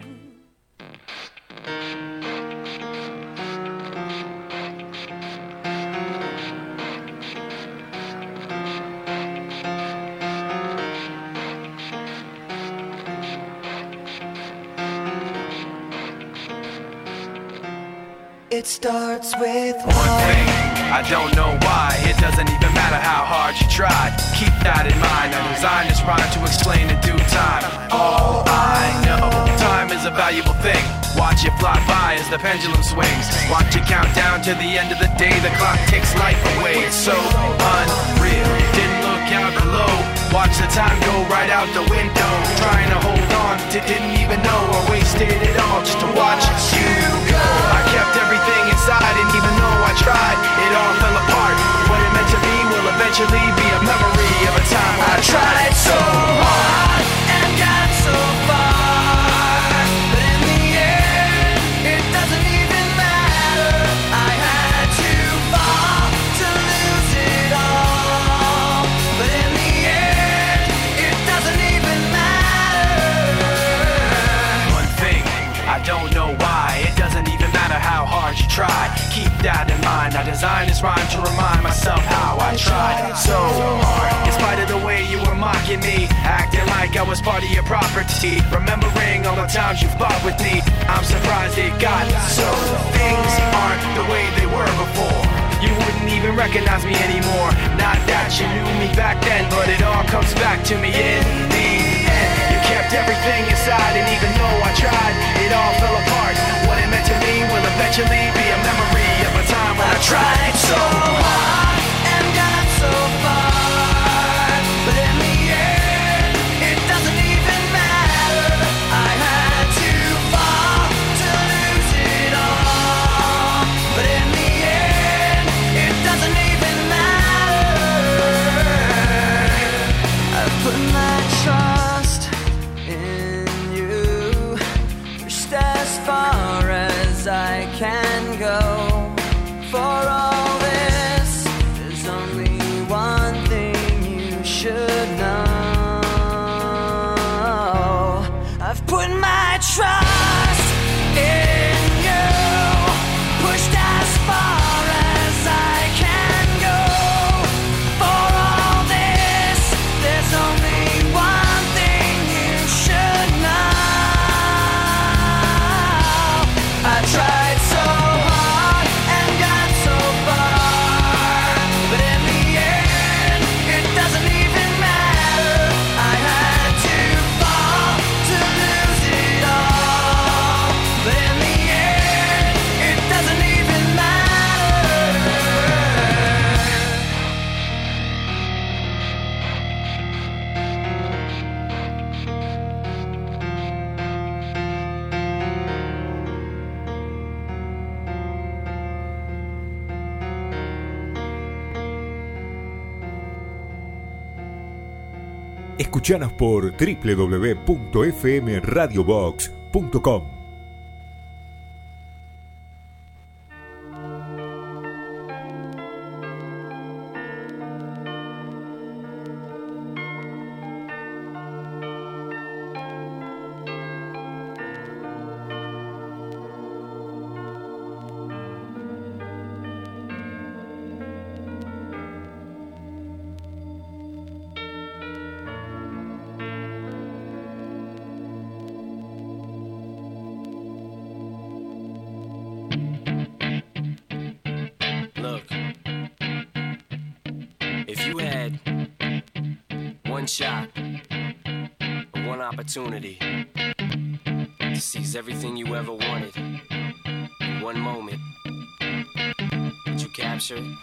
It starts with one thing. I don't know why. It doesn't even matter how hard you try. Keep that in mind. I designed this rhyme to explain in due time. All I know, time is a valuable thing. Watch it fly by as the pendulum swings. Watch it count down to the end of the day. The clock takes life away. It's so unreal. Didn't look out below. Watch the time go right out the window. Trying to hold on to didn't even know or wasted it all just to watch you go. I kept everything inside and even though I tried, it all fell apart. What it meant to be will eventually be a memory of a time I tried so hard and got so far. But in the end, it doesn't even matter. I had to fall to lose it all. But in the end, it doesn't even matter. One thing, I don't know why. It doesn't even matter how hard you try. Keep that in mind. I designed this rhyme to remind myself how I tried so hard. In spite of the way you were mocking me, acting like I was part of your property, remembering all the times you fought with me, I'm surprised it got so. Things aren't the way they were before. You wouldn't even recognize me anymore. Not that you knew me back then, but it all comes back to me in the end. You kept Believed everything inside, and even though I tried, it all fell apart. What it meant to me will eventually be a memory of a time when I tried so hard and got so far, but in the end, it doesn't even matter. I had to fall to lose it all, but in the end, it doesn't even matter. I've put my trust in you, pushed as far as I can go. For all this, there's only one thing you should know. I've put my trust in you, pushed as far as I can go. For all this, there's only one thing you should know. I tried so hard and got so far, but in the end, it doesn't even matter. I had to fall to lose it all, but in the end, it doesn't even matter. Escuchanos por www.fmradiobox.com. Look, if you had one shot, or one opportunity to seize everything you ever wanted in one moment, would you capture it?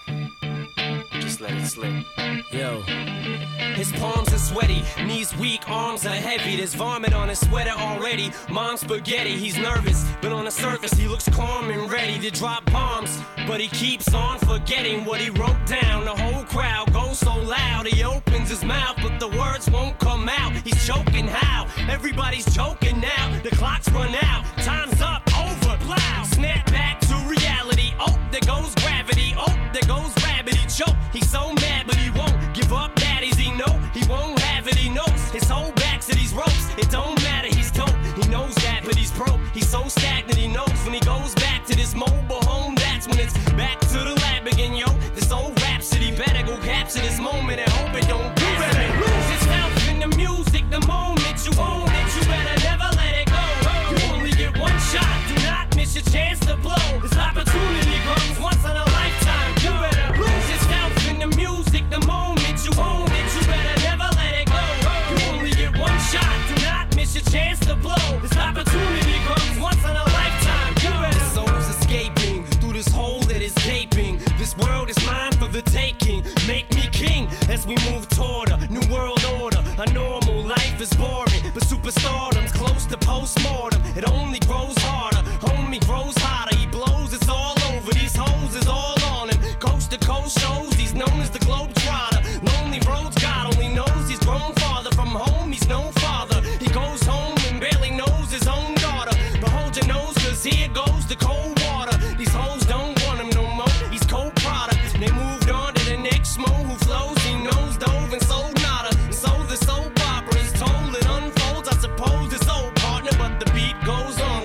Just let it slip. Yo. His palms are sweaty, knees weak, arms are heavy. There's vomit on his sweater already. Mom's spaghetti, he's nervous, but on the surface he looks calm and ready to drop bombs. But he keeps on forgetting what he wrote down. The whole crowd goes so loud, he opens his mouth, but the words won't come out. He's choking how? Everybody's joking now. The clock's run out, time's up, over, loud. Snap back to reality. Oh, there goes gravity. Oh, there goes rabbit. He choke. He's so mad, but he won't give up. Daddies, he know he won't have it. He knows his whole back to these ropes. It don't matter. He's dope. He knows that, but he's broke. He's so stagnant. He knows when he goes back to this mobile home. That's when it's back to the lab again, yo. This old rhapsody better go capture this moment and hope it don't do it. Lose itself in the music the moment you own it. You better never let it go. You only get one shot. Do not miss your chance to blow. This opportunity comes once in a lifetime. You better lose yourself in the music the moment you own it. You better never let it go. You only get one shot. Do not miss your chance to blow. This opportunity comes once in a lifetime. You better. The soul's escaping through this hole that is gaping. This world is mine for the taking. Make me king as we move toward a new world order. A normal life is boring, but superstardom's close to postmortem. It only grows harder, homie grows hotter. He blows, it's all over. These hoes is all on him. Coast to coast shows, he's known as the Globetrotter. Lonely roads, God only knows he's grown farther from home. He's no father. He goes home and barely knows his own daughter. But hold your nose, cause here goes the cold water. These hoes don't want him no more. He's cold product. They moved on to the next mo who flows. He knows dove and sold nada. And so the soap opera is told. It unfolds. I suppose it's old partner, but the beat goes on.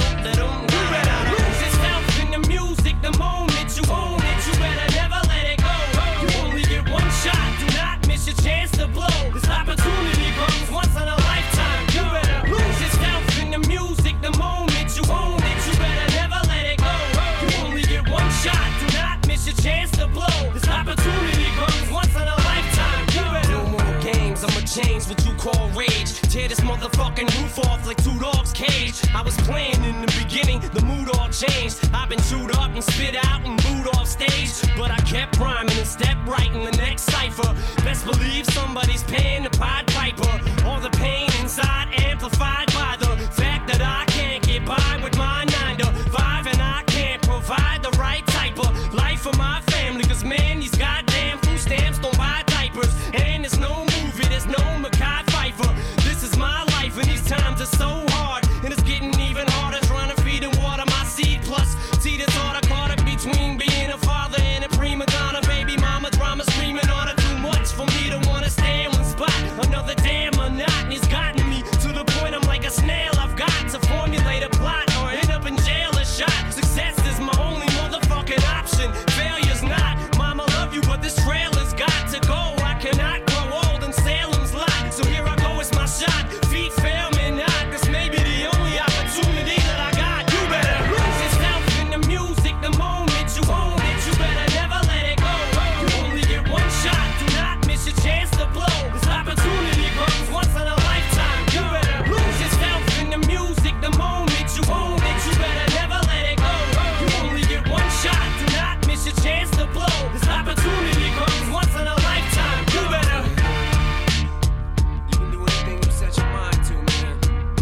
You better lose yourself in the music the moment you own it. You better never let it go. You only get one shot. Do not miss your chance to blow. This opportunity comes once in a lifetime. You better lose yourself in the music the moment you own it. You better never let it go. You only get one shot. Do not miss your chance to blow. This opportunity comes once in a lifetime. You better. No more games. I'ma change what you call rage Tear this motherfucking roof off like two dogs' cage. I was playing in the beginning, the mood all changed. I've been chewed up and spit out and booed off stage, but I kept rhyming and stepped right in the next cipher. Best believe somebody's paying the Pied Piper. All the pain inside amplified by the fact that I can't get by with my 9 to 5, and I can't provide the right type of life for my family. Cause man, these goddamn food stamps don't buy diapers, and there's no movie, there's no Mekhi Phifer. This is my life, and these times are so hard, and it's getting even harder trying to feed and water my seed. Plus, see the thought I caught up between being a father and a prima donna. Baby mama drama screaming on her, too much for me to wanna stay in one spot. Another damn monotony's gotten me to the point I'm like a snail. I've got to formulate a plot or end up in jail or shot. Success is my only motherfucking option. Failure's not. Mama love you, but this trail has got to go. I cannot grow old in Salem's lot. So here I go, it's my shot. Feet fail me not. This may be the only opportunity that I got. You better lose yourself in the music the moment you own it. You better never let it go. You only get one shot. Do not miss your chance to blow. This opportunity comes once in a lifetime. You better lose yourself in the music the moment you own it. You better never let it go. You only get one shot. Do not miss your chance to blow. This opportunity comes once in a lifetime. You better. You can do anything you set your mind to, man.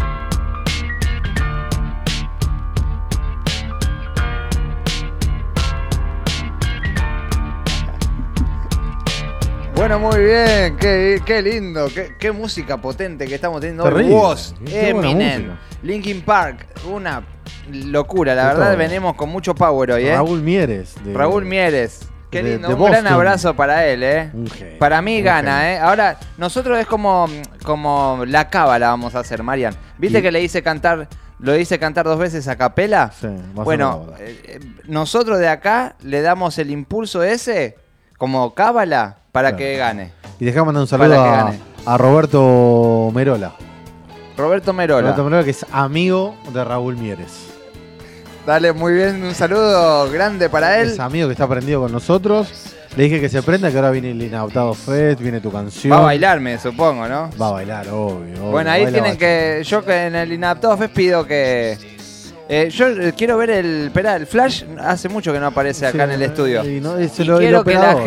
Bueno, muy bien, qué lindo, qué música potente que estamos teniendo hoy. Terrible. Woz, Qué buena Eminem, música. Linkin Park, una locura, la De verdad todo. venimos con mucho power hoy, Raúl Mieres. Raúl Mieres, qué de- lindo, de un gran Boston. abrazo para él, Un genio, Para mí un gana, genio. Ahora, nosotros es como la cábala vamos a hacer, Marian. ¿Viste Y- que le hice cantar, lo hice cantar 2 veces a capela? Sí, más Bueno, o menos. nosotros de acá le damos el impulso ese como cábala para Claro. que gane. Y dejá mandar un saludo Para que a, gane. a Roberto Merola. Roberto Merola. Roberto Merola, que es amigo de Raúl Mieres. Dale, muy bien, un saludo grande para él. Es amigo que está prendido con nosotros. Le dije que se prenda, que ahora viene el Inadaptado Fest, viene tu canción. Va a bailarme, supongo, ¿no? Va a bailar, obvio. Bueno, ahí tienen que. Yo que en el Inadaptado Fest pido que. Yo quiero ver el Flash. Hace mucho que no aparece acá en el estudio. Y quiero que la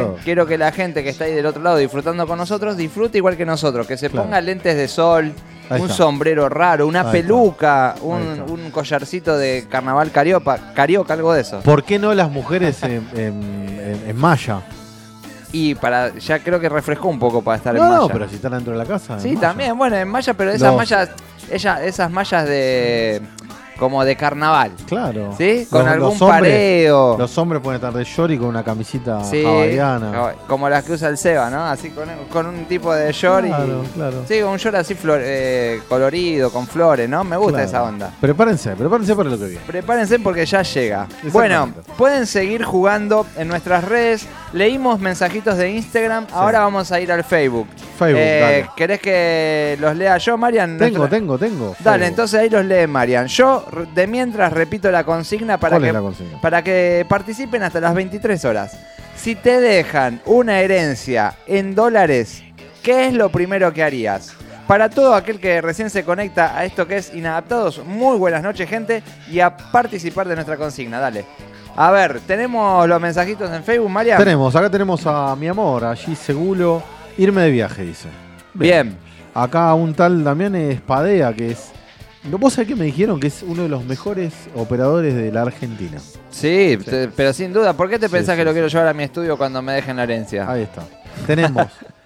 gente que está ahí del otro lado disfrutando con nosotros disfrute igual que nosotros. Que se Claro. ponga lentes de sol, Ahí un está. sombrero raro, una Ahí peluca, está. un collarcito de carnaval carioca, algo de eso. ¿Por qué no las mujeres en malla? Y ya creo que refrescó un poco para estar en No, malla. no, pero si están dentro de la casa. Sí, en malla. también, bueno, en malla, pero esas mallas, esas mallas de como de carnaval. Claro. ¿Sí? Con algún hombres- pareo. Los hombres pueden estar de short y con una camisita Sí, hawaiana. como las que usa el Seba, ¿no? Así con un tipo de short Claro, y. claro. Sí, un short así colorido, con flores, ¿no? Me gusta Claro. esa onda. Prepárense para lo que viene. Prepárense porque ya llega. Exactamente. Bueno, pueden seguir jugando en nuestras redes. Leímos mensajitos de Instagram. Ahora vamos a ir al Facebook. Dale. ¿Querés que los lea yo, Marian? Tengo. Dale, Facebook. entonces ahí los lee Marian. Yo, de mientras, repito la consigna para ¿Cuál que, es la consigna? para que participen hasta las 23 horas. Si te dejan una herencia en dólares, ¿qué es lo primero que harías? Para todo aquel que recién se conecta a esto que es Inadaptados, muy buenas noches, gente, y a participar de nuestra consigna. Dale. A ver, ¿tenemos los mensajitos en Facebook, Marian? Acá tenemos a mi amor, allí Segulo, irme de viaje, dice. Bien. Acá un tal Damián Espadea, que es... ¿Vos sabés que me dijeron que es uno de los mejores operadores de la Argentina? Sí, pero sin duda. ¿Por qué te pensás que lo sí. quiero llevar a mi estudio cuando me dejen la herencia? Ahí está. Tenemos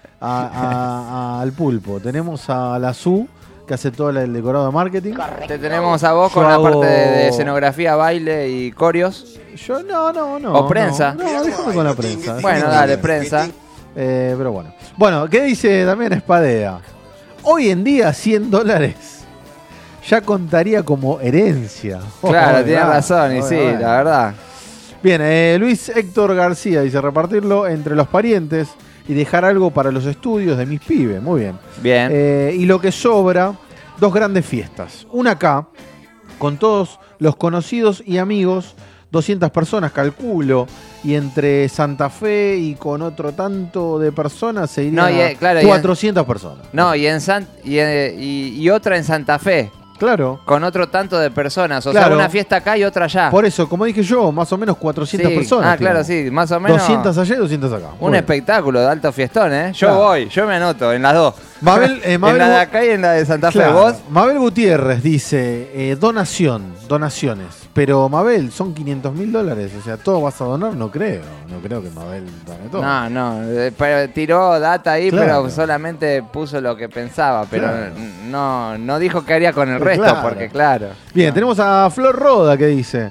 al Pulpo, tenemos a la Su, que hace todo el decorado de marketing. Te tenemos a vos Yo con la hago- parte de escenografía, baile y coreos. Yo no. ¿O prensa? No, déjame con la prensa. Bueno, dale, prensa. Pero bueno. Bueno, ¿qué dice Damián Espadea? Hoy en día $100 ya contaría como herencia. Claro, Joder, tienes razón, y joder, sí, joder. la verdad. Bien, Luis Héctor García dice repartirlo entre los parientes y dejar algo para los estudios de mis pibes. Muy bien. Bien. Y lo que sobra, 2 grandes fiestas. Una acá, con todos los conocidos y amigos, 200 personas, calculo, y entre Santa Fe y con otro tanto de personas se irían claro, 400 personas. No, y otra en Santa Fe. Claro. Con otro tanto de personas. O Claro. sea, una fiesta acá y otra allá. Por eso, como dije yo, más o menos 400 Sí. personas. Claro, digamos. sí, más o menos. 200 allá y 200 acá. Un Bueno. espectáculo de alto fiestón, ¿eh? Yo Claro. voy, yo me anoto en las dos. Mabel, en la de acá y en la de Santa Fe. Claro. ¿Vos? Mabel Gutiérrez dice, donaciones. Pero Mabel, son $500.000. O sea, ¿todo vas a donar? No creo que Mabel done todo. No, pero tiró data ahí, Claro. pero solamente puso lo que pensaba, pero Claro. no dijo qué haría con el resto, Claro. porque claro. Bien, tenemos a Flor Roda que dice,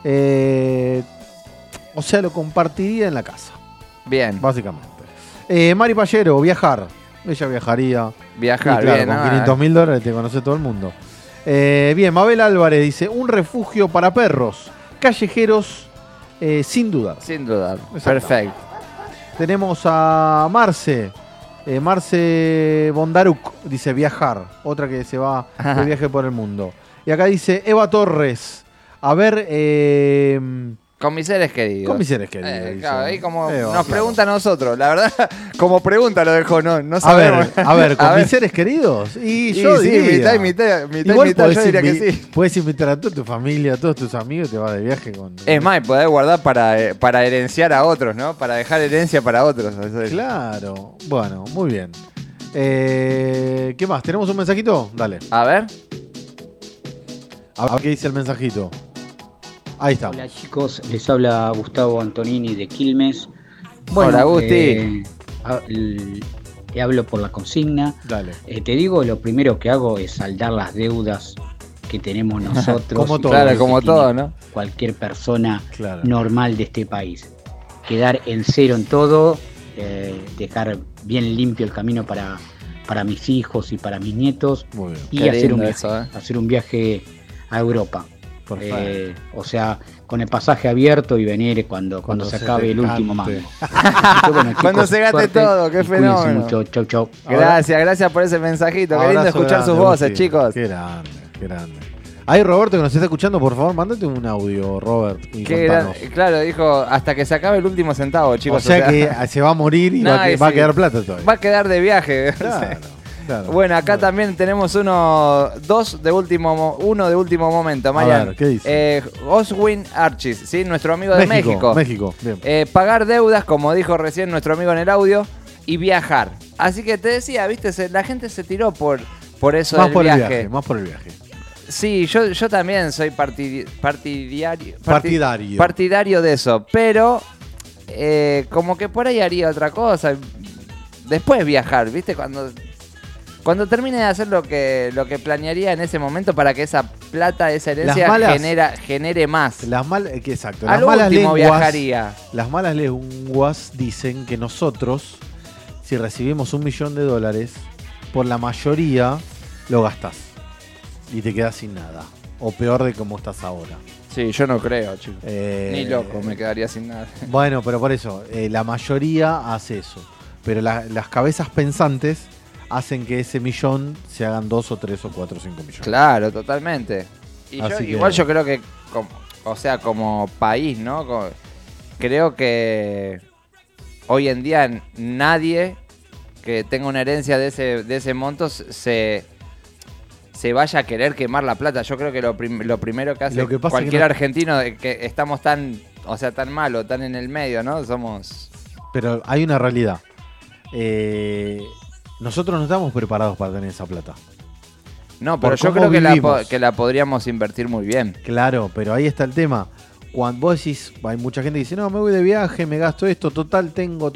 o sea, lo compartiría en la casa. Bien. Básicamente. Mari Pallero, viajar. Ella viajaría. Viajar, Y claro, bien, con ¿no? $500.000 te conoce todo el mundo. Bien, Mabel Álvarez dice, un refugio para perros callejeros, sin duda. Sin duda. Exacto. Perfecto. Tenemos a Marce. Marce Bondaruk dice viajar. Otra que se va de viaje por el mundo. Y acá dice Eva Torres. A ver, Con mis seres queridos. con mis seres queridos. dice. Claro, ahí como Eva, nos claro. pregunta a nosotros. La verdad, como pregunta lo dejó, no A sabemos. ver, con mis seres queridos. Y yo sí, diría. mitad, Igual yo diría que sí. Puedes invitar a toda tu familia, a todos tus amigos, te vas de viaje con. Es más, podés guardar para herenciar a otros, ¿no? Para dejar herencia para otros. Eso es. Claro. Bueno, muy bien. ¿Qué más? ¿Tenemos un mensajito? Dale. A ver. A ver qué dice el mensajito. Ahí está. Hola chicos, les habla Gustavo Antonini de Quilmes. Hola, Gusti. Te hablo por la consigna. Dale. Te digo, lo primero que hago es saldar las deudas que tenemos nosotros. Como y todo. que Claro, como tiene todo, ¿no? Cualquier persona Claro. normal de este país. Quedar en cero en todo, dejar bien limpio el camino para mis hijos y para mis nietos. Muy bien. Y Qué hacer un lindo viaje, eso, ¿eh? hacer un viaje a Europa. Perfecto. O sea, con el pasaje abierto y venir cuando se acabe el último cante. mango. Así que bueno, chicos, Cuando se gaste suerte todo, qué y cuídense fenómeno. mucho. Chau, chau. Gracias por ese mensajito. Qué lindo Abrazo escuchar sus grande, voces, Gusti. chicos. Qué grande. Ahí Roberto que nos está escuchando, por favor, mándate un audio, Robert, y contanos. Claro, dijo, hasta que se acabe el último centavo, chicos. O sea que se va a morir y va a sí. quedar plata todavía. Va a quedar de viaje. Claro. Bueno, acá también tenemos uno de último momento, Marian. ver, ¿qué dice? Oswin Archis, ¿sí? Nuestro amigo de México. México, bien. Pagar deudas, como dijo recién nuestro amigo en el audio, y viajar. Así que te decía, viste, la gente se tiró por eso Más del por viaje. el viaje, más por el viaje. Sí, yo también soy partidario de eso, pero como que por ahí haría otra cosa. Después viajar, ¿viste? Cuando termine de hacer lo que planearía en ese momento para que esa plata, esa herencia genere más. Exacto. Al último viajaría. Las malas lenguas dicen que nosotros, si recibimos $1 millón, por la mayoría lo gastás y te quedas sin nada. O peor de como estás ahora. Sí, yo no creo, chicos. Ni loco, me quedaría sin nada. Bueno, pero por eso, la mayoría hace eso. Pero las cabezas pensantes hacen que ese millón se hagan 2 o 3 o 4 o 5 millones. Claro, totalmente. Y igual yo creo que, como país, ¿no? Creo que hoy en día nadie que tenga una herencia de ese monto se vaya a querer quemar la plata. Yo creo que lo primero que hace cualquier argentino, que estamos tan mal o tan en el medio, ¿no? Pero hay una realidad. Nosotros no estamos preparados para tener esa plata. No, pero Por yo cómo creo vivimos. que la podríamos invertir muy bien. Claro, pero ahí está el tema. Cuando vos decís, hay mucha gente que dice, no, me voy de viaje, me gasto esto, total tengo,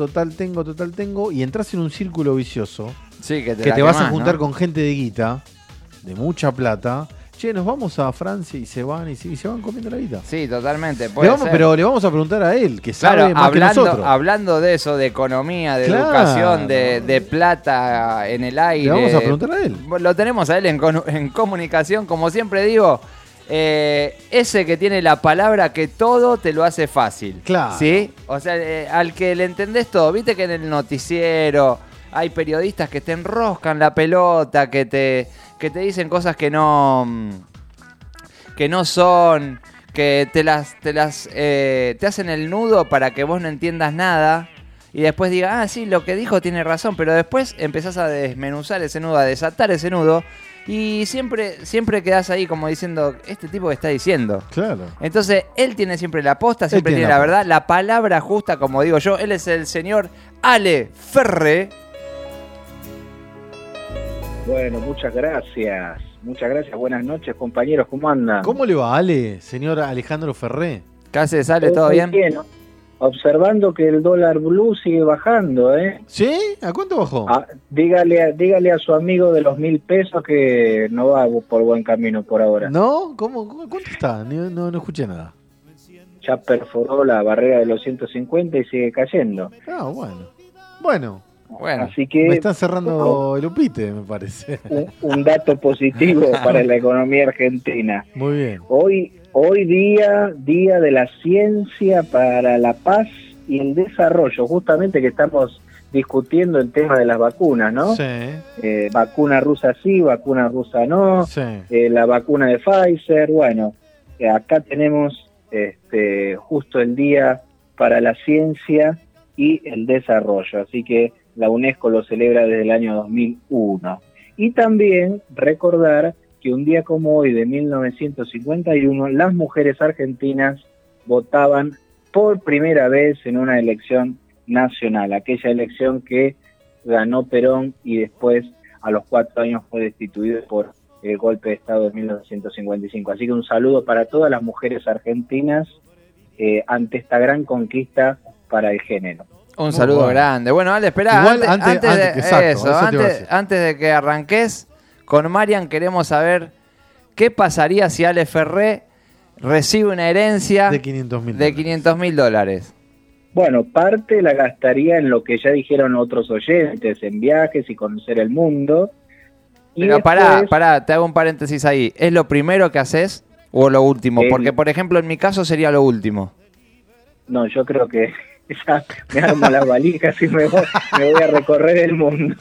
y entras en un círculo vicioso. Sí, que te vas a juntar con gente de guita, de mucha plata. Che, nos vamos a Francia y se van comiendo la guita. Sí, totalmente. Pero le vamos a preguntar a él, que sabe más que nosotros. Hablando de eso, de economía, de Claro. educación, de plata en el aire. Le vamos a preguntar a él. Lo tenemos a él en comunicación, como siempre digo. Ese que tiene la palabra que todo te lo hace fácil. Claro. ¿Sí? O sea, al que le entendés todo. Viste que en el noticiero hay periodistas que te enroscan la pelota, que te dicen cosas que no son, que te hacen el nudo para que vos no entiendas nada y después digas, sí, lo que dijo tiene razón, pero después empezás a desmenuzar ese nudo, a desatar ese nudo y siempre quedás ahí como diciendo, este tipo que está diciendo. Claro. Entonces, él tiene siempre la posta, siempre tiene la verdad, la palabra justa, como digo yo. Él es el señor Ale Ferré. Bueno, muchas gracias. Muchas gracias. Buenas noches, compañeros. ¿Cómo andan? ¿Cómo le va, Ale, señor Alejandro Ferré? ¿Qué haces, Ale? ¿Todo bien? Observando que el dólar blue sigue bajando, ¿eh? ¿Sí? ¿A cuánto bajó? Dígale a su amigo de los 1.000 pesos que no va por buen camino por ahora. ¿No? ¿Cuánto está? No escuché nada. Ya perforó la barrera de los 150 y sigue cayendo. Ah, bueno. Así que me están cerrando el upite, me parece. Un dato positivo para la economía argentina. Muy bien. Hoy día de la ciencia para la paz y el desarrollo, justamente que estamos discutiendo el tema de las vacunas, ¿no? Sí. Vacuna rusa sí, vacuna rusa no, Sí. La vacuna de Pfizer, bueno, acá tenemos justo el día para la ciencia y el desarrollo, así que la UNESCO lo celebra desde el año 2001. Y también recordar que un día como hoy de 1951 las mujeres argentinas votaban por primera vez en una elección nacional, aquella elección que ganó Perón y después a los 4 años fue destituido por el golpe de Estado de 1955. Así que un saludo para todas las mujeres argentinas ante esta gran conquista para el género. Un saludo grande. Bueno, Ale, esperá, antes de que arranques, con Marian queremos saber qué pasaría si Ale Ferré recibe una herencia de $500.000. Bueno, parte la gastaría en lo que ya dijeron otros oyentes, en viajes y conocer el mundo. Pero después, pará, te hago un paréntesis ahí. ¿Es lo primero que haces o lo último? Porque, por ejemplo, en mi caso sería lo último. No, yo creo que ya me armo las valijas y me voy a recorrer el mundo.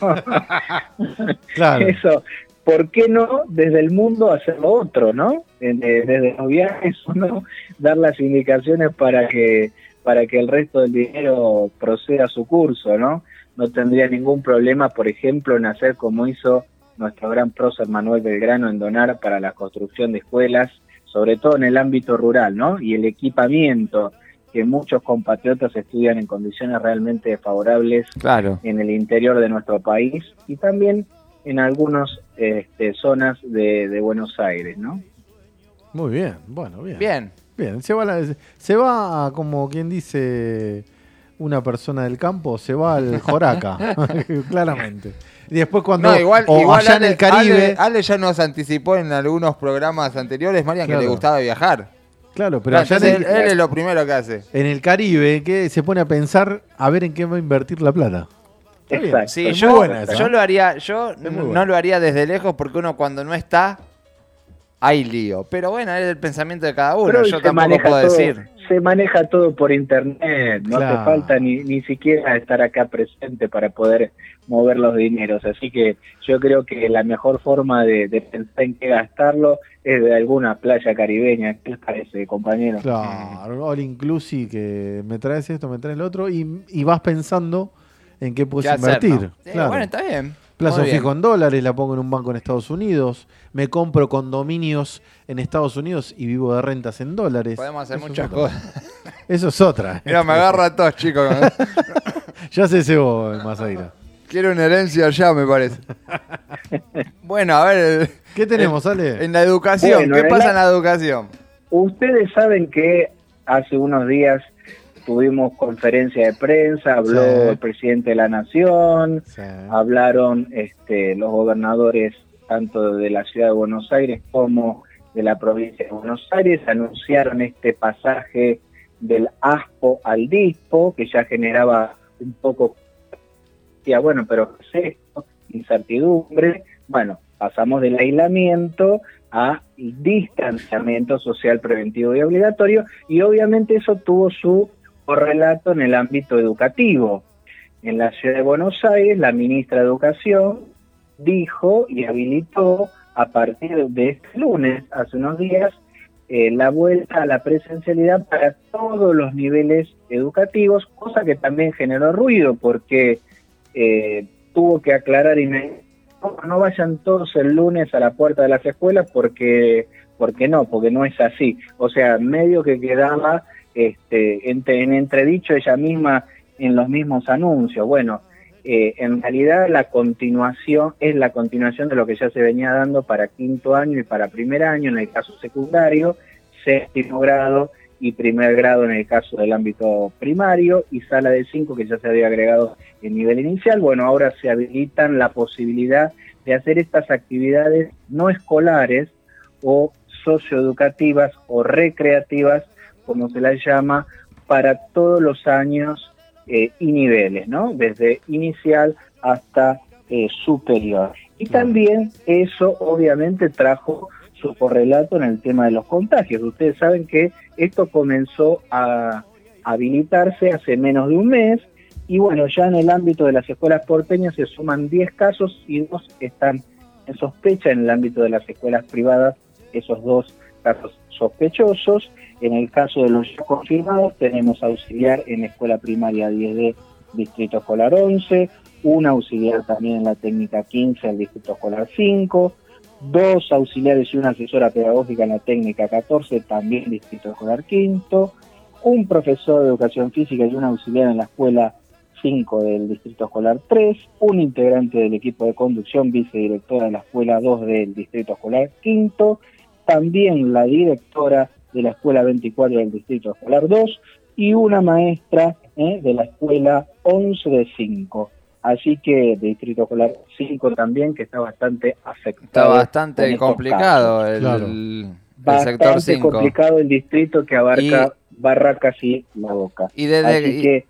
Claro. Eso, ¿por qué no desde el mundo hacer lo otro, no? Desde los viajes uno dar las indicaciones para que el resto del dinero proceda a su curso, ¿no? No tendría ningún problema, por ejemplo, en hacer como hizo nuestro gran prócer Manuel Belgrano en donar para la construcción de escuelas, sobre todo en el ámbito rural, ¿no? Y el equipamiento, que muchos compatriotas estudian en condiciones realmente favorables en el interior de nuestro país y también en algunas zonas de Buenos Aires, ¿no? Muy bien, bueno, bien. Se va, como quien dice una persona del campo, se va al Joraca, claramente. Y después cuando igual allá en el Caribe... Ale ya nos anticipó en algunos programas anteriores, Marian, que le gustaba viajar. Claro, pero allá él es lo primero que hace. En el Caribe, que se pone a pensar a ver en qué va a invertir la plata. Exacto. Sí, yo lo haría, no lo haría desde lejos porque uno cuando no está, hay lío. Pero bueno, es el pensamiento de cada uno, pero yo tampoco puedo decir. Se maneja todo por internet, no hace falta ni siquiera estar acá presente para poder mover los dineros, así que yo creo que la mejor forma de pensar en qué gastarlo es de alguna playa caribeña. ¿Qué les parece, compañero? Claro, all inclusive, que me traes esto, me traes lo otro y vas pensando en qué puedes invertir. Hacer, ¿no? Claro. Bueno, está bien. Plazo fijo en dólares, la pongo en un banco en Estados Unidos, me compro condominios en Estados Unidos y vivo de rentas en dólares. Podemos hacer muchas cosas. Eso es otra. Mira, me agarra a todos, chicos. Ya se cebó el Masaira. Quiero una herencia ya, me parece. Bueno, a ver. ¿Qué tenemos, Ale? En la educación. ¿Qué pasa en la educación? Ustedes saben que hace unos días tuvimos conferencia de prensa, habló el presidente de la Nación, hablaron los gobernadores tanto de la ciudad de Buenos Aires como de la provincia de Buenos Aires, anunciaron este pasaje del ASPO al DISPO, que ya generaba un poco, bueno, pero ¿qué es esto? Incertidumbre. Bueno, pasamos del aislamiento a distanciamiento social preventivo y obligatorio, y obviamente eso tuvo su correlato en el ámbito educativo. En la ciudad de Buenos Aires, la ministra de Educación dijo y habilitó a partir de este lunes, hace unos días, la vuelta a la presencialidad para todos los niveles educativos, cosa que también generó ruido porque tuvo que aclarar no vayan todos el lunes a la puerta de las escuelas porque no es así. O sea, medio que quedaba en entredicho ella misma en los mismos anuncios. Bueno, en realidad la continuación es la continuación de lo que ya se venía dando para quinto año y para primer año en el caso secundario, séptimo grado y primer grado en el caso del ámbito primario, y sala de 5 que ya se había agregado en nivel inicial. Bueno, ahora se habilitan la posibilidad de hacer estas actividades no escolares o socioeducativas o recreativas, como se las llama, para todos los años y niveles, ¿no? Desde inicial hasta superior. Y también eso obviamente trajo su correlato en el tema de los contagios. Ustedes saben que esto comenzó a habilitarse hace menos de un mes, y bueno, ya en el ámbito de las escuelas porteñas se suman 10 casos y 2 están en sospecha. En el ámbito de las escuelas privadas, esos 2 casos sospechosos. En el caso de los ya confirmados, tenemos auxiliar en escuela primaria 10 de Distrito Escolar 11, una auxiliar también en la técnica 15 del Distrito Escolar 5, 2 auxiliares y una asesora pedagógica en la técnica 14, también Distrito Escolar 5, un profesor de educación física y un auxiliar en la escuela 5 del Distrito Escolar 3, un integrante del equipo de conducción, vicedirectora de la escuela 2 del Distrito Escolar 5, también la directora de la escuela 24 del Distrito Escolar 2 y una maestra de la escuela 11 de 5. Así que Distrito Escolar 5 también, que está bastante afectado. Está bastante complicado el sector 5. Bastante complicado el distrito que abarca Barracas y La Boca. Y desde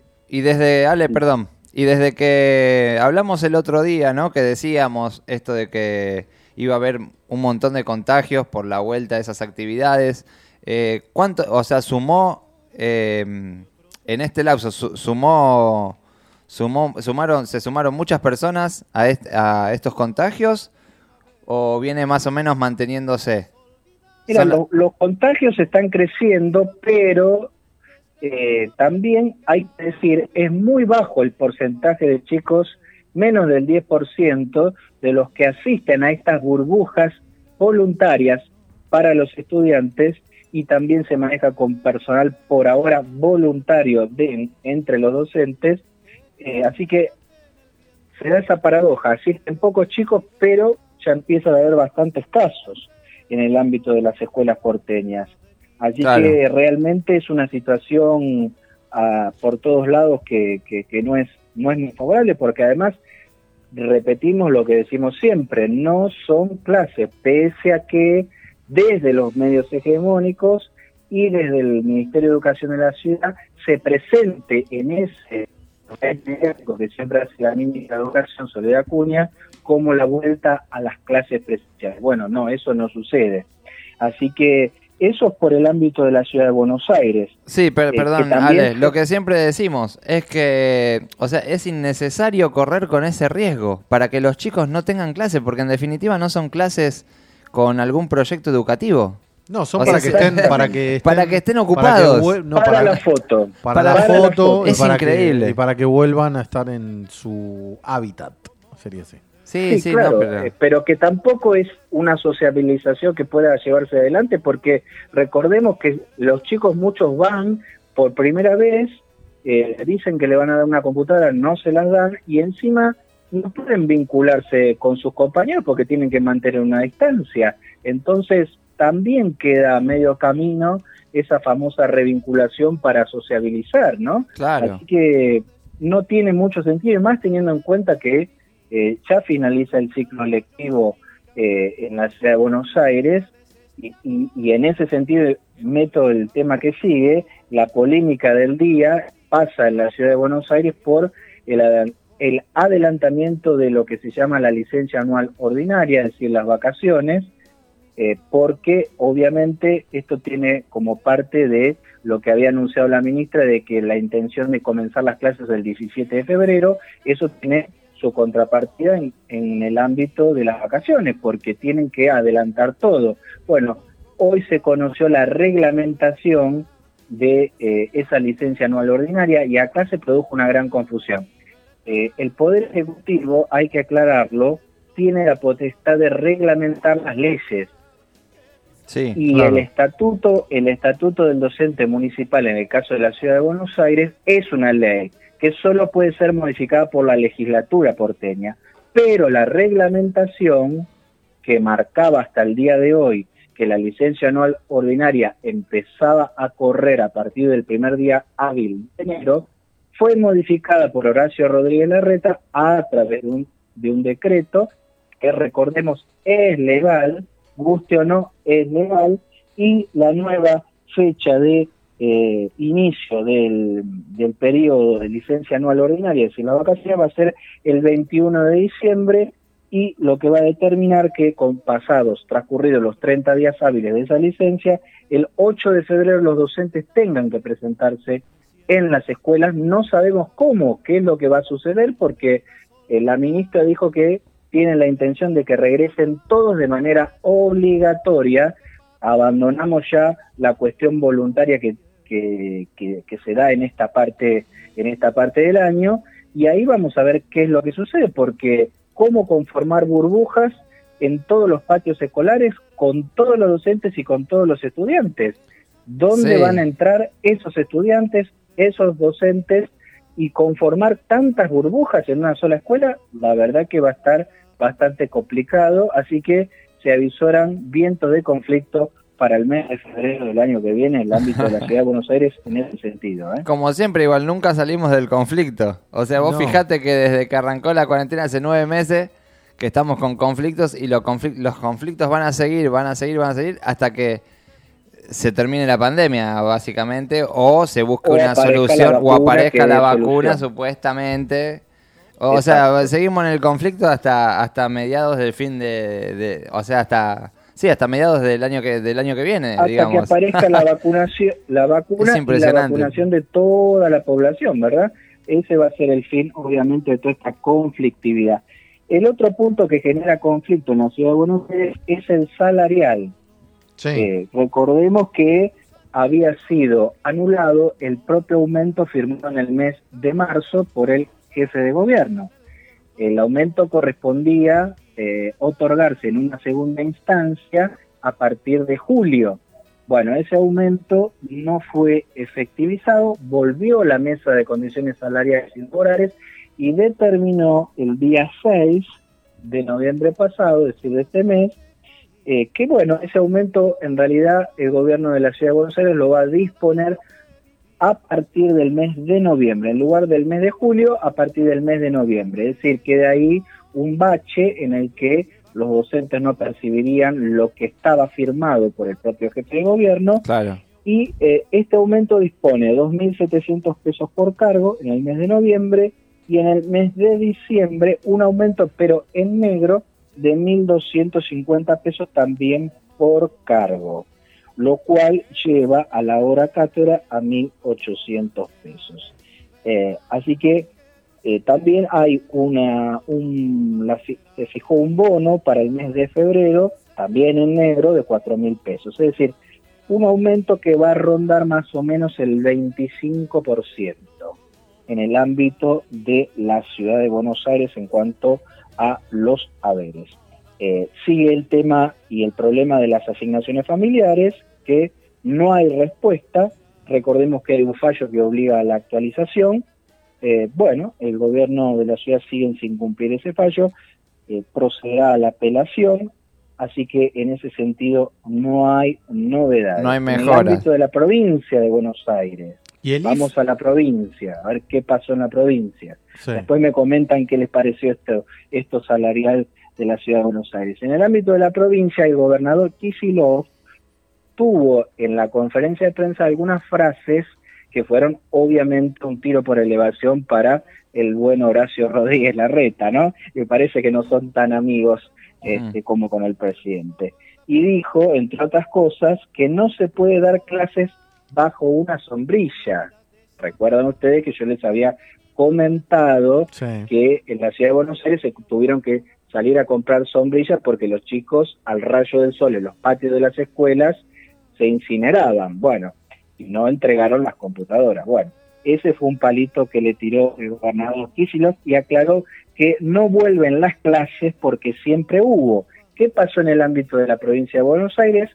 que hablamos el otro día, ¿no? Que decíamos esto de que iba a haber un montón de contagios por la vuelta de esas actividades. ¿Cuánto, o sea, sumó en este lapso, se sumaron muchas personas a estos contagios, o viene más o menos manteniéndose? Mira, los contagios están creciendo, pero también hay que decir, es muy bajo el porcentaje de chicos, menos del 10% de los que asisten a estas burbujas voluntarias para los estudiantes, y también se maneja con personal por ahora voluntario entre los docentes. Así que se da esa paradoja, asisten pocos chicos, pero ya empiezan a haber bastantes casos en el ámbito de las escuelas porteñas. Así que realmente es una situación por todos lados que no es muy favorable, porque además repetimos lo que decimos siempre, no son clases, pese a que desde los medios hegemónicos y desde el Ministerio de Educación de la ciudad se presente en ese que siempre hace la ministra de Educación, Soledad Acuña, como la vuelta a las clases presenciales. Bueno, no, eso no sucede. Así que eso es por el ámbito de la ciudad de Buenos Aires. Sí, perdón, Ale, lo que siempre decimos es que, o sea, es innecesario correr con ese riesgo para que los chicos no tengan clases, porque en definitiva no son clases con algún proyecto educativo. No, son para que estén ocupados. Para la foto. Para la foto. Es increíble. Y para que vuelvan a estar en su hábitat, sería así. Sí, claro, pero que tampoco es una sociabilización que pueda llevarse adelante, porque recordemos que los chicos, muchos van por primera vez, dicen que le van a dar una computadora, no se las dan, y encima no pueden vincularse con sus compañeros porque tienen que mantener una distancia. Entonces también queda a medio camino esa famosa revinculación para sociabilizar, ¿no? Claro. Así que no tiene mucho sentido, y más teniendo en cuenta que ya finaliza el ciclo lectivo en la ciudad de Buenos Aires, y en ese sentido meto el tema que sigue. La polémica del día pasa en la ciudad de Buenos Aires por el adelantamiento de lo que se llama la licencia anual ordinaria, es decir, las vacaciones, porque obviamente esto tiene como parte de lo que había anunciado la ministra, de que la intención de comenzar las clases el 17 de febrero, eso tiene su contrapartida en el ámbito de las vacaciones, porque tienen que adelantar todo. Bueno, hoy se conoció la reglamentación de esa licencia anual ordinaria y acá se produjo una gran confusión. El Poder Ejecutivo, hay que aclararlo, tiene la potestad de reglamentar las leyes. Sí, y claro. el estatuto del docente municipal en el caso de la Ciudad de Buenos Aires es una ley que solo puede ser modificada por la legislatura porteña, pero la reglamentación que marcaba hasta el día de hoy que la licencia anual ordinaria empezaba a correr a partir del primer día hábil de enero, fue modificada por Horacio Rodríguez Larreta a través de un decreto que, recordemos, es legal, guste o no, es legal, y la nueva fecha de inicio del periodo de licencia anual ordinaria, es decir, la vacación va a ser el 21 de diciembre, y lo que va a determinar que transcurridos los 30 días hábiles de esa licencia, el 8 de febrero los docentes tengan que presentarse en las escuelas. No sabemos cómo, qué es lo que va a suceder, porque la ministra dijo que tienen la intención de que regresen todos de manera obligatoria. Abandonamos ya la cuestión voluntaria que se da en esta parte del año, y ahí vamos a ver qué es lo que sucede, porque cómo conformar burbujas en todos los patios escolares con todos los docentes y con todos los estudiantes. ¿Dónde van a entrar esos estudiantes, esos docentes, y conformar tantas burbujas en una sola escuela? La verdad que va a estar bastante complicado, así que se avisoran vientos de conflicto para el mes de febrero del año que viene en el ámbito de la Ciudad de Buenos Aires en ese sentido. Como siempre, igual nunca salimos del conflicto. O sea, vos fijate que desde que arrancó la cuarentena hace 9 meses que estamos con conflictos, y los conflictos van a seguir hasta que se termine la pandemia, básicamente, o se busque una solución, o aparezca la vacuna, supuestamente. O sea, seguimos en el conflicto hasta mediados del fin o sea, hasta mediados del año que viene, hasta digamos. que aparezca la vacuna y la vacunación de toda la población, ¿verdad? Ese va a ser el fin, obviamente, de toda esta conflictividad. El otro punto que genera conflicto en la Ciudad de Buenos Aires es el salarial. Sí. Recordemos que había sido anulado el propio aumento firmado en el mes de marzo por el jefe de gobierno. El aumento correspondía otorgarse en una segunda instancia a partir de julio. Bueno, ese aumento no fue efectivizado, volvió la mesa de condiciones salariales y laborales y determinó el día 6 de noviembre pasado, es decir, de este mes, que bueno, ese aumento en realidad el gobierno de la Ciudad de Buenos Aires lo va a disponer a partir del mes de noviembre, en lugar del mes de julio, a partir del mes de noviembre. Es decir, que de ahí un bache en el que los docentes no percibirían lo que estaba firmado por el propio jefe de gobierno. Claro. Y este aumento dispone 2.700 pesos por cargo en el mes de noviembre, y en el mes de diciembre un aumento, pero en negro, de 1.250 pesos también por cargo, lo cual lleva a la hora cátedra a 1.800 pesos. Así que también hay se fijó un bono para el mes de febrero, también en negro, de 4.000 pesos. Es decir, un aumento que va a rondar más o menos el 25% en el ámbito de la Ciudad de Buenos Aires en cuanto a los haberes. Sigue el tema y el problema de las asignaciones familiares, que no hay respuesta. Recordemos que hay un fallo que obliga a la actualización. Bueno, el gobierno de la ciudad sigue sin cumplir ese fallo, procederá a la apelación, así que en ese sentido no hay novedades. No hay mejora. En el ámbito de la provincia de Buenos Aires, vamos a la provincia, a ver qué pasó en la provincia. Sí. Después me comentan qué les pareció esto salarial de la Ciudad de Buenos Aires. En el ámbito de la provincia, el gobernador Kicillof tuvo en la conferencia de prensa algunas frases que fueron obviamente un tiro por elevación para el buen Horacio Rodríguez Larreta, ¿no? Me parece que no son tan amigos como con el presidente. Y dijo, entre otras cosas, que no se puede dar clases bajo una sombrilla. Recuerdan ustedes que yo les había comentado que en la Ciudad de Buenos Aires se tuvieron que salir a comprar sombrillas porque los chicos al rayo del sol en los patios de las escuelas se incineraban. Bueno, y no entregaron las computadoras. Bueno, ese fue un palito que le tiró el gobernador Kicillof y aclaró que no vuelven las clases porque siempre hubo. ¿Qué pasó en el ámbito de la provincia de Buenos Aires?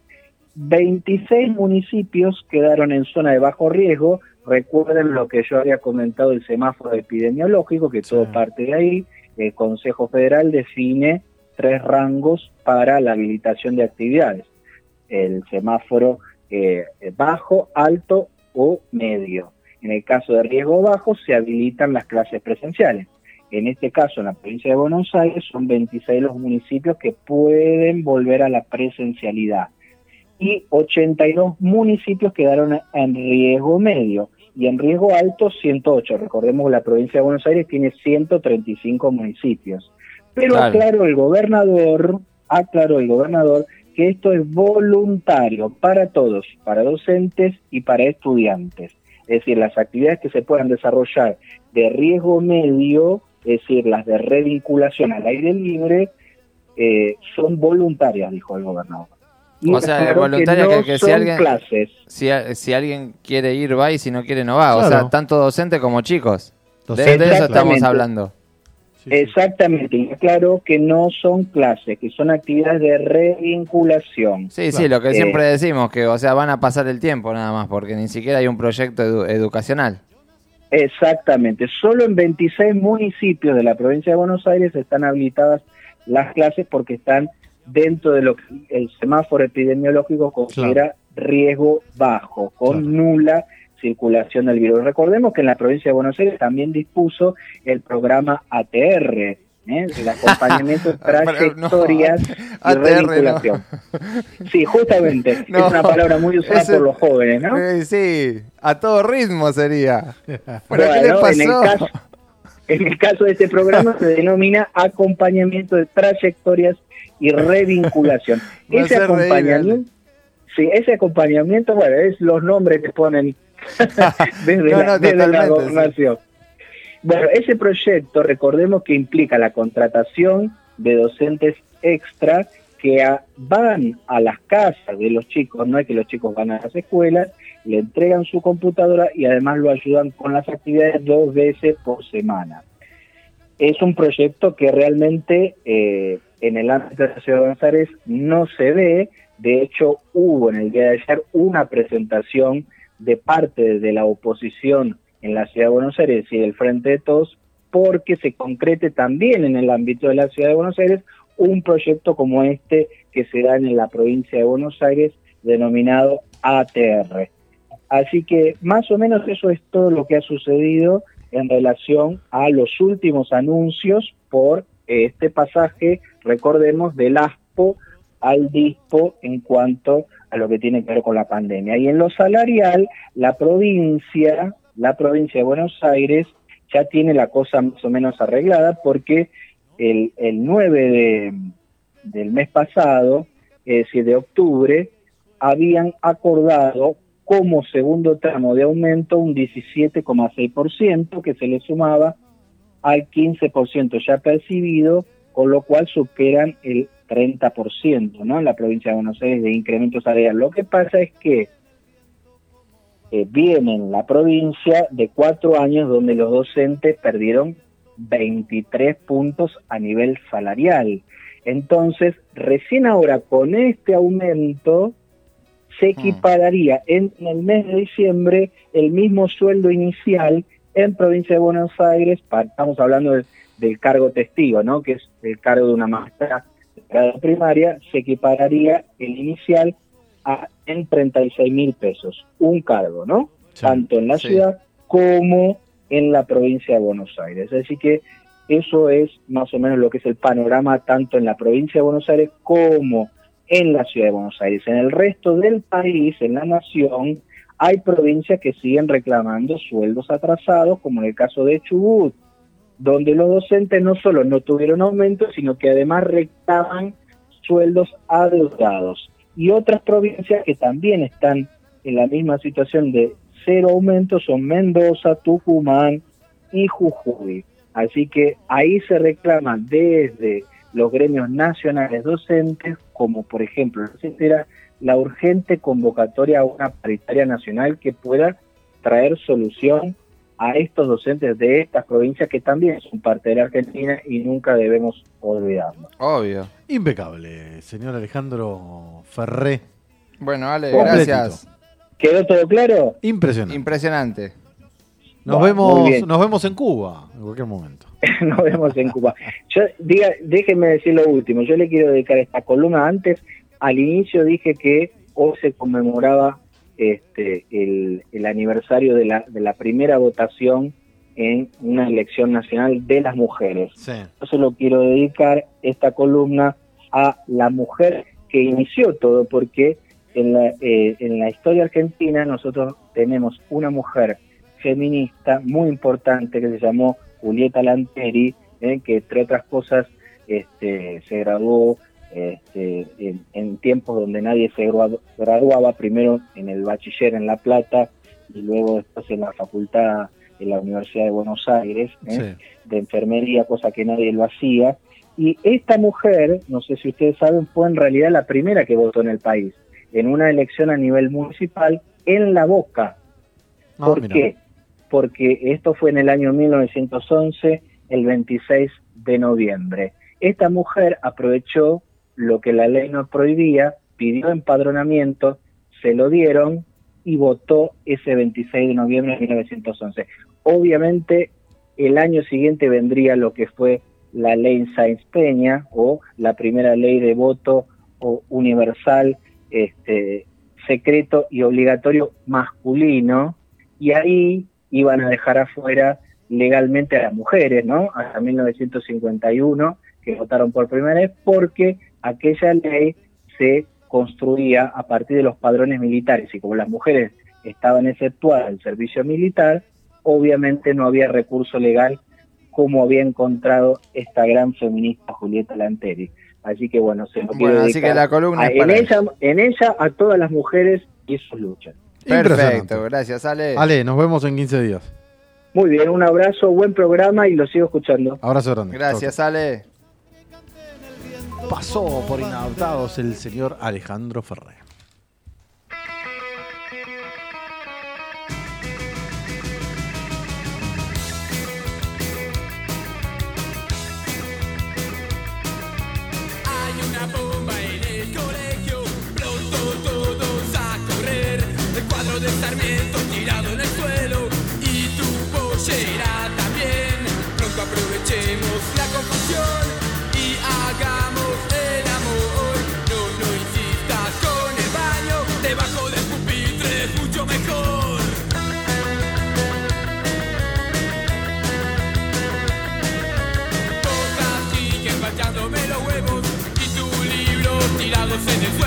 26 municipios quedaron en zona de bajo riesgo. Recuerden lo que yo había comentado del semáforo epidemiológico, que todo parte de ahí. El Consejo Federal define 3 rangos para la habilitación de actividades. El semáforo bajo, alto o medio. En el caso de riesgo bajo se habilitan las clases presenciales. En este caso, en la provincia de Buenos Aires, son 26 los municipios que pueden volver a la presencialidad. Y 82 municipios quedaron en riesgo medio. Y en riesgo alto, 108. Recordemos que la provincia de Buenos Aires tiene 135 municipios. Pero aclaró el gobernador que esto es voluntario para todos, para docentes y para estudiantes. Es decir, las actividades que se puedan desarrollar de riesgo medio, es decir, las de revinculación al aire libre, son voluntarias, dijo el gobernador. Y o sea, voluntaria no que son si alguien clases. Si alguien quiere ir va y si no quiere no va. Claro. O sea, tanto docente como chicos. De eso Exactamente. estamos hablando. Exactamente, y aclaró que no son clases, que son actividades de revinculación. Sí, sí, lo que siempre decimos, que o sea van a pasar el tiempo nada más, porque ni siquiera hay un proyecto educacional. Exactamente, solo en 26 municipios de la provincia de Buenos Aires están habilitadas las clases porque están dentro de lo que el semáforo epidemiológico considera riesgo bajo, con nula circulación del virus. Recordemos que en la provincia de Buenos Aires también dispuso el programa ATR, el acompañamiento de trayectorias y revinculación. No. Sí, justamente, es una palabra muy usada por los jóvenes, ¿no? Sí, a todo ritmo sería. ¿Pero bueno, qué le pasó? En el caso de este programa se denomina acompañamiento de trayectorias y revinculación. Ese acompañamiento, bueno, es los nombres que ponen desde la gobernación. Bueno, ese proyecto, recordemos que implica la contratación de docentes extra que van a las casas de los chicos, no es que los chicos van a las escuelas, le entregan su computadora y además lo ayudan con las actividades 2 veces por semana. Es un proyecto que realmente en el ámbito de la ciudad de Buenos Aires no se ve. De hecho, hubo en el día de ayer una presentación de parte de la oposición en la ciudad de Buenos Aires y del Frente de Todos, porque se concrete también en el ámbito de la ciudad de Buenos Aires un proyecto como este que se da en la provincia de Buenos Aires, denominado ATR. Así que más o menos eso es todo lo que ha sucedido en relación a los últimos anuncios por este pasaje, recordemos, del ASPO al DISPO en cuanto a lo que tiene que ver con la pandemia. Y en lo salarial, la provincia de Buenos Aires ya tiene la cosa más o menos arreglada, porque el 9 del mes pasado, es decir, de octubre, habían acordado como segundo tramo de aumento un 17,6% que se le sumaba al 15% ya percibido, con lo cual superan el 30%, ¿no? En la provincia de Buenos Aires de incremento salarial. Lo que pasa es que viene en la provincia de 4 años donde los docentes perdieron 23 puntos a nivel salarial. Entonces, recién ahora con este aumento se equipararía en el mes de diciembre el mismo sueldo inicial en provincia de Buenos Aires, estamos hablando del cargo testigo, ¿no? Que es el cargo de una maestra de grado primaria, se equipararía el inicial en 36.000 pesos, un cargo, ¿no? Sí, tanto en la ciudad como en la provincia de Buenos Aires. Así que eso es más o menos lo que es el panorama tanto en la provincia de Buenos Aires como en la ciudad de Buenos Aires. En el resto del país, en la nación, hay provincias que siguen reclamando sueldos atrasados, como en el caso de Chubut, donde los docentes no solo no tuvieron aumento, sino que además reclaman sueldos adeudados. Y otras provincias que también están en la misma situación de cero aumento son Mendoza, Tucumán y Jujuy. Así que ahí se reclaman desde los gremios nacionales docentes, como por ejemplo la CETERA, la urgente convocatoria a una paritaria nacional que pueda traer solución a estos docentes de estas provincias que también son parte de la Argentina y nunca debemos olvidarnos. Obvio. Impecable, señor Alejandro Ferré. Bueno, Ale, Completito. gracias. ¿Quedó todo claro? Impresionante. Impresionante. Nos vemos en Cuba en cualquier momento. Nos vemos en Cuba. Déjeme decir lo último. Yo le quiero dedicar esta columna. Antes, al inicio dije que hoy se conmemoraba el aniversario de la primera votación en una elección nacional de las mujeres. Sí. Yo solo quiero dedicar esta columna a la mujer que inició todo, porque en la historia argentina nosotros tenemos una mujer feminista muy importante que se llamó Julieta Lanteri, que entre otras cosas se graduó en tiempos donde nadie se graduaba, primero en el bachiller en La Plata y luego después en la facultad en la Universidad de Buenos Aires, de enfermería, cosa que nadie lo hacía. Y esta mujer, no sé si ustedes saben, fue en realidad la primera que votó en el país, en una elección a nivel municipal en La Boca. ¿Por qué? Porque esto fue en el año 1911, el 26 de noviembre. Esta mujer aprovechó lo que la ley no prohibía, pidió empadronamiento, se lo dieron y votó ese 26 de noviembre de 1911. Obviamente, el año siguiente vendría lo que fue la ley Sáenz Peña, o la primera ley de voto universal, secreto y obligatorio masculino, y ahí iban a dejar afuera legalmente a las mujeres, ¿no? Hasta 1951, que votaron por primera vez, porque aquella ley se construía a partir de los padrones militares, y como las mujeres estaban exceptuadas del servicio militar, obviamente no había recurso legal como había encontrado esta gran feminista Julieta Lanteri. Así que bueno, se lo quiero dedicar. Así que la columna es en ella a todas las mujeres y sus luchas. Perfecto, gracias Ale. Ale, nos vemos en 15 días. Muy bien, un abrazo, buen programa y lo sigo escuchando. Abrazo grande. Gracias Ale. Pasó por Inadaptados el señor Alejandro Ferré. Hay una bomba en el colegio, pronto todos a correr. El cuadro de Sarmiento tirado en el suelo y tu pollera también. Pronto aprovechemos la confusión y hagamos el amor. No insistas con el baño, debajo del pupitre es mucho mejor. Todas siguen pateándome los huevos y tu libro tirados en el suelo.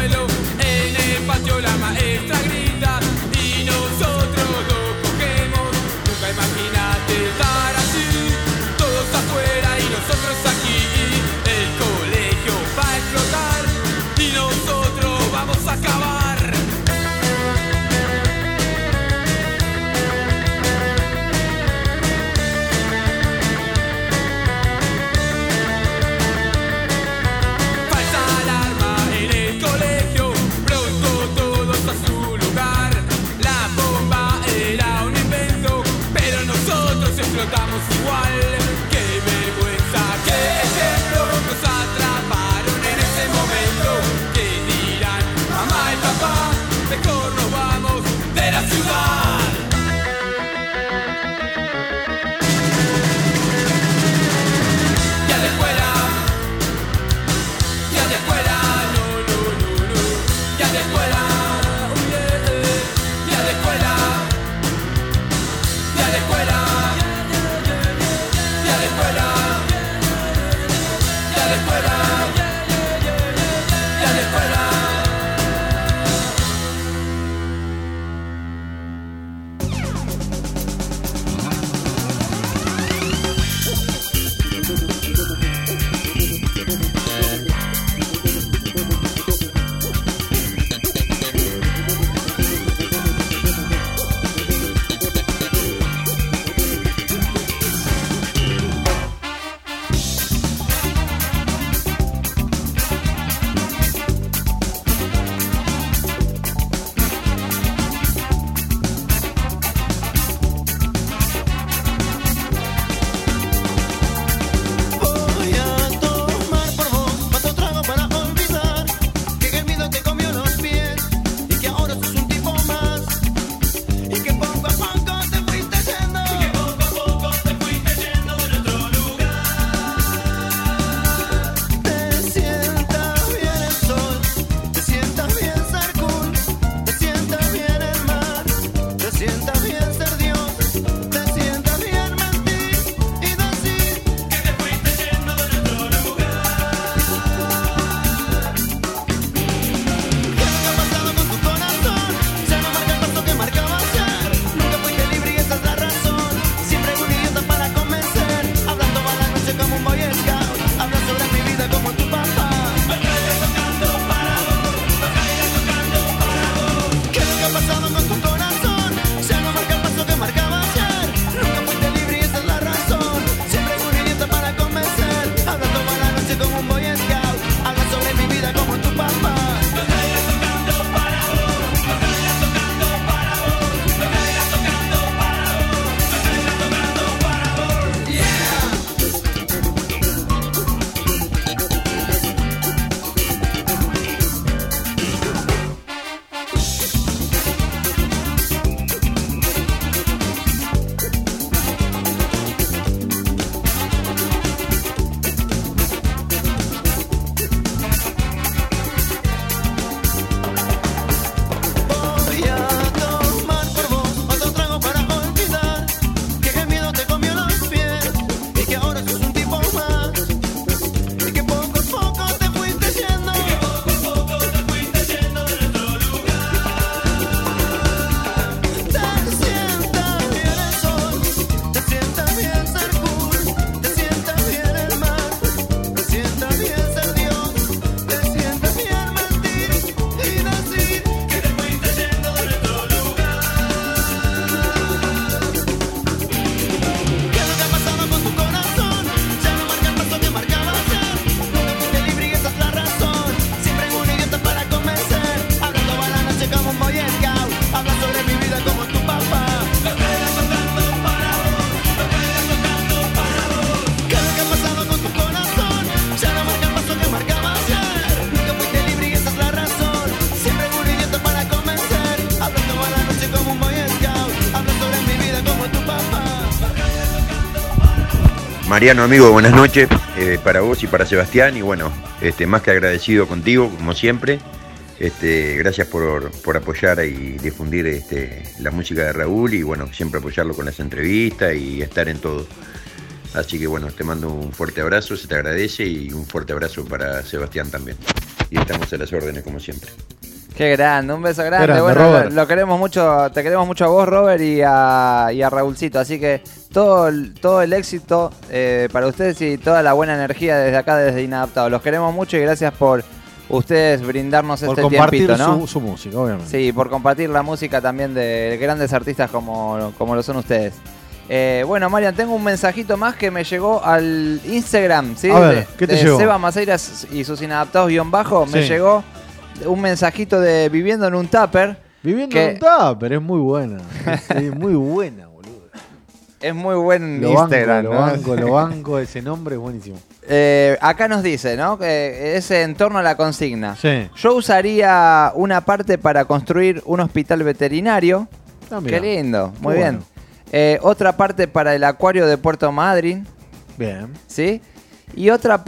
Mariano, amigo, buenas noches para vos y para Sebastián. Y bueno, más que agradecido contigo, como siempre. Gracias por apoyar y difundir la música de Raúl y bueno, siempre apoyarlo con las entrevistas y estar en todo. Así que bueno, te mando un fuerte abrazo, se te agradece, y un fuerte abrazo para Sebastián también. Y estamos a las órdenes como siempre. Qué grande, un beso grande. Bueno, lo queremos mucho, te queremos mucho a vos, Robert, y a Raúlcito. Así que todo el éxito para ustedes y toda la buena energía desde acá, desde Inadaptados. Los queremos mucho y gracias por ustedes brindarnos este tiempito, ¿no? Por compartir su música, obviamente. Sí, por compartir la música también de grandes artistas como lo son ustedes. Bueno, Marian, tengo un mensajito más que me llegó al Instagram, ¿sí? A ver, ¿qué te llegó? Seba Maceiras y sus Inadaptados _ Sí. me llegó un mensajito de Viviendo en un Tupper. Viviendo en un Tupper, es muy buena. Es muy buena, boludo. Es muy buen Lo Instagram, banco, ¿no? lo banco, ese nombre es buenísimo. Acá nos dice, ¿no? Que es en torno a la consigna. Sí. Yo usaría una parte para construir un hospital veterinario. Ah, mirá. Qué lindo, muy Qué bien. Otra parte para el acuario de Puerto Madryn. Bien. ¿Sí? Y otra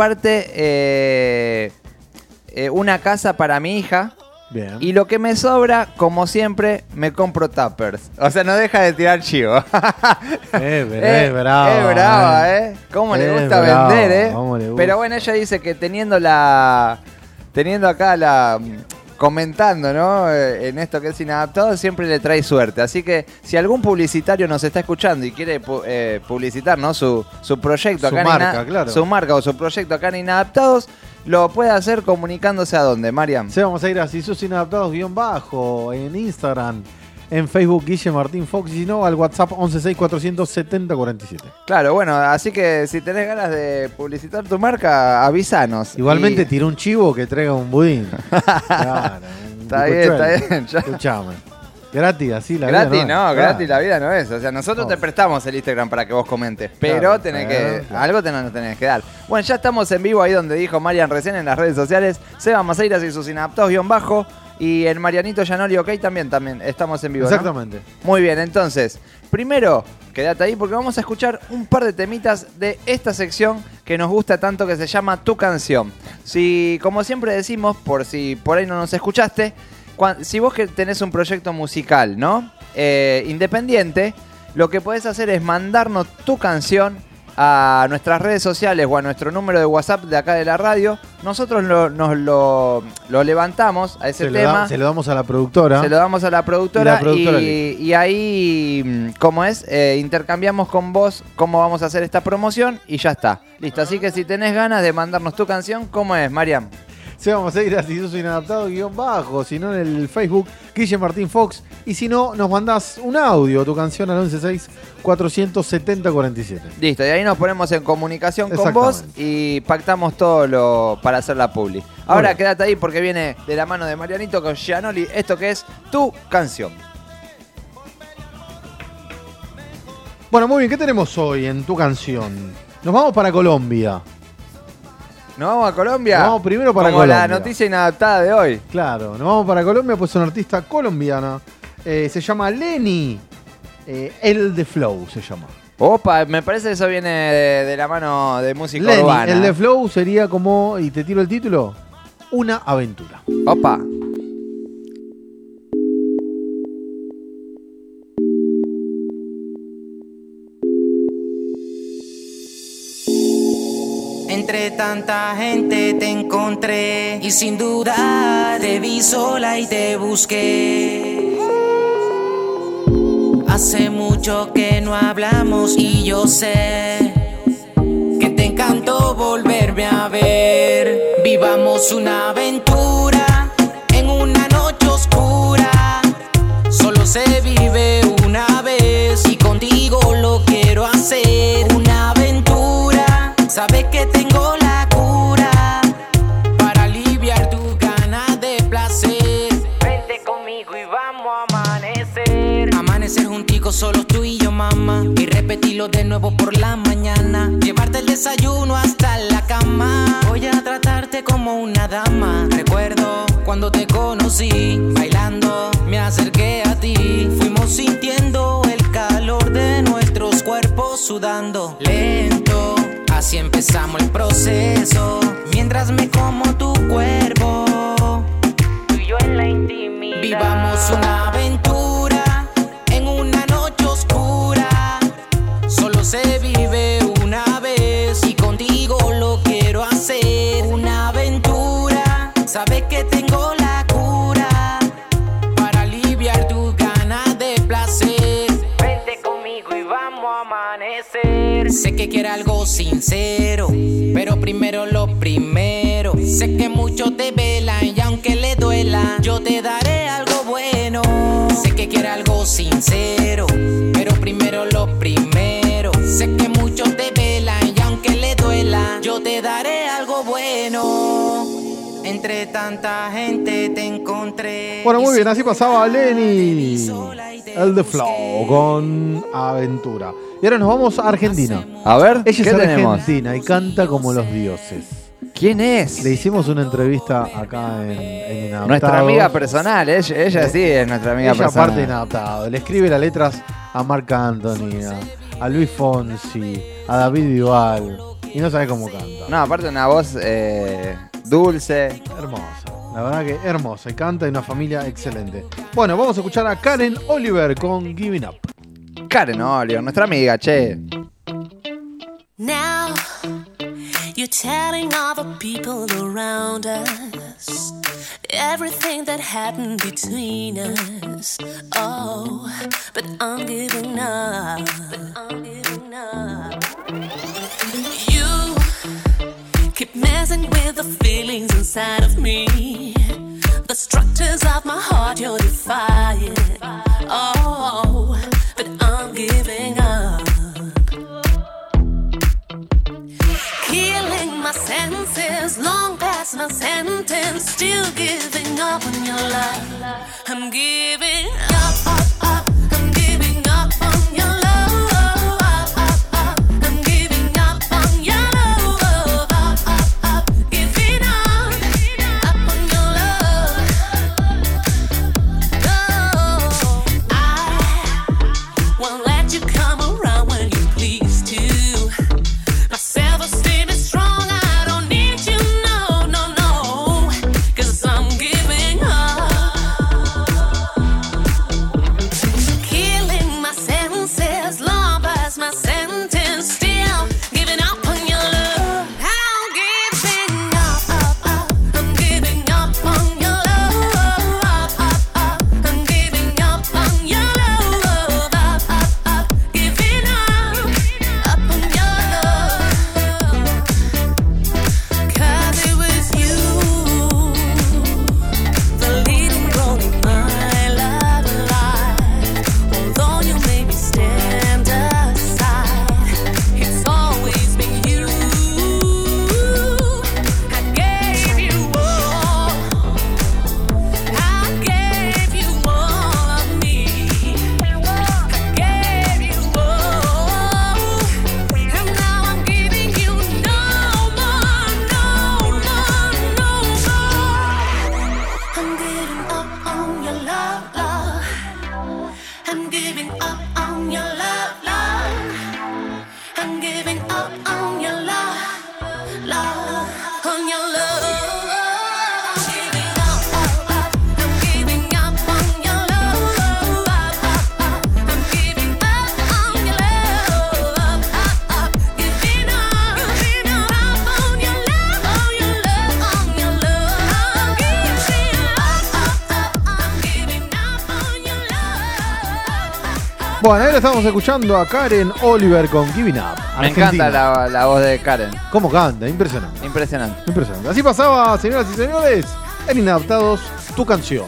parte, una casa para mi hija. Bien. Y lo que me sobra, como siempre, me compro tuppers. O sea, no deja de tirar chivo. Es brava. Es brava, ¿eh? ¿Cómo le gusta brava, vender, eh? cómo le gusta. Pero bueno, ella dice que teniendo acá comentando, ¿no? En esto que es Inadaptado, siempre le trae suerte. Así que si algún publicitario nos está escuchando y quiere publicitar, ¿no? Su proyecto Su acá marca, claro. Su marca o su proyecto acá en Inadaptados, lo puede hacer comunicándose a dónde, Mariam. Sí, vamos a ir a Si Sos Inadaptados _ en Instagram, en Facebook Guille Martín Fox, y si no, al WhatsApp 11647047. Claro, bueno, así que si tenés ganas de publicitar tu marca, avísanos. Igualmente Y- tiró un chivo que traiga un budín. Claro, un Está bien, bizcochuelo. está bien. Ya. Escuchame. Gratis, así la Gratis vida no, es. gratis la vida no es. O sea, nosotros te prestamos el Instagram para que vos comentes, pero Claro, tenés claro. algo nos tenés que dar. Bueno, ya estamos en vivo ahí donde dijo Marian recién en las redes sociales. Seba Maceiras y sus Inadaptados _ y el Marianito Gianoli OK también estamos en vivo, ¿no? Exactamente. Muy bien, entonces, primero, quédate ahí porque vamos a escuchar un par de temitas de esta sección que nos gusta tanto, que se llama Tu Canción. Si, como siempre decimos, por si por ahí no nos escuchaste, si vos que tenés un proyecto musical, ¿no? Independiente, lo que podés hacer es mandarnos tu canción a nuestras redes sociales o a nuestro número de WhatsApp de acá de la radio. Nosotros lo levantamos a ese tema. Se lo damos a la productora. Se lo damos a la productora, Y la productora y ahí, ¿cómo es? Intercambiamos con vos cómo vamos a hacer esta promoción y ya está. Listo, así que si tenés ganas de mandarnos tu canción, ¿cómo es, Mariam? Se vamos a ir a Si Sos Inadaptado _ si no en el Facebook Guille Martín Fox, y si no nos mandás un audio, tu canción al 116-470-47. Listo, y ahí nos ponemos en comunicación con vos y pactamos todo para hacer la publi. Ahora bien. quédate ahí porque viene de la mano de Marianito con Gianoli esto que es Tu Canción. Bueno, muy bien, ¿qué tenemos hoy en Tu Canción? Nos vamos para Colombia. ¿Nos vamos a Colombia? Nos vamos primero para Como Colombia. la noticia inadaptada de hoy. Claro, nos vamos para Colombia, pues es una artista colombiana. Se llama Lenny. El de Flow se llama. Opa, me parece que eso viene de la mano de música Lenny, urbana. el de Flow sería como, y te tiro el título, Una aventura. Opa. Entre tanta gente te encontré y sin duda te vi sola y te busqué. Hace mucho que no hablamos y yo sé que te encantó volverme a ver. Vivamos una aventura en una noche oscura. Solo se vive una vez y contigo lo quiero hacer. Una aventura, sabes que tengo la cura para aliviar tus ganas de placer. Vente conmigo y vamos a amanecer. Amanecer junticos, solos tú y yo, mamá. Y repetirlo de nuevo por la mañana. Llevarte el desayuno hasta la cama. Voy a tratarte como una dama. Recuerdo cuando te conocí, bailando me acerqué a ti. Fuimos sintiendo el calor de nuestros cuerpos sudando lento. Así empezamos el proceso, mientras me como tu cuerpo. Tú y yo en la intimidad. Vivamos una aventura en una noche oscura. Solo se vive una vez y contigo lo quiero hacer. Una aventura, sabes que tengo la cura para aliviar tus ganas de placer. Vente conmigo y vamos a amanecer. Sé que quiere algo sincero, pero primero lo primero. Sé que muchos te velan y aunque le duela, yo te daré algo bueno. Sé que quiere algo sincero, pero primero lo primero. Sé que muchos te velan y aunque le duela, yo te daré algo bueno. Entre tanta gente te encontré. Bueno, muy bien, así pasaba Lenny, el de Flow, con Aventura. Y ahora nos vamos a Argentina. A ver, ella ¿qué es tenemos? argentina y canta como los dioses. ¿Quién es? Le hicimos una entrevista acá en Inadaptados. Nuestra amiga personal, ella sí es nuestra amiga ella personal. aparte de Inadaptados. Le escribe las letras a Marc Anthony, a Luis Fonsi, a David Bisbal. Y no sabe cómo canta. No, aparte una voz dulce. Hermosa. La verdad que hermosa. Y canta de una familia excelente. Bueno, vamos a escuchar a Karen Oliver con Giving Up. Karen Oliver, nuestra amiga, che. Now you're telling all the people around us everything that happened between us. Oh, but I'm giving up. You keep messing with the feelings inside of me. The structures of my heart you're defying. Oh, but I'm giving up. Killing my senses, long past my sentence. Still giving up on your love. I'm giving up, up, up. I'm giving up on your love. I'm giving up on your love. Up, up, up. Giving up on your love. No, I won't let you come around when you please to. My self-esteem is strong, I don't need you, no, no, no. 'Cause I'm giving up. Killing my senses, long past my sentence. Still giving up on your love. I'm giving up, up, up. I'm giving up on your love. Up, up, up. I'm giving up on your love. Up, up, up. Giving up on your love. 'Cause it was you, the leading role in my love life. Although you made me stand aside, it's always been you. I gave you all. I gave you all of me. I gave you all. And now I'm giving you no more, no more, no more. I'm giving up on your love, love. I'm giving up on your love, love. I'm giving up on your love, love. On your love. I'm giving up, up, up. I'm giving up on your love, up, up, up. I'm giving up on your love, up, up, up. Giving up on your love, on your love, on your love. I'm giving up, up, up. I'm giving up on your love. Bueno, ahora estamos escuchando a Karen Oliver con Giving Up. Me Argentina. encanta la voz de Karen. ¿Cómo canta? Impresionante. Impresionante. Impresionante. Así pasaba, señoras y señores, en Inadaptados, tu canción.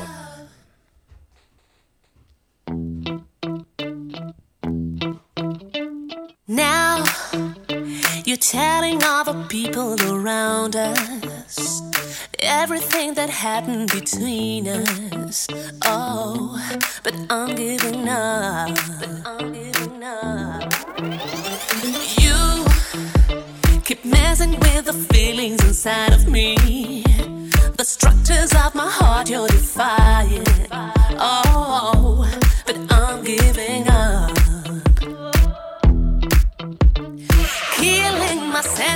Now you're telling all the people around us everything that happened between us. Oh, but I'm giving up. You keep messing with the feelings inside of me. The structures of my heart you're defying. Oh, but I'm giving up. Killing myself.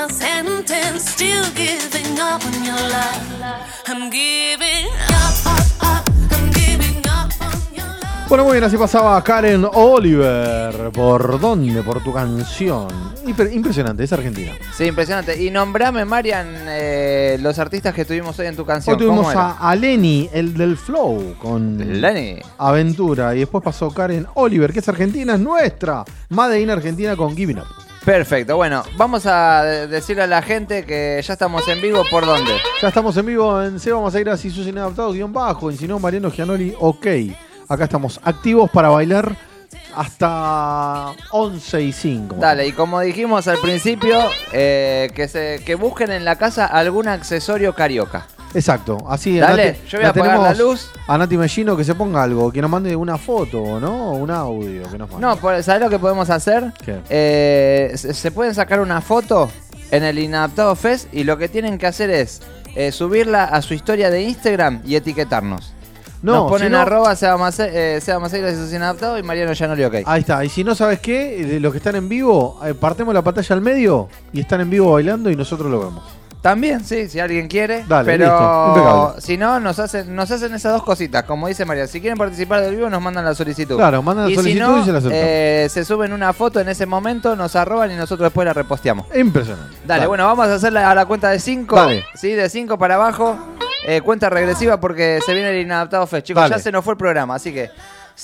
my sentence. Still giving up on your love. I'm giving up, I'm giving up on your love. Bueno, muy bien, así pasaba Karen Oliver. ¿Por dónde? Por tu canción. Impresionante, es argentina. Sí, impresionante. Y nombrame, Marian, los artistas que tuvimos hoy en tu canción. Hoy tuvimos ¿Cómo era? a Lenny, el del Flow, con Lenny. Aventura. Y después pasó Karen Oliver, que es argentina, es nuestra. Made in Argentina con Giving Up. Perfecto, bueno, vamos a decirle a la gente que ya estamos en vivo. ¿Por dónde? Ya estamos en vivo en Se Vamos a ir así sus inadaptados _, en si no Mariano Gianoli, ok. Acá estamos activos para bailar hasta 11:05. Dale, y como dijimos al principio, que busquen en la casa algún accesorio carioca. Exacto, así. Dale, yo voy a apagar la luz. A Nati Mellino que se ponga algo, que nos mande una foto, ¿no? Un audio que nos mande. No, ¿sabés lo que podemos hacer? ¿Qué? Se pueden sacar una foto en el Inadaptado Fest y lo que tienen que hacer es subirla a su historia de Instagram y etiquetarnos. No, nos ponen si no, arroba Seba Maceira de sus inadaptados y Mariano Gianoli, ok. Ahí está, y si no sabes qué, de los que están en vivo, partemos la pantalla al medio y están en vivo bailando y nosotros lo vemos. También, sí, si alguien quiere. Dale, pero listo, impecable. Si no, nos hacen esas dos cositas. Como dice María, si quieren participar del vivo, nos mandan la solicitud. Claro, mandan la solicitud si no, y se la aceptamos. se suben una foto en ese momento, nos arroban y nosotros después la reposteamos. Impresionante. Dale, bueno, vamos a hacerla a la cuenta de 5. Dale. Sí, de 5 para abajo. Cuenta regresiva porque se viene el Inadaptado Fest. Chicos, Dale. ya se nos fue el programa, así que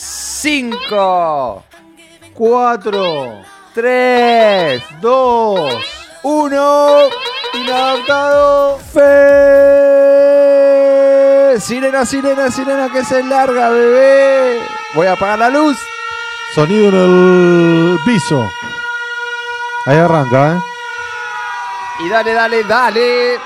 5, 4, 3, 2, 1. Inadaptado Fest. Sirena, sirena, sirena que se larga, bebé. Voy a apagar la luz. Sonido en el piso. Ahí arranca, ¿eh? Y dale, dale, dale.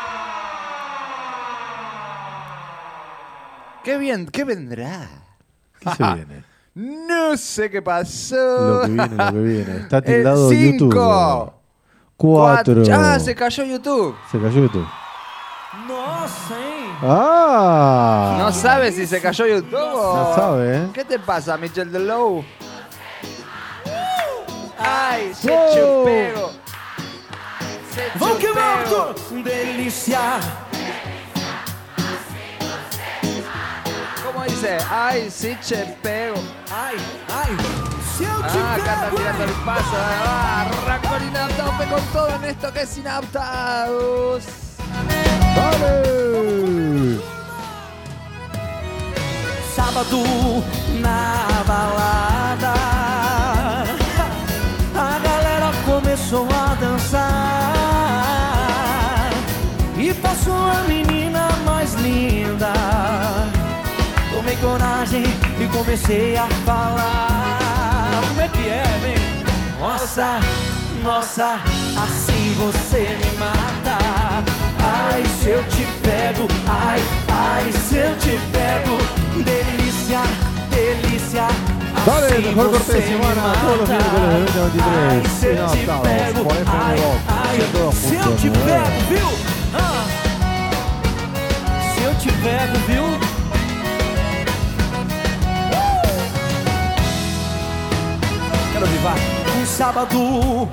Qué bien, ¿qué vendrá? ¿Qué se viene? No sé qué pasó. Lo que viene, lo que viene. Está tildado 5, YouTube. 4. Ah, se cayó YouTube. Se cayó YouTube. No sé. Ah. No sabe si se cayó YouTube o... No sabe, ¿eh? ¿Qué te pasa, Michelle Delow? Ai, se Wow. te pego. Se te Vão que pego. volto, delícia. ¿Cómo dice? Ay, sí, che pego. Ai, ai, se eu te Acá está pego, tirando el paso. Arrancó el Inadaptado Fest con todo en esto que es Inadaptados. ¡Dale! sábado na balada, a galera começou a dançar e passou a menina mais linda. Tomei coragem e comecei a falar. Como é que é, vem? Nossa, nossa, assim você me mata. Ai, se eu te pego, ai, ai, se eu te pego. Delícia, delícia. Dale, assim mejor corte você de me semana, mata. todos los miércoles de 20 a 23. Ai, se eu te Inadaptados, pego, por FM ai, Box, ai, 102.9. se eu te pego, viu? Ah. Se eu te pego, viu? Quero vivar um sábado.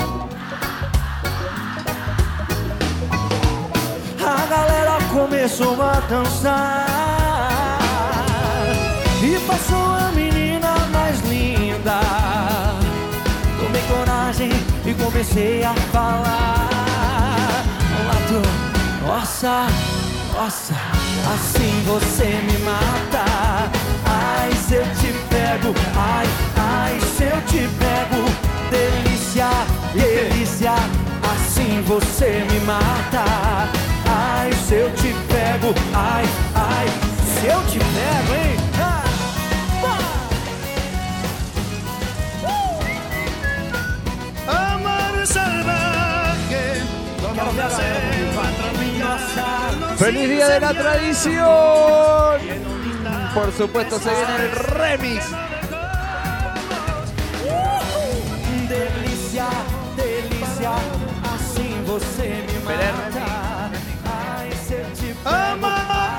A galera começou a dançar e passou a menina mais linda. Tomei coragem e comecei a falar. Lato, nossa, nossa, assim você me mata. Ai, se eu te pego, ai, ai, se eu te pego. Delícia, delícia, assim você me mata. Ai, se eu te pego, ai, ai, se eu te pego, hein? Ah, Amor salvaje, como me hace ¡Feliz Día de la Tradición! Por supuesto se viene el remix. delícia, delícia, assim você me mata. Ai, se eu te pego,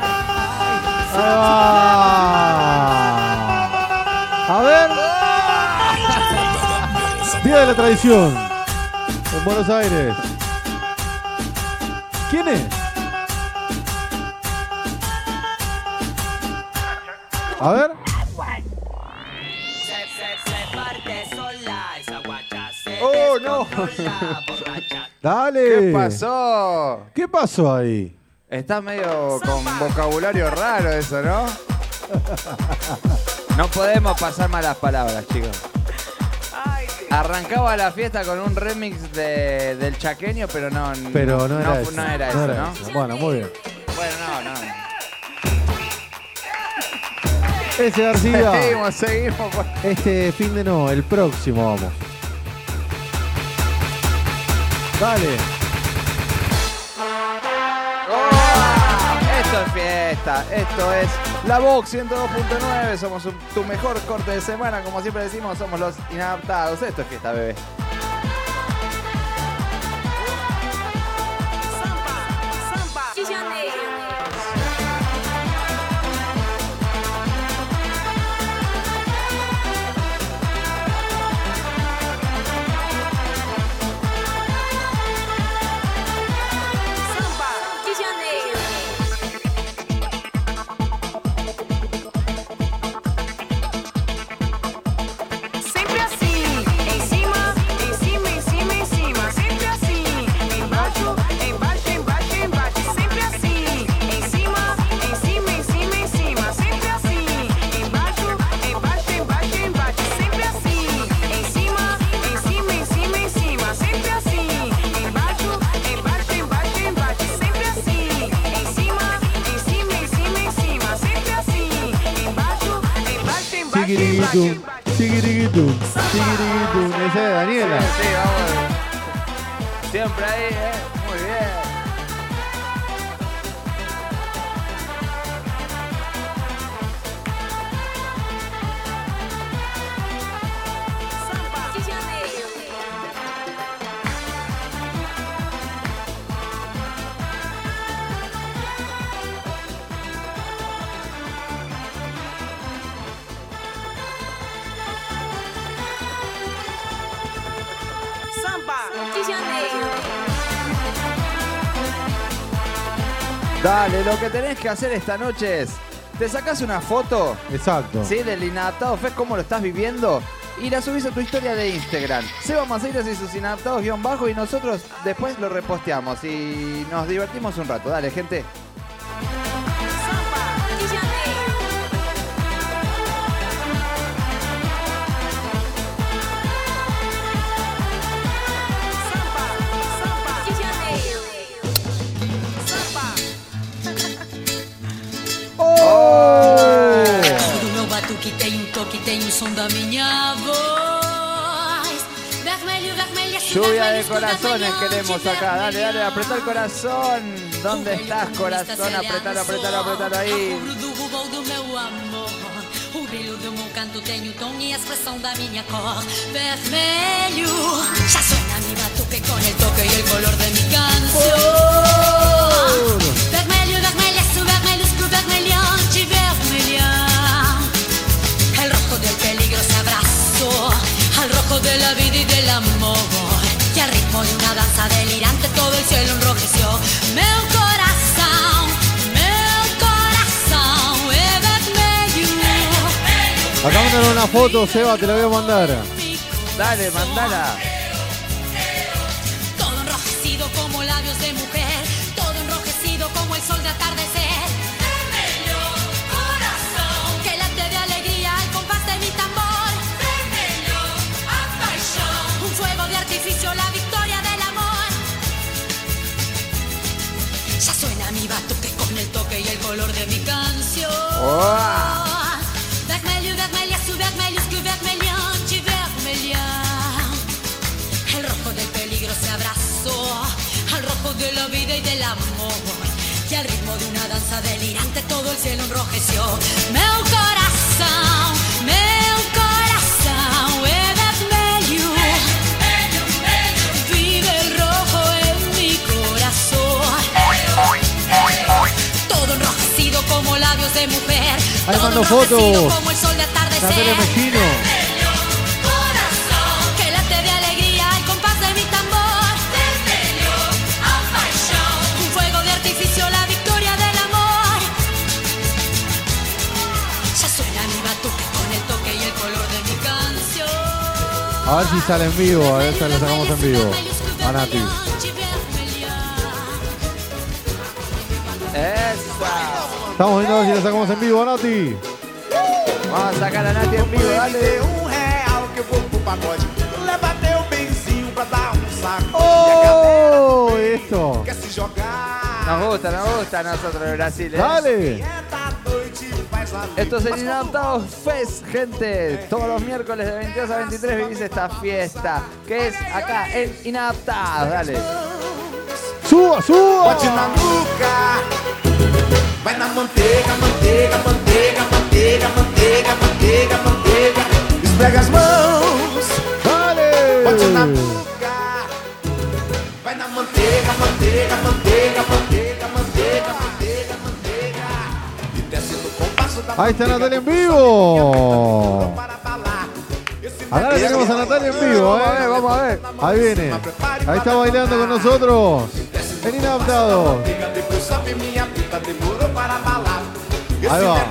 A ver. Día de la Tradición. En Buenos Aires. ¿Quién es? A ver. ¡Oh, no! Dale. ¿Qué pasó? ¿Qué pasó ahí? Está medio con vocabulario raro eso, ¿no? No podemos pasar malas palabras, chicos. Arrancaba la fiesta con un remix del chaqueño, pero no era eso, ¿no? Bueno, muy bien. Bueno, no. Ese García. Seguimos. Este fin de no, el próximo vamos. Dale. Esto es fiesta, esto es La Vox 102.9, somos tu mejor corte de semana, como siempre decimos, somos los inadaptados. Esto es fiesta, bebé. Sempre assim, em cima, sempre assim, embaixo, sempre assim, em cima, sempre assim, embaixo, sempre assim, em cima, sempre assim, embaixo, sempre assim, em cima, sempre assim, embaixo, Chiquiriquitum. Esa es Daniela. Sí, vamos. Siempre ahí, muy bien. Dale, lo que tenés que hacer esta noche es, te sacás una foto, Exacto. ¿sí? Del Inadaptado Fest, cómo lo estás viviendo, y la subís a tu historia de Instagram. Seba Maceiras y sus inadaptados _ y nosotros después lo reposteamos y nos divertimos un rato. Dale, gente. Do meu batuque tem toque, tem o som da minha voz. Vermelho, vermelho, Lluvia de corazones queremos acá. Dale, apretá el corazón. ¿Dónde estás, corazón? Apretalo ahí. do rubor do meu amor. O brilho do meu canto tem o tom e a expressão da minha cor. Vermelho, ya suena mi batuque con el toque y el color de mi canción. Vermelho, vermelho, su vermelho, escuro vermelhante, vermelhão. El rojo del peligro se abrazó al rojo de la vida y del amor. Y al ritmo de una danza delirante todo el cielo enrojeció. Meu coração é vermelho. Acá mandaron una foto, Seba, te la voy a mandar. Dale, mandala. Todo enrojecido como labios de mujer, todo enrojecido como el sol de atardecer. Vermelho, corazón, que late de alegría al compás de mi tambor. Vermelho, a paixão, un fuego de artificio, la victoria del amor. Ya suena mi batuque con el toque y el color de mi canción. Vermelho, vermelho, su vermelho, escuro vermelhante, vermelhão. El rojo del peligro se abrazó al rojo de la vida y del amor. Y al ritmo de una danza delirante todo el cielo enrojeció. Meu coração é vermelho. Vive el rojo en mi corazón. Todo enrojecido como labios de mujer. Ahí Todo mando enrojecido fotos. como el sol de atardecer. Natalia Mejino. Que late de alegría al compás de mi tambor. Vermelho, a paixão. Un fuego A ver si sale en vivo, a ver si la sacamos en vivo. A Nati. Estamos viendo a ver si la sacamos en vivo, Nati. Vamos a sacar a Nati en vivo, dale. ¡Oh! Esto. Nos gusta a nosotros de Brasil, ¿eh? Dale. Esto es el Inadaptados Fest, gente. Todos los miércoles de 22 a 23 vivís esta fiesta, que es acá en Inadaptados. Dale. ¡Suba, suba! Bote na nuca, vai na manteiga, manteiga, manteiga, manteiga, manteiga, manteiga, manteiga. Esfrega as mãos, dale. Bote na nuca, vai na manteiga, manteiga, manteiga, manteiga, manteiga, manteiga, manteiga. E desce no compasso da Ahí está Natalia en vivo. Acá la tenemos a Natalia en vivo, Vamos a ver. Ahí viene. Ahí está bailando con nosotros. En Inadaptados. Ahí va.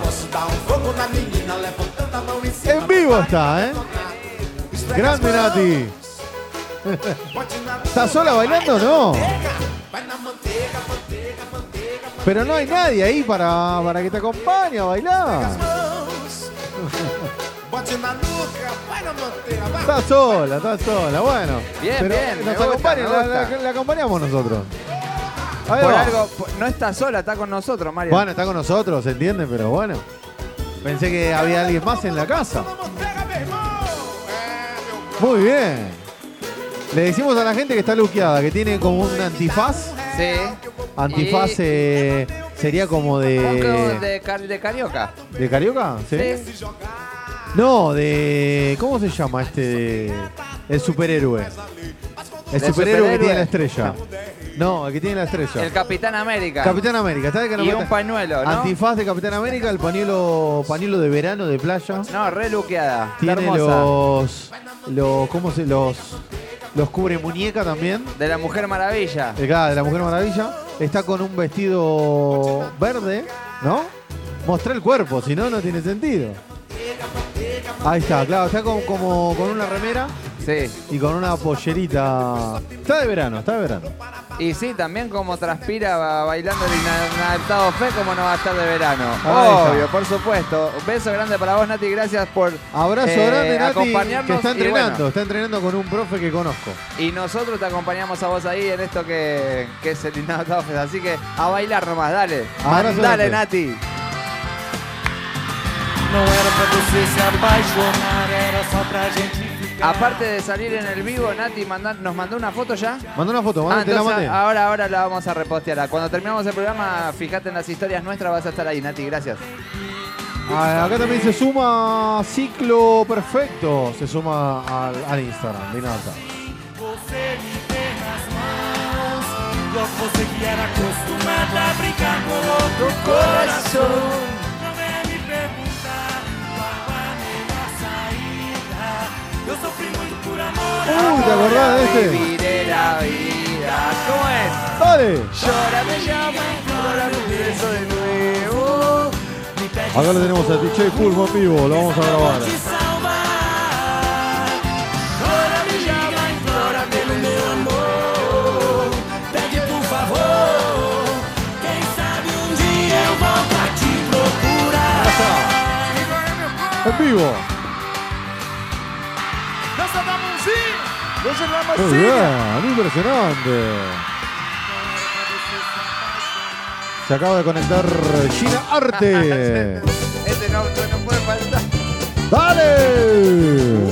En vivo está, ¿eh? Grande Nati. ¿Estás sola bailando? No. Pero no hay nadie ahí para que te acompañe a bailar. Está sola, bueno. Bien, pero bien, nos me acompaña, gusta. la acompañamos nosotros. Ahí Por va. algo, no está sola, está con nosotros, Mario. Bueno, está con nosotros, se entiende, pero bueno. Pensé que había alguien más en la casa. Muy bien. Le decimos a la gente que está luqueada, que tiene como un antifaz. Sí. Antifaz sería como de Carioca. ¿De Carioca? Sí. No, de... ¿Cómo se llama este? El superhéroe. El superhéroe que tiene la estrella. No, el que tiene la estrella. El Capitán América. Capitán América. ¿Sabes que y un pañuelo, ¿no? Antifaz de Capitán América, el pañuelo de verano de playa. No, re luqueada. Tiene hermosa. los cubre muñeca también. De la Mujer Maravilla. De la Mujer Maravilla. Está con un vestido verde, ¿no? Mostré el cuerpo, si no, no tiene sentido. Ahí está, claro, está como con una remera. Sí. Y con una pollerita. Está de verano. Y sí, también como transpira bailando el Inadaptado Fe, como no va a estar de verano. Ahí Obvio, está. por supuesto. Un beso grande para vos, Nati. Gracias por Abrazo grande, Nati, acompañarnos. que está entrenando. Y bueno, Está entrenando con un profe que conozco. y nosotros te acompañamos a vos ahí en esto que es el Inadaptado Fe. Así que a bailar nomás, dale. Abrazo Dale, grande. Nati. Não era pra você se apaixonar, era só pra gente ficar. Aparte de salir en el vivo, Nati nos mandó una foto ya. Mandó una foto, te la entonces, mandé. ahora la vamos a repostear. Cuando terminamos el programa, fíjate en las historias nuestras, vas a estar ahí, Nati. Gracias. Acá también se suma Ciclo Perfecto. Se suma al Instagram de Inadaptados. Você me tem nas mãos, igual você que era acostumada a brincar com outro coração. Não venha me perguntar qual a melhor saída. Eu sofri muito por amor. ¿te acordás de este? Viviré la vida. ¿Cómo es? Dale. Llora, me llama, ahora me beso de nuevo. Acá lo tenemos a DJ Pulmo en vivo. Lo vamos a grabar. Chora, me llama, implora pelo meu amor. Pede por favor. Quem sabe dia eu volto a te procurar. En vivo. Dança da mãozinha. Dança da Muy mãozinha. bien, impresionante. Se acaba de conectar Gina Arte. Este no puede faltar. ¡Dale!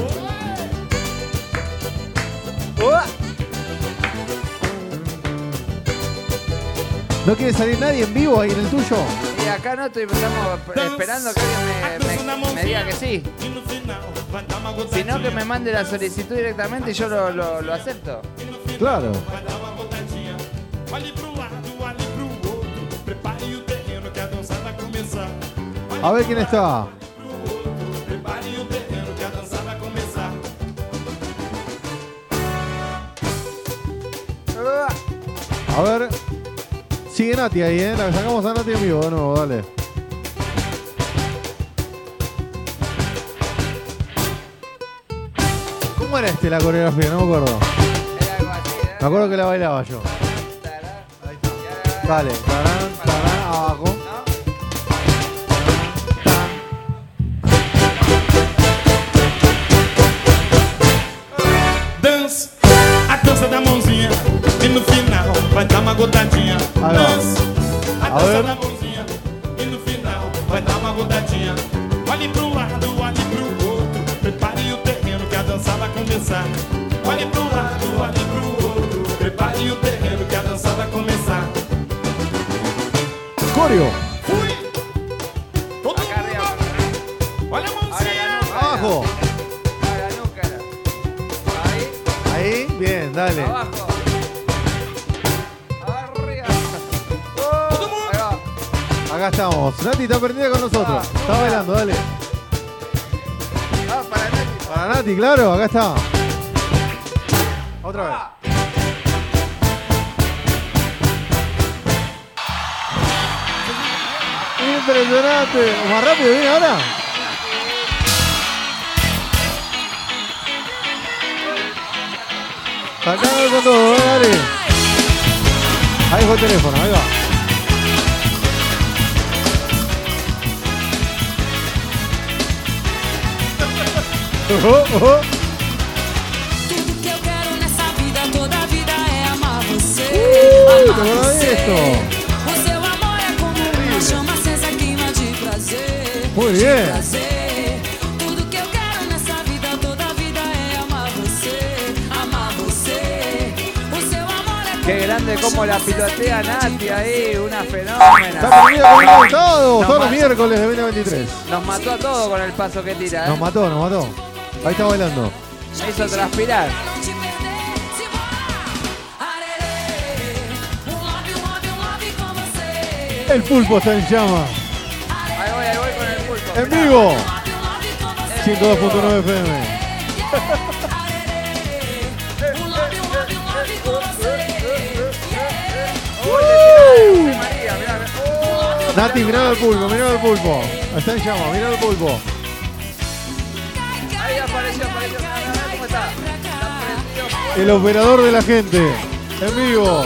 ¿No quiere salir nadie en vivo ahí en el tuyo? Y acá no estamos esperando que alguien me diga que sí. Sino que me mande la solicitud directamente y yo lo acepto. Claro. Olhe pro lado, olhe pro outro. Prepare o terreno que a dança vai começar. A ver quién está. Prepare o terreno que a dança vai começar. A ver. Sigue Nati ahí, La sacamos a Nati en vivo de nuevo, dale. ¿Cómo era la coreografía? No me acuerdo. Me acuerdo que la bailaba yo. Ahí está. Dale. Tarán, tarán, abajo. Dança, a dança da mãozinha. E no final vai dar uma gotadinha. Dança, a dança da mãozinha. E no final vai dar uma gotadinha. Olhe pro lado, olhe pro outro. Prepare o terreno que a dança vai começar. Olhe pro lado, olhe pro outro. Prepare o terreno que a dança vai começar. Coreo. Todo mundo. Olha a mãozinha. Abajo. Ahí, bien, dale. Abajo. Arriba. Acá estamos. Nati está prendida con nosotros. Está bailando, dale. Para Nati. Para Nati, claro, acá está. Otra vez. Impresionante. ¿Más rápido viene ahora? Sacando con todo, dale. Ahí fue el teléfono, ahí va. Tudo que eu quero nessa vida, toda a vida é amar você. ¿te Amar acordás de você. esto? O seu amor é como uma chama acesa que invade prazer. Muy de bien. prazer. Tudo que eu quero nessa vida, toda a vida é amar você. Amar você. O seu amor é como Qué grande uma como chama la acesa que pilotea invade Nati ahí, una Está fenómena. prendida con Nos todos los mató. miércoles de 2023. Nos mató a todos con el paso que tira, Nos mató, nos mató. Ahí está bailando. Me hizo transpirar. El pulpo está en llama. Ahí voy con el pulpo. En vivo. 102.9 FM. Nati, mirá el pulpo, mirá el pulpo. Está en llama, mirá el pulpo. Ahí apareció. ¿Cómo está? El operador de la gente. En vivo.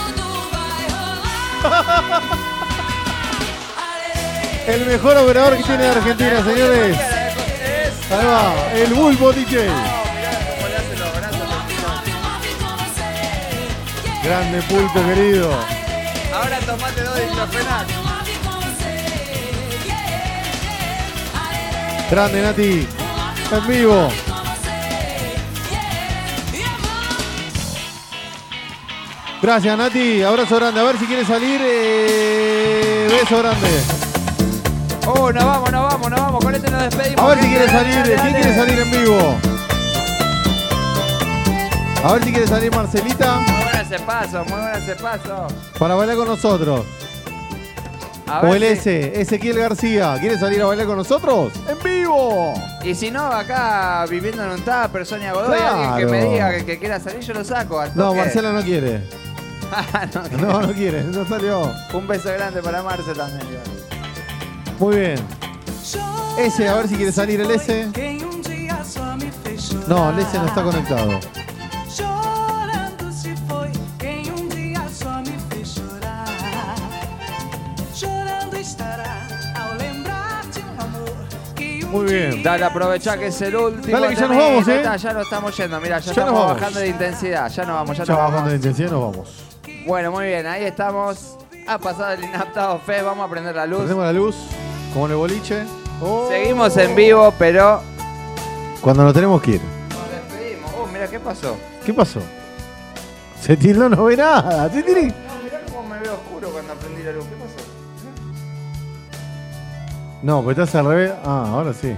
El mejor operador que tiene Argentina, señores. Ahí va, el Bulbo DJ. Grande pulpo, querido. Ahora tomate 2 diclofenac. Grande, Nati. En vivo. Gracias, Nati. Abrazo grande. A ver si quiere salir. Beso grande. Oh, nos vamos. Con este nos despedimos. A ver si quiere Dale, salir. dale, ¿Quién dale. quiere salir en vivo? A ver si quiere salir Marcelita Muy bueno ese paso. para bailar con nosotros. A O ver el si- Ezequiel García. ¿Quiere salir a bailar con nosotros? ¡En vivo! Y si no, acá viviendo en un tupper, Sonia Godoy, Claro. alguien que me diga que quiera salir, yo lo saco. al No, toque. Marcela no quiere. No quiere, no salió. Un beso grande para Marce también. Muy bien. Ese, a ver si quiere salir el S. No, el S no está conectado. Chorando se foi quem dia só me fez chorar. Chorando estará ao lembrar de amor que Muy bien. Dale, aprovechá que es el último. Dale, que ya nos temita. vamos, Está, ya nos estamos yendo, mirá, ya Ya estamos nos vamos. bajando de intensidad. Ya nos vamos, Ya nos bajando vamos. de intensidad nos vamos. Bueno, muy bien, ahí estamos. Ha pasado el inaptado Fe, vamos a prender la luz. Prendemos la luz, como en el boliche. Oh. Seguimos en vivo, pero Cuando nos tenemos que ir. nos despedimos. Mira, ¿qué pasó? ¿Qué pasó? Se tildó, no ve nada. Se tiene- No, mirá cómo me veo oscuro cuando prendí la luz. ¿Qué pasó? No, pues estás al revés. Ah, ahora sí.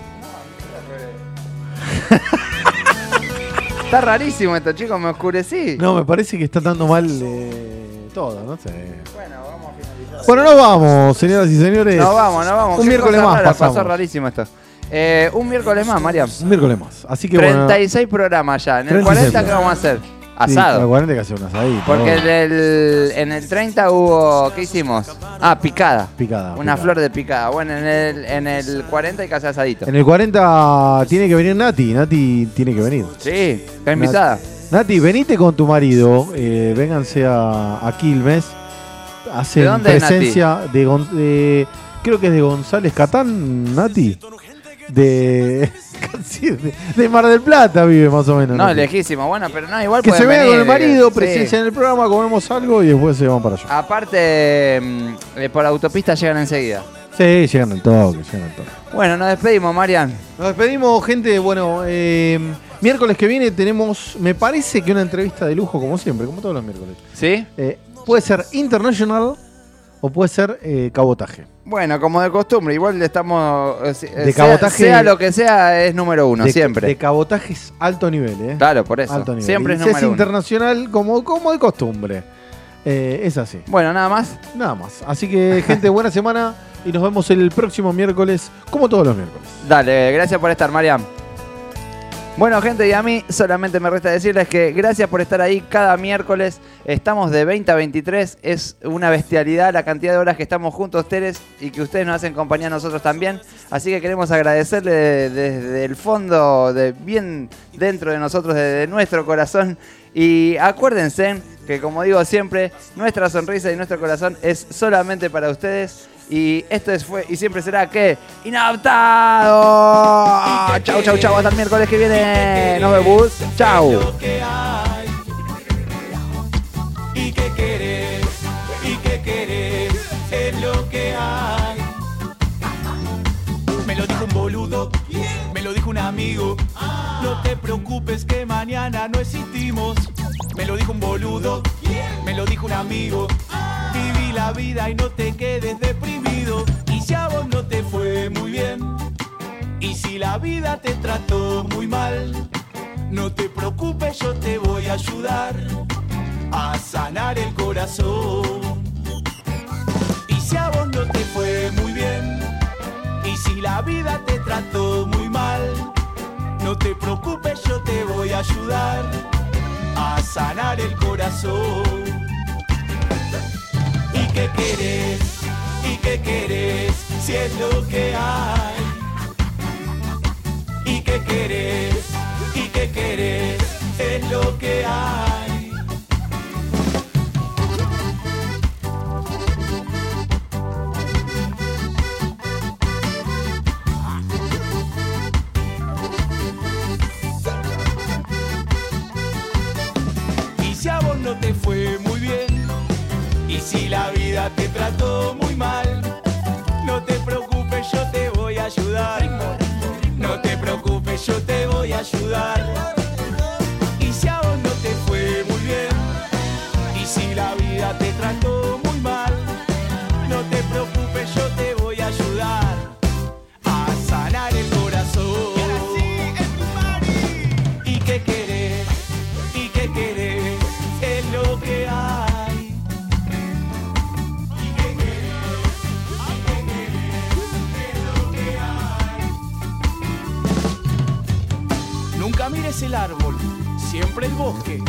Está rarísimo esto, chicos, me oscurecí. No, me parece que está dando mal todo, no sé. Bueno, vamos a finalizar. Bueno, nos vamos, señoras y señores. Nos vamos. Un Qué miércoles cosa más rara, pasamos. pasó rarísimo esto. Un miércoles más, Mariam. Un miércoles más. Así que 36 programas ya. En el 36 40, ¿qué vamos a hacer? Asado. Sí, a 40 hay que hacer un asadito. Porque en el 30 hubo... ¿Qué hicimos? Picada. Picada. Una flor de picada. Bueno, en el 40 hay que hacer asadito. En el 40 tiene que venir Nati. Nati tiene que venir. Sí, está invitada. Nati, venite con tu marido. Vénganse a Quilmes. Hacen ¿De dónde es presencia creo que es de González Catán, Nati. De Mar del Plata vive más o menos. No, Nati. lejísimo. Bueno, pero no, igual Que se pueden vea venir, con el marido, sí. presencia en el programa, comemos algo y después se van para allá. Aparte, por autopista llegan enseguida. Sí, llegan al toque, Bueno, nos despedimos, Marian. Nos despedimos, gente. Bueno, miércoles que viene tenemos, me parece que una entrevista de lujo, como siempre, como todos los miércoles. ¿Sí? Puede ser international o puede ser cabotaje. Bueno, como de costumbre, igual le estamos... De cabotaje, sea lo que sea, es número uno, siempre. De cabotaje es alto nivel, Claro, por eso. Alto nivel. Siempre es Y número es uno. internacional como de costumbre. Es así. Bueno, nada más. Nada más. Así que, gente, buena semana y nos vemos el próximo miércoles, como todos los miércoles. Dale, gracias por estar, Marian. Bueno, gente, y a mí solamente me resta decirles que gracias por estar ahí cada miércoles. Estamos de 20 a 23. Es una bestialidad la cantidad de horas que estamos juntos ustedes y que ustedes nos hacen compañía a nosotros también. Así que queremos agradecerle desde el fondo, bien dentro de nosotros, desde nuestro corazón. Y acuérdense que, como digo siempre, nuestra sonrisa y nuestro corazón es solamente para ustedes. Y esto fue y siempre será que Inadaptado. Chau, chau, chau. Hasta el miércoles que viene. Nos vemos. Chau. ¿Y qué querés? ¿Y qué querés? Es lo que hay. Me lo dijo un boludo, me lo dijo un amigo. No te preocupes que mañana no existimos. Me lo dijo un boludo, me lo dijo un amigo. Viví la vida y no te quedes deprimido. Y si a vos no te fue muy bien, y si la vida te trató muy mal, no te preocupes, yo te voy a ayudar a sanar el corazón. Y si a vos no te fue muy bien, y si la vida te trató muy mal, no te preocupes, yo te voy a ayudar a sanar el corazón. ¿Y qué querés? ¿Y qué querés? Si es lo que hay. ¿Y qué querés? ¿Y qué querés? Es lo que hay. Y si a vos no te fue muy bien, y si la vida te trató muy mal, no te preocupes, yo te voy a ayudar. No te preocupes, yo te voy a ayudar. Y si a vos no te fue muy bien, y si la vida te trató muy mal, no te preocupes, yo te voy a ayudar a sanar el corazón. ¿Y qué querés? ¿Y qué querés? Es lo que hay. Nunca mires el árbol, siempre el bosque.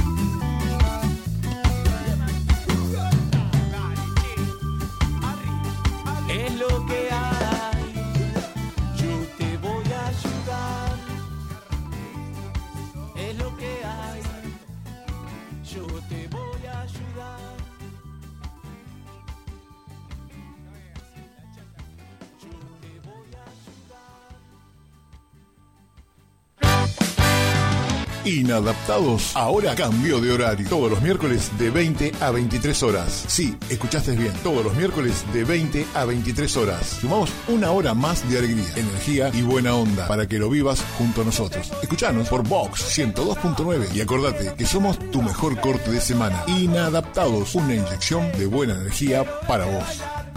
Es lo que hay. Yo te voy a ayudar. Es lo que hay. Yo te voy a ayudar. Inadaptados ahora cambió de horario. Todos los miércoles de 20 a 23 horas. Sí, escuchaste bien. Todos los miércoles de 20 a 23 horas. Sumamos una hora más de alegría, energía y buena onda para que lo vivas junto a nosotros. Escuchanos por Vox 102.9 y acordate que somos tu mejor corte de semana. Inadaptados, una inyección de buena energía para vos.